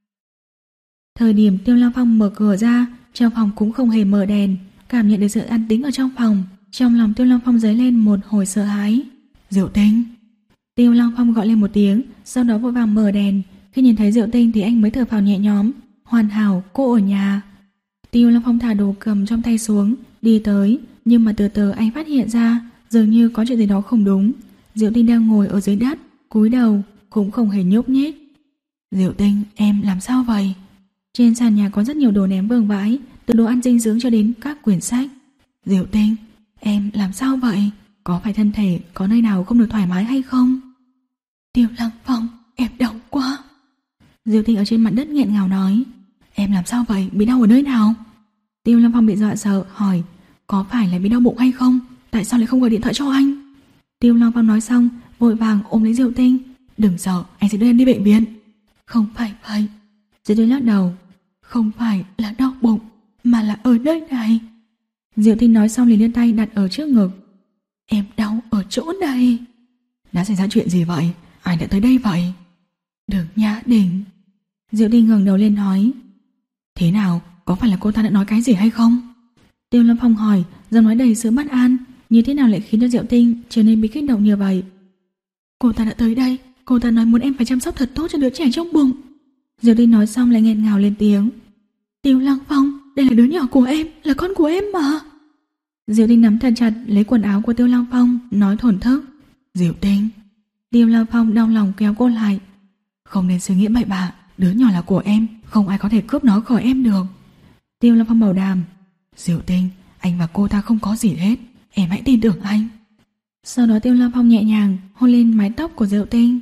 Thời điểm Tiêu Lăng Phong mở cửa ra, trong phòng cũng không hề mở đèn. Cảm nhận được sự an tĩnh ở trong phòng, trong lòng Tiêu Lăng Phong dấy lên một hồi sợ hãi. Diệu Tinh. Tiêu Lăng Phong gọi lên một tiếng, sau đó vội vàng mở đèn. Khi nhìn thấy Diệu Tinh thì anh mới thở phào nhẹ nhõm. Hoàn hảo, cô ở nhà. Tiêu Lăng Phong thả đồ cầm trong tay xuống, đi tới, nhưng mà từ từ anh phát hiện ra dường như có chuyện gì đó không đúng. Diệu Tinh đang ngồi ở dưới đất, cúi đầu, cũng không hề nhúc nhích. Diệu Tinh, em làm sao vậy? Trên sàn nhà có rất nhiều đồ ném vương vãi, từ đồ ăn dinh dưỡng cho đến các quyển sách. Diệu Tinh, em làm sao vậy? Có phải thân thể có nơi nào không được thoải mái hay không? Tiêu Lăng Phong, em đau quá. Diệu Tinh ở trên mặt đất nghẹn ngào nói. Em làm sao vậy? Bị đau ở nơi nào? Tiêu Lăng Phong bị dọa sợ hỏi. Có phải là bị đau bụng hay không? Tại sao lại không gọi điện thoại cho anh? Tiêu Lăng Phong nói xong vội vàng ôm lấy Diệu Tinh. Đừng sợ, anh sẽ đưa em đi bệnh viện. Không phải vậy. Diệu Tinh lắc đầu. Không phải là đau bụng, mà là ở nơi này. Diệu Tinh nói xong liền đưa tay đặt ở trước ngực. Em đau ở chỗ này. Đã xảy ra chuyện gì vậy? Ai đã tới đây vậy? Đường Nhã Đình. Diệu Tinh ngẩng đầu lên nói. Thế nào? Có phải là cô ta đã nói cái gì hay không? Tiêu Lâm Phong hỏi, giọng nói đầy sự bất an. Như thế nào lại khiến cho Diệu Tinh trở nên bị kích động như vậy? Cô ta đã tới đây. Cô ta nói muốn em phải chăm sóc thật tốt cho đứa trẻ trong bụng. Diệu Tinh nói xong lại nghẹn ngào lên tiếng. Tiêu Lăng Phong, đây là đứa nhỏ của em, là con của em mà. Diệu Tinh nắm thật chặt lấy quần áo của Tiêu Lăng Phong, nói thổn thức. Diệu Tinh. Tiêu Lăng Phong đau lòng kéo cô lại. Không nên suy nghĩ bậy bạ, đứa nhỏ là của em, không ai có thể cướp nó khỏi em được. Tiêu Lâm Phong bảo đảm. Diệu Tinh, anh và cô ta không có gì hết, em hãy tin tưởng anh. Sau đó Tiêu Lâm Phong nhẹ nhàng hôn lên mái tóc của Diệu Tinh.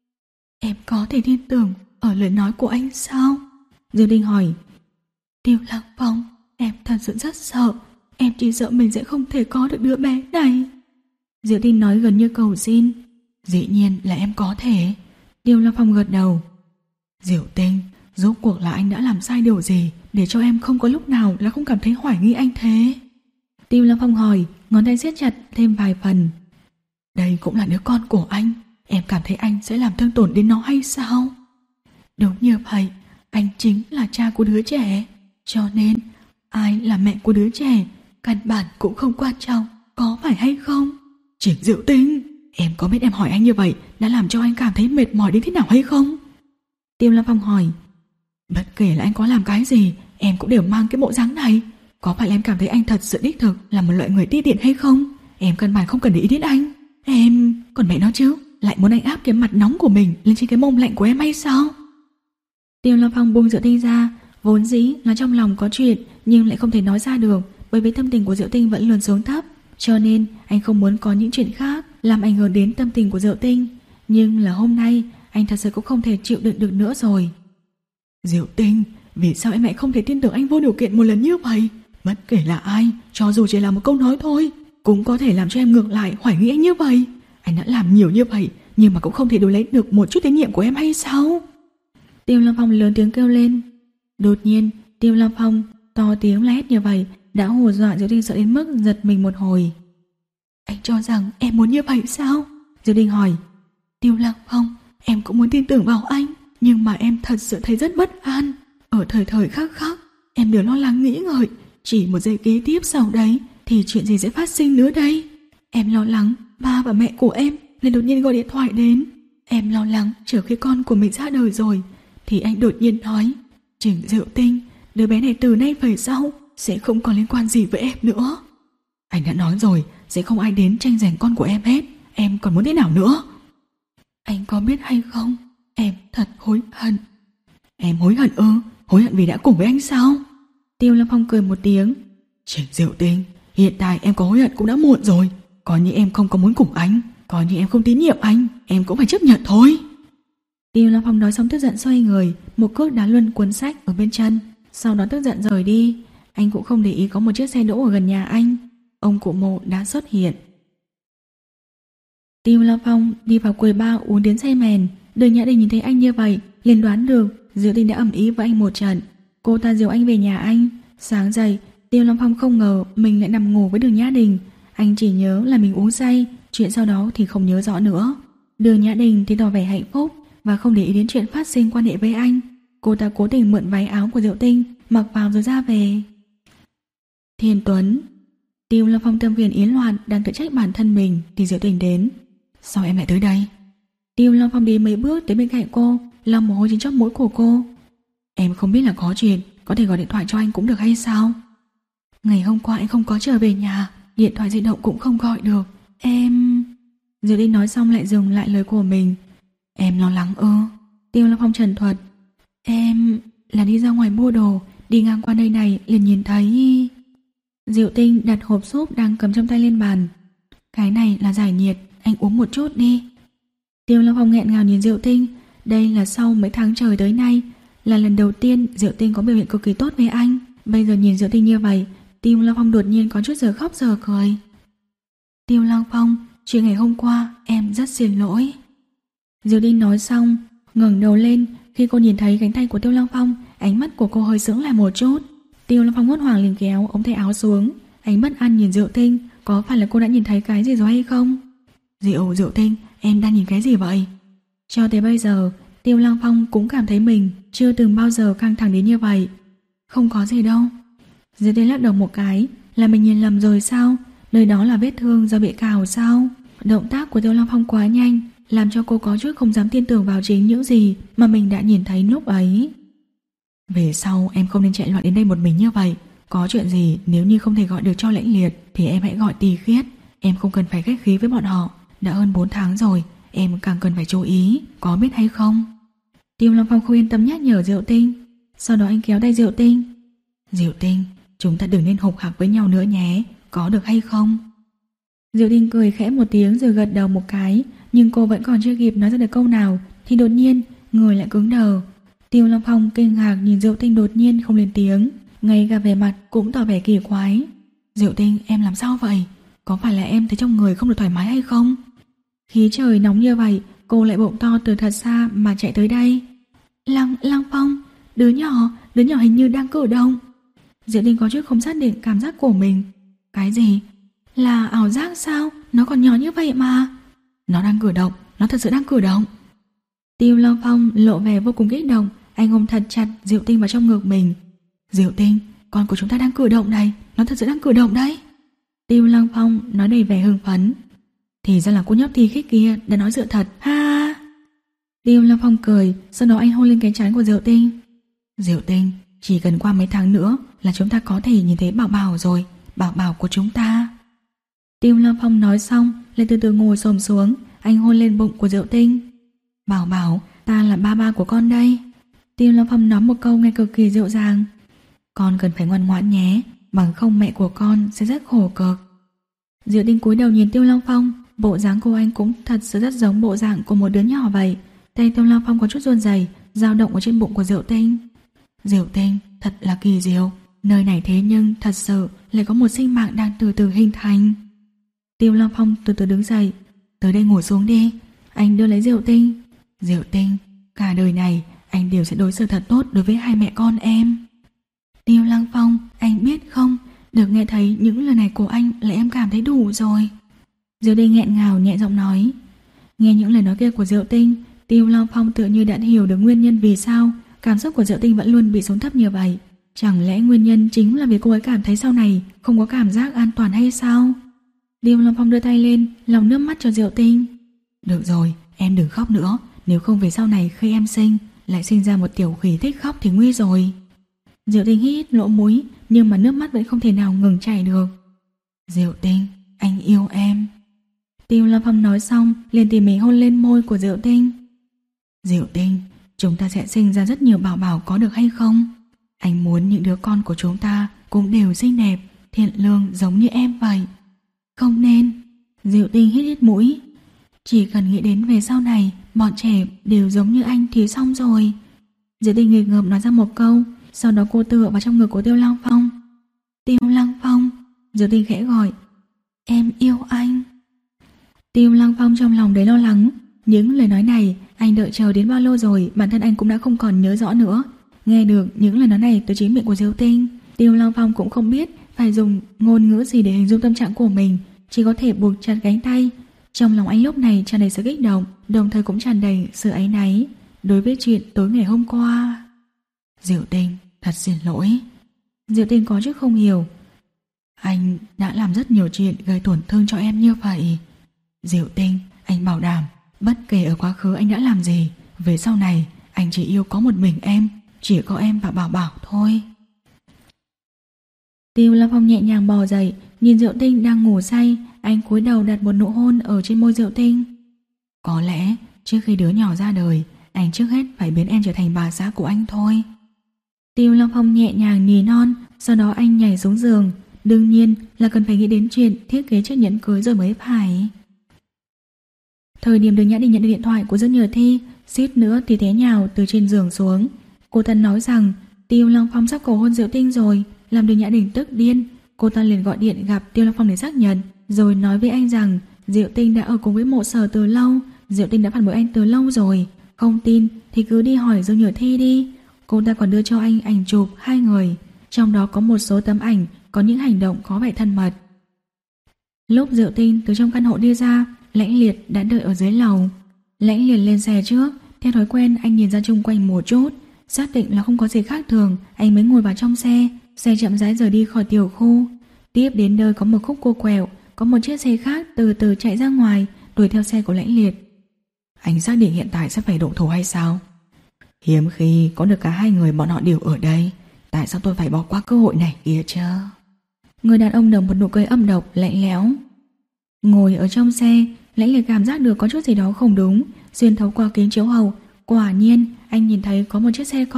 Em có thể tin tưởng ở lời nói của anh sao? Diệu Tinh hỏi. Tiêu Lâm Phong, em thật sự rất sợ. Em chỉ sợ mình sẽ không thể có được đứa bé này. Diệu Tinh nói gần như cầu xin. Dĩ nhiên là em có thể. Tiêu Lâm Phong gật đầu. Diệu Tinh, rốt cuộc là anh đã làm sai điều gì để cho em không có lúc nào là không cảm thấy hoài nghi anh thế? Tiêu Lâm Phong hỏi, ngón tay siết chặt thêm vài phần. Đây cũng là đứa con của anh, em cảm thấy anh sẽ làm thương tổn đến nó hay sao? Đúng như vậy, anh chính là cha của đứa trẻ. Cho nên, ai là mẹ của đứa trẻ, căn bản cũng không quan trọng, có phải hay không? Trình Diệu Tinh, em có biết em hỏi anh như vậy đã làm cho anh cảm thấy mệt mỏi đến thế nào hay không? Tiêu Lâm Phong hỏi. Bất kể là anh có làm cái gì, em cũng đều mang cái bộ dáng này. Có phải là em cảm thấy anh thật sự đích thực là một loại người ti tiện hay không? Em căn bản không cần để ý đến anh. Em, còn mẹ nó chứ, lại muốn anh áp cái mặt nóng của mình lên trên cái mông lạnh của em hay sao? Tiêu Lâm Phong buông Diệu Tinh ra, vốn dĩ là trong lòng có chuyện nhưng lại không thể nói ra được, bởi vì tâm tình của Diệu Tinh vẫn luôn xuống thấp, cho nên anh không muốn có những chuyện khác làm ảnh hưởng đến tâm tình của Diệu Tinh. Nhưng là hôm nay anh thật sự cũng không thể chịu đựng được nữa rồi. Diệu Tinh, vì sao em lại không thể tin tưởng anh vô điều kiện một lần như vậy? Bất kể là ai, cho dù chỉ là một câu nói thôi, cũng có thể làm cho em ngược lại hoài nghi anh như vậy. Anh đã làm nhiều như vậy, nhưng mà cũng không thể đổi lấy được một chút tín nhiệm của em hay sao? Tiêu Lâm Phong lớn tiếng kêu lên. Đột nhiên, Tiêu Lâm Phong to tiếng la hét như vậy đã hù dọa Diệu Tinh sợ đến mức giật mình một hồi. Anh cho rằng em muốn như vậy sao? Diệu Tinh hỏi. Tiêu Lâm Phong, em cũng muốn tin tưởng vào anh, nhưng mà em thật sự thấy rất bất an. Ở thời thời khắc khắc, em đều lo lắng nghĩ ngợi, chỉ một giây kế tiếp sau đấy thì chuyện gì sẽ phát sinh nữa đây? Em lo lắng ba và mẹ của em nên đột nhiên gọi điện thoại đến. Em lo lắng chờ khi con của mình ra đời rồi thì anh đột nhiên nói, Trình Diệu Tinh, đứa bé này từ nay về sau sẽ không còn liên quan gì với em nữa. Anh đã nói rồi, sẽ không ai đến tranh giành con của em hết. Em còn muốn thế nào nữa? Anh có biết hay không, em thật hối hận. Em hối hận ư? Hối hận vì đã cùng với anh sao? Tiêu Lâm Phong cười một tiếng. Trình Diệu Tinh, hiện tại em có hối hận cũng đã muộn rồi. Coi như em không có muốn cùng anh, coi như em không tín nhiệm anh, em cũng phải chấp nhận thôi. Tiêu Lâm Phong nói xong tức giận xoay người, một cước đá luân cuốn sách ở bên chân, sau đó tức giận rời đi. Anh cũng không để ý có một chiếc xe đỗ ở gần nhà anh. Ông cụ Mộ đã xuất hiện. Tiêu Lâm Phong đi vào quầy bar uống đến say mềm. Đường Nhã Đình nhìn thấy anh như vậy liền đoán được Diệu Tinh đã ầm ĩ với anh một trận. Cô ta dìu anh về nhà anh. Sáng dậy, Tiêu Lâm Phong không ngờ mình lại nằm ngủ với Đường Nhã Đình. Anh chỉ nhớ là mình uống say, chuyện sau đó thì không nhớ rõ nữa. Đường Nhã Đình thì tỏ vẻ hạnh phúc và không để ý đến chuyện phát sinh quan hệ với anh. Cô ta cố tình mượn váy áo của Diệu Tinh mặc vào rồi ra về. Thiên Tuấn. Tiêu Lâm Phong tâm phiền ý loạn đang tự trách bản thân mình thì Diệu Tinh đến. Sao em lại tới đây? Tiêu Lâm Phong đi mấy bước tới bên cạnh cô, lau mồ hôi trên chóp mũi của cô. Em không biết là có chuyện, có thể gọi điện thoại cho anh cũng được hay sao? Ngày hôm qua anh không có trở về nhà, điện thoại di động cũng không gọi được. Em... Diệu Tinh nói xong lại dừng lại lời của mình. Em lo lắng ư? Tiêu Lâm Phong trần thuật. Em là đi ra ngoài mua đồ, đi ngang qua nơi này liền nhìn thấy... Diệu Tinh đặt hộp súp đang cầm trong tay lên bàn. Cái này là giải nhiệt, anh uống một chút đi. Tiêu Lâm Phong nghẹn ngào nhìn Diệu Tinh. Đây là sau mấy tháng trời tới nay, là lần đầu tiên Diệu Tinh có biểu hiện cực kỳ tốt với anh. Bây giờ nhìn Diệu Tinh như vậy, Tiêu Lâm Phong đột nhiên có chút giờ khóc giờ cười. Tiêu Lâm Phong, chuyện ngày hôm qua em rất xin lỗi. Diệu Tinh nói xong, ngẩng đầu lên. Khi cô nhìn thấy cánh tay của Tiêu Lâm Phong, ánh mắt của cô hơi sững lại một chút. Tiêu Lâm Phong hốt hoảng liền kéo ống tay áo xuống. Ánh bất an nhìn Diệu Tinh. Có phải là cô đã nhìn thấy cái gì rồi hay không? Diệu, Diệu Tinh, em đang nhìn cái gì vậy? Cho tới bây giờ, Tiêu Lâm Phong cũng cảm thấy mình chưa từng bao giờ căng thẳng đến như vậy. Không có gì đâu. Diệu Tinh lắc đầu một cái. Là mình nhìn lầm rồi sao? Nơi đó là vết thương do bị cào sao? Động tác của Tiêu Lâm Phong quá nhanh, làm cho cô có chút không dám tin tưởng vào chính những gì mà mình đã nhìn thấy lúc ấy. Về sau em không nên chạy loạn đến đây một mình như vậy. Có chuyện gì nếu như không thể gọi được cho Lãnh Liệt thì em hãy gọi Tì Khiết. Em không cần phải khách khí với bọn họ. Đã hơn bốn tháng rồi, em càng cần phải chú ý, có biết hay không? Tiêu Lâm Phong không yên tâm nhắc nhở Diệu Tinh. Sau đó anh kéo tay Diệu Tinh. Diệu Tinh, chúng ta đừng nên hục hạc với nhau nữa nhé, có được hay không? Diệu Tinh cười khẽ một tiếng rồi gật đầu một cái, nhưng cô vẫn còn chưa kịp nói ra được câu nào thì đột nhiên người lại cứng đờ. Tiêu Long Phong kinh ngạc nhìn Diệu Tinh đột nhiên không lên tiếng, ngay cả vẻ mặt cũng tỏ vẻ kỳ quái. Diệu Tinh, em làm sao vậy? Có phải là em thấy trong người không được thoải mái hay không? Khí trời nóng như vậy, cô lại bụng to từ thật xa mà chạy tới đây. Lăng, Lăng Phong, đứa nhỏ, đứa nhỏ hình như đang cử động. Diệu Tinh có chút không xác định cảm giác của mình. Cái gì? Là ảo giác sao? Nó còn nhỏ như vậy mà. Nó đang cử động, nó thật sự đang cử động. Tiêu Long Phong lộ vẻ vô cùng kích động, anh ôm thật chặt Diệu Tinh vào trong ngực mình. Diệu Tinh, con của chúng ta đang cử động đây, nó thật sự đang cử động đấy. Tiêu Long Phong nói đầy vẻ hưng phấn. Thì ra là cô nhóc thi khích kia đã nói sự thật, ha. Tiêu Long Phong cười, sau đó anh hôn lên cái trán của Diệu Tinh. Diệu Tinh, chỉ cần qua mấy tháng nữa là chúng ta có thể nhìn thấy bảo bảo rồi, bảo bảo của chúng ta. Tiêu Long Phong nói xong, lại từ từ ngồi xổm xuống, anh hôn lên bụng của Diệu Tinh. Bảo bảo, ta là ba ba của con đây. Tiêu Long Phong nói một câu nghe cực kỳ dịu dàng. Con cần phải ngoan ngoãn nhé, bằng không mẹ của con sẽ rất khổ cực. Diệu Tinh cúi đầu nhìn Tiêu Long Phong, bộ dáng của anh cũng thật sự rất giống bộ dạng của một đứa nhỏ vậy. Tay Tiêu Long Phong có chút run rẩy, dao động ở trên bụng của Diệu Tinh. Diệu Tinh, thật là kỳ diệu, nơi này thế nhưng thật sự lại có một sinh mạng đang từ từ hình thành. Tiêu Long Phong từ từ đứng dậy. Tới đây ngồi xuống đi. Anh đưa lấy Diệu Tinh. Diệu Tinh, cả đời này anh đều sẽ đối xử thật tốt đối với hai mẹ con em. Tiêu Lăng Phong, anh biết không, được nghe thấy những lời này của anh là em cảm thấy đủ rồi. Diệu Tinh nghẹn ngào nhẹ giọng nói. Nghe những lời nói kia của Diệu Tinh, Tiêu Lăng Phong tự như đã hiểu được nguyên nhân vì sao cảm xúc của Diệu Tinh vẫn luôn bị xuống thấp như vậy. Chẳng lẽ nguyên nhân chính là vì cô ấy cảm thấy sau này không có cảm giác an toàn hay sao? Tiêu Lăng Phong đưa tay lên lau nước mắt cho Diệu Tinh. Được rồi, em đừng khóc nữa, nếu không về sau này khi em sinh lại sinh ra một tiểu khỉ thích khóc thì nguy rồi. Diệu Tinh hít lỗ mũi, nhưng mà nước mắt vẫn không thể nào ngừng chảy được. Diệu Tinh, anh yêu em. Tiêu Lâm Phong nói xong liền tỉ mỉ hôn lên môi của Diệu Tinh. Diệu Tinh, chúng ta sẽ sinh ra rất nhiều bảo bảo có được hay không? Anh muốn những đứa con của chúng ta cũng đều xinh đẹp, thiện lương giống như em vậy. Không nên. Diệu Tinh hít hít mũi. Chỉ cần nghĩ đến về sau này bọn trẻ đều giống như anh thì xong rồi. Diệu Tinh nghịch ngợm nói ra một câu, sau đó cô tựa vào trong ngực của Tiêu Lăng Phong. Tiêu Lăng Phong, Diệu Tinh khẽ gọi. Em yêu anh. Tiêu Lăng Phong trong lòng đầy lo lắng. Những lời nói này anh đợi chờ đến bao lâu rồi bản thân anh cũng đã không còn nhớ rõ nữa. Nghe được những lời nói này từ chính miệng của Diệu Tinh, Tiêu Lăng Phong cũng không biết phải dùng ngôn ngữ gì để hình dung tâm trạng của mình, chỉ có thể buộc chặt cánh tay. Trong lòng anh lúc này tràn đầy sự kích động, đồng thời cũng tràn đầy sự áy náy đối với chuyện tối ngày hôm qua. Diệu Tinh, thật xin lỗi. Diệu Tinh có chút không hiểu. Anh đã làm rất nhiều chuyện gây tổn thương cho em như vậy. Diệu Tinh, anh bảo đảm bất kể ở quá khứ anh đã làm gì, về sau này anh chỉ yêu có một mình em, chỉ có em và Bảo Bảo thôi. Tiêu Lâm Phong nhẹ nhàng bò dậy, nhìn Diệu Tinh đang ngủ say, anh cúi đầu đặt một nụ hôn ở trên môi Diệu Tinh. Có lẽ trước khi đứa nhỏ ra đời, anh trước hết phải biến em trở thành bà xã của anh thôi. Tiêu Lâm Phong nhẹ nhàng nỉ non, sau đó anh nhảy xuống giường. Đương nhiên là cần phải nghĩ đến chuyện thiết kế chiếc nhẫn cưới rồi mới phải. Thời điểm Đường Nhã Đình nhận được điện thoại của Dương Nhờ Thi, suýt nữa thì té nhào từ trên giường xuống. Cô ta nói rằng Tiêu Lăng Phong sắp cầu hôn Diệu Tinh rồi, làm Đường Nhã Đình tức điên. Cô ta liền gọi điện gặp Tiêu Lăng Phong để xác nhận, rồi nói với anh rằng Diệu Tinh đã ở cùng với Mộ Sở từ lâu, Diệu Tinh đã phản bội anh từ lâu rồi. Không tin thì cứ đi hỏi Dương Nhờ Thi đi. Cô ta còn đưa cho anh ảnh chụp hai người, trong đó có một số tấm ảnh có những hành động có vẻ thân mật. Lúc Diệu Tinh từ trong căn hộ đi ra, Lãnh Liệt đã đợi ở dưới lầu. Lãnh Liệt lên xe trước, theo thói quen anh nhìn ra chung quanh một chút, xác định là không có gì khác thường, anh mới ngồi vào trong xe. Xe chậm rãi rời đi khỏi tiểu khu. Tiếp đến nơi có một khúc cua quẹo, có một chiếc xe khác từ từ chạy ra ngoài, đuổi theo xe của Lãnh Liệt. Anh xác định hiện tại sẽ phải động thủ hay sao? Hiếm khi có được cả hai người bọn họ đều ở đây, tại sao tôi phải bỏ qua cơ hội này kia chứ? Người đàn ông nở một nụ cười âm độc lạnh lẽo. Ngồi ở trong xe, Lãnh Liệt cảm giác được có chút gì đó không đúng. Xuyên thấu qua kính chiếu hậu, quả nhiên anh nhìn thấy có một chiếc xe con.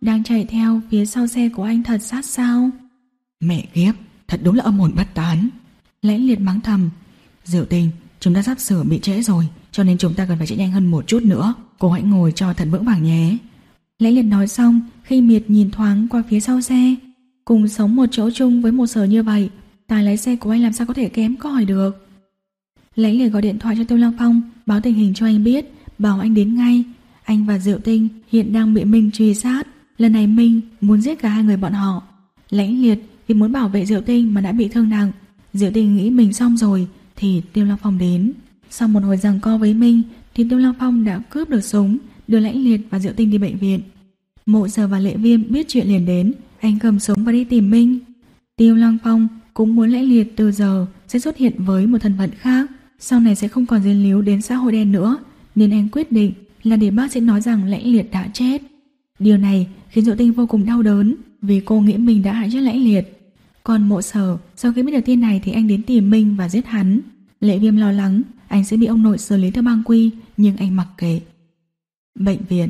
đang chạy theo phía sau xe của anh thật sát sao. Mẹ kiếp, thật đúng là âm hồn bất tán. Lãnh Liệt mắng thầm. Diệu Tinh, chúng ta sắp sửa bị trễ rồi, cho nên chúng ta cần phải chạy nhanh hơn một chút nữa. Cô hãy ngồi cho thật vững vàng nhé. Lãnh Liệt nói xong, khi Miệt nhìn thoáng qua phía sau xe. Cùng sống một chỗ chung với Một Sở như vậy, tài lái xe của anh làm sao có thể kém cỏi được. Lãnh Liệt gọi điện thoại cho Tiêu Lăng Phong, báo tình hình cho anh biết, bảo anh đến ngay. Anh và Diệu Tinh hiện đang bị Minh truy sát. Lần này Minh muốn giết cả hai người bọn họ. Lãnh Liệt vì muốn bảo vệ Diệu Tinh mà đã bị thương nặng. Diệu Tinh nghĩ mình xong rồi thì Tiêu Lăng Phong đến. Sau một hồi giằng co với Minh thì Tiêu Lăng Phong đã cướp được súng, đưa Lãnh Liệt và Diệu Tinh đi bệnh viện. Mộ Sở và Lệ Viêm biết chuyện liền đến. Anh cầm súng và đi tìm Minh. Tiêu Lăng Phong cũng muốn Lãnh Liệt từ giờ sẽ xuất hiện với một thân phận khác, sau này sẽ không còn dính líu đến xã hội đen nữa, nên anh quyết định là để bác sĩ nói rằng Lãnh Liệt đã chết. Điều này khiến Diệu Tinh vô cùng đau đớn, vì cô nghĩ mình đã hại chết Lãnh Liệt. Còn Mộ Sở sau khi biết được tin này thì anh đến tìm Minh và giết hắn. Lệ Viêm lo lắng anh sẽ bị ông nội xử lý theo bang quy, nhưng anh mặc kệ. Bệnh viện.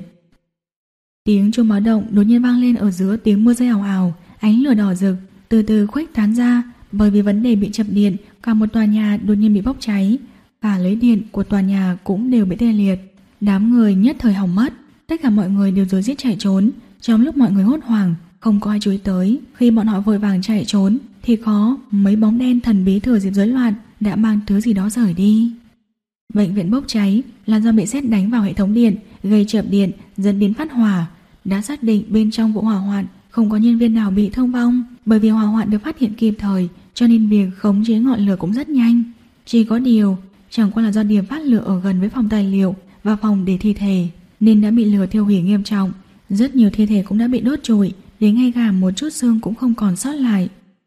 Tiếng chuông báo động đột nhiên vang lên ở giữa tiếng mưa rơi ào ào, ánh lửa đỏ rực từ từ khuếch tán ra. Bởi vì vấn đề bị chập điện, cả một tòa nhà đột nhiên bị bốc cháy, cả lưới điện của tòa nhà cũng đều bị tê liệt. Đám người nhất thời hỏng mất, tất cả mọi người đều rối rít chạy trốn. Trong lúc mọi người hốt hoảng, không có ai chú ý tới, khi bọn họ vội vàng chạy trốn thì có mấy bóng đen thần bí thừa dịp rối loạn đã mang thứ gì đó rời đi. Bệnh viện bốc cháy là do bị sét đánh vào hệ thống điện, gây chập điện dẫn đến phát hỏa. Đã xác định bên trong vụ hỏa hoạn không có nhân viên nào bị thương vong, bởi vì hỏa hoạn được phát hiện kịp thời, cho nên việc khống chế ngọn lửa cũng rất nhanh. Chỉ có điều, chẳng qua là do điểm phát lửa ở gần với phòng tài liệu và phòng để thi thể, nên đã bị lửa thiêu hủy nghiêm trọng. Rất nhiều thi thể cũng đã bị đốt trụi, đến ngay cả một chút xương cũng không còn sót lại.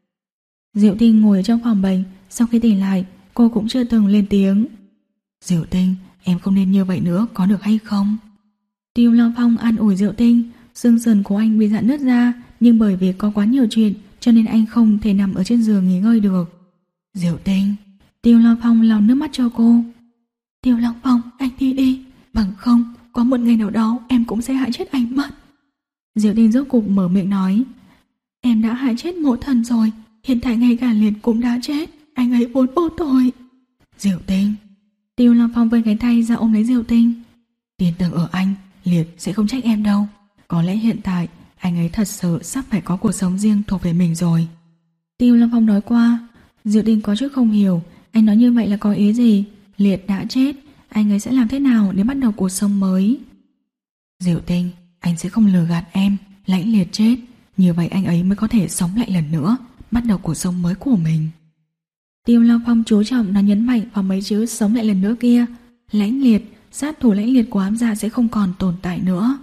Diệu Tinh ngồi ở trong phòng bệnh, sau khi tỉnh lại, cô cũng chưa từng lên tiếng. Diệu Tinh, em không nên như vậy nữa, có được hay không? Tiêu Lăng Phong an ủi Diệu Tinh. Xương sườn của anh bị rạn nứt ra, nhưng bởi vì có quá nhiều chuyện cho nên anh không thể nằm ở trên giường nghỉ ngơi được. Diệu Tinh. Tiêu Lăng Phong lau nước mắt cho cô. Tiêu Lăng Phong, anh đi đi, bằng không có một ngày nào đó em cũng sẽ hại chết anh mất. Diệu Tinh rốt cục mở miệng nói. Em đã hại chết Mộ Thần rồi, hiện tại ngay cả Liệt cũng đã chết, anh ấy vốn vô tội. Diệu Tinh. Tiêu Lăng Phong vươn cánh tay ra ôm lấy Diệu Tinh. Tin tưởng ở anh, Liệt sẽ không trách em đâu. Có lẽ hiện tại anh ấy thật sự sắp phải có cuộc sống riêng thuộc về mình rồi. Tiêu Lăng Phong nói qua. Diệu Tinh có chút không hiểu, anh nói như vậy là có ý gì? Liệt đã chết, anh ấy sẽ làm thế nào để bắt đầu cuộc sống mới? Diệu Tinh, anh sẽ không lừa gạt em. Lãnh Liệt chết, như vậy anh ấy mới có thể sống lại lần nữa, bắt đầu cuộc sống mới của mình. Tiêu Lăng Phong chú trọng nói nhấn mạnh vào mấy chữ sống lại lần nữa kia. Lãnh Liệt, sát thủ Lãnh Liệt của ám dạ sẽ không còn tồn tại nữa.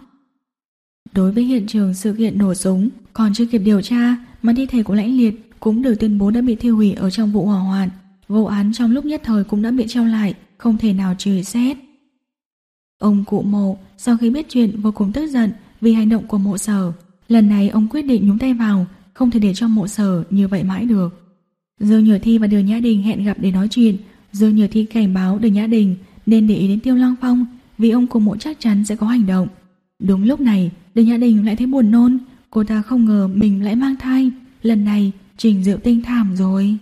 Đối với hiện trường sự kiện nổ súng còn chưa kịp điều tra, mà thi thể của Lãnh Liệt cũng được tuyên bố đã bị thiêu hủy ở trong vụ hỏa hoạn. Vụ án trong lúc nhất thời cũng đã bị treo lại, không thể nào truy xét. Ông cụ Mộ sau khi biết chuyện vô cùng tức giận vì hành động của Mộ Sở. Lần này ông quyết định nhúng tay vào, không thể để cho Mộ Sở như vậy mãi được. Dương Nhược Thi và Đường Nhã Đình hẹn gặp để nói chuyện. Dương Nhược Thi cảnh báo Đường Nhã Đình nên để ý đến Tiêu Lăng Phong, vì ông cụ Mộ chắc chắn sẽ có hành động. Đúng lúc này, Đường Nhã Đình lại thấy buồn nôn. Cô ta không ngờ mình lại mang thai. Lần này Trình Diệu Tinh thảm rồi.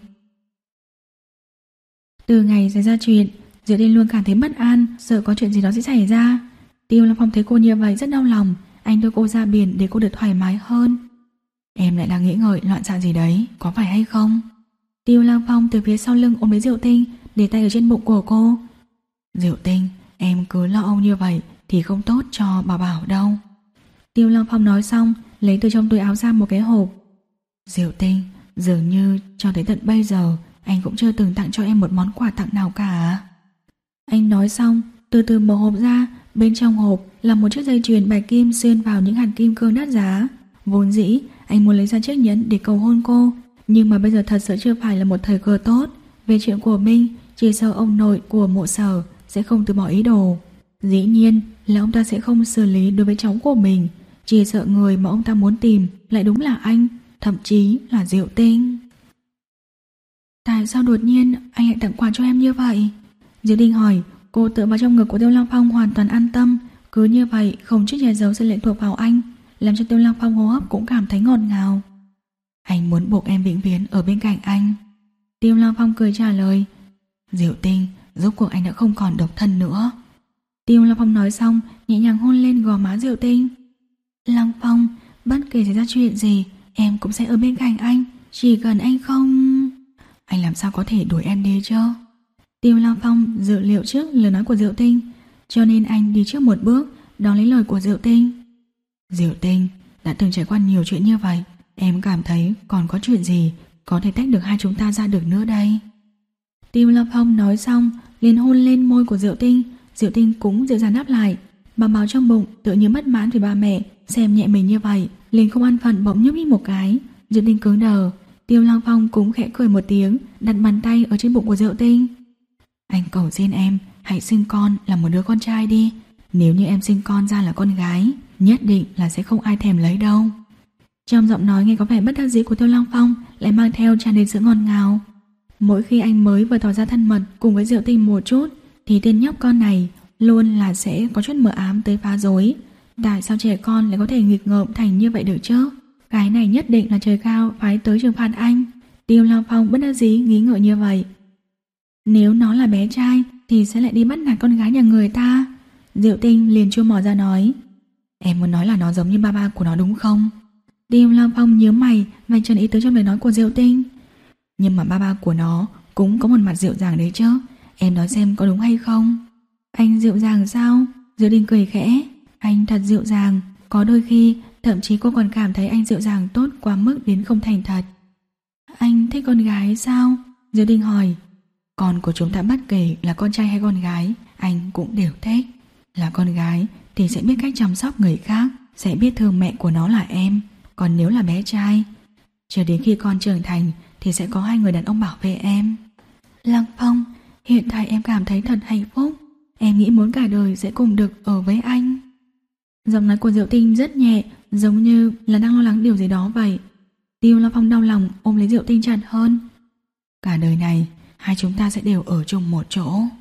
Từ ngày xảy ra chuyện, Diệu Tinh luôn cảm thấy bất an, sợ có chuyện gì đó sẽ xảy ra. Tiêu Lăng Phong thấy cô như vậy rất đau lòng. Anh đưa cô ra biển để cô được thoải mái hơn. Em lại đang nghĩ ngợi loạn xạ gì đấy, có phải hay không? Tiêu Lăng Phong từ phía sau lưng ôm lấy Diệu Tinh, để tay ở trên bụng của cô. Diệu Tinh, em cứ lo âu như vậy thì không tốt cho Bảo Bảo đâu. Tiêu Lăng Phong nói xong, lấy từ trong túi áo ra một cái hộp. Diệu Tinh, dường như cho tới tận bây giờ anh cũng chưa từng tặng cho em một món quà tặng nào cả. Anh nói xong, từ từ mở hộp ra. Bên trong hộp là một chiếc dây chuyền bạch kim xuyên vào những hạt kim cương đắt giá. Vốn dĩ anh muốn lấy ra chiếc nhẫn để cầu hôn cô, nhưng mà bây giờ thật sự chưa phải là một thời cơ tốt. Về chuyện của Minh, chỉ sợ ông nội của Mộ Sở sẽ không từ bỏ ý đồ. Dĩ nhiên là ông ta sẽ không xử lý đối với cháu của mình, chỉ sợ người mà ông ta muốn tìm lại đúng là anh, thậm chí là Diệu Tinh. Tại sao đột nhiên anh lại tặng quà cho em như vậy? Diệu Tinh hỏi. Cô tựa vào trong ngực của Tiêu Lăng Phong hoàn toàn an tâm. Cứ như vậy không chút che giấu sự lệ thuộc vào anh. làm cho Tiêu Lăng Phong hô hấp cũng cảm thấy ngọt ngào. Anh muốn buộc em vĩnh viễn ở bên cạnh anh. Tiêu Lăng Phong cười trả lời. Diệu Tinh, rốt cuộc anh đã không còn độc thân nữa. Tiêu Lăng Phong nói xong, nhẹ nhàng hôn lên gò má Diệu Tinh. Lăng Phong, bất kể xảy ra chuyện gì, em cũng sẽ ở bên cạnh anh, chỉ cần anh không... Anh làm sao có thể đuổi em đi chứ? Tiêu Lăng Phong dự liệu trước lời nói của Diệu Tinh, cho nên anh đi trước một bước, đón lấy lời của Diệu Tinh. Diệu Tinh, đã từng trải qua nhiều chuyện như vậy, em cảm thấy còn có chuyện gì có thể tách được hai chúng ta ra được nữa đây? Tiêu Lăng Phong nói xong, liền hôn lên môi của Diệu Tinh. Diệu Tinh cũng dịu dàng đáp lại. Bà báo trong bụng tự như bất mãn vì ba mẹ xem nhẹ mình như vậy, liền không ăn phận bỗng nhúc nhích một cái. Diệu Tinh cứng đờ. Tiêu Lăng Phong cũng khẽ cười một tiếng, đặt bàn tay ở trên bụng của Diệu Tinh. Anh cầu xin em hãy sinh con là một đứa con trai đi. Nếu như em sinh con ra là con gái, nhất định là sẽ không ai thèm lấy đâu. Trong giọng nói nghe có vẻ bất đắc dĩ của Tiêu Lăng Phong lại mang theo tràn đầy sự ngọt ngào. Mỗi khi anh mới vừa tỏ ra thân mật cùng với Diệu Tinh một chút, thì tên nhóc con này luôn là sẽ có chút mờ ám tới phá rối. Tại sao trẻ con lại có thể nghịch ngợm thành như vậy được chứ? Cái này nhất định là trời cao phái tới trừng phạt anh. Tiêu Lăng Phong bất đắc dĩ nghĩ ngợi như vậy. Nếu nó là bé trai thì sẽ lại đi bắt nạt con gái nhà người ta. Diệu Tinh liền chua mỏ ra nói. Em muốn nói là nó giống như ba ba của nó đúng không? Tiêu Lăng Phong nhíu mày vạch trần ý tứ trong lời nói của Diệu Tinh. Nhưng mà ba ba của nó cũng có một mặt dịu dàng đấy chứ. Em nói xem có đúng hay không? Anh dịu dàng sao? Diệu Tinh cười khẽ. Anh thật dịu dàng. Có đôi khi thậm chí cô còn cảm thấy anh dịu dàng tốt quá mức đến không thành thật. Anh thích con gái sao? Diệu Tinh hỏi. Con của chúng ta bất kể là con trai hay con gái, anh cũng đều thích. Là con gái thì sẽ biết cách chăm sóc người khác, sẽ biết thương mẹ của nó là em. Còn nếu là bé trai, chờ đến khi con trưởng thành thì sẽ có hai người đàn ông bảo vệ em. Lăng Phong, hiện tại em cảm thấy thật hạnh phúc. Em nghĩ muốn cả đời sẽ cùng được ở với anh. Giọng nói của Diệu Tinh rất nhẹ, giống như là đang lo lắng điều gì đó vậy. Tiêu Lăng Phong đau lòng ôm lấy Diệu Tinh chặt hơn. Cả đời này hai chúng ta sẽ đều ở chung một chỗ.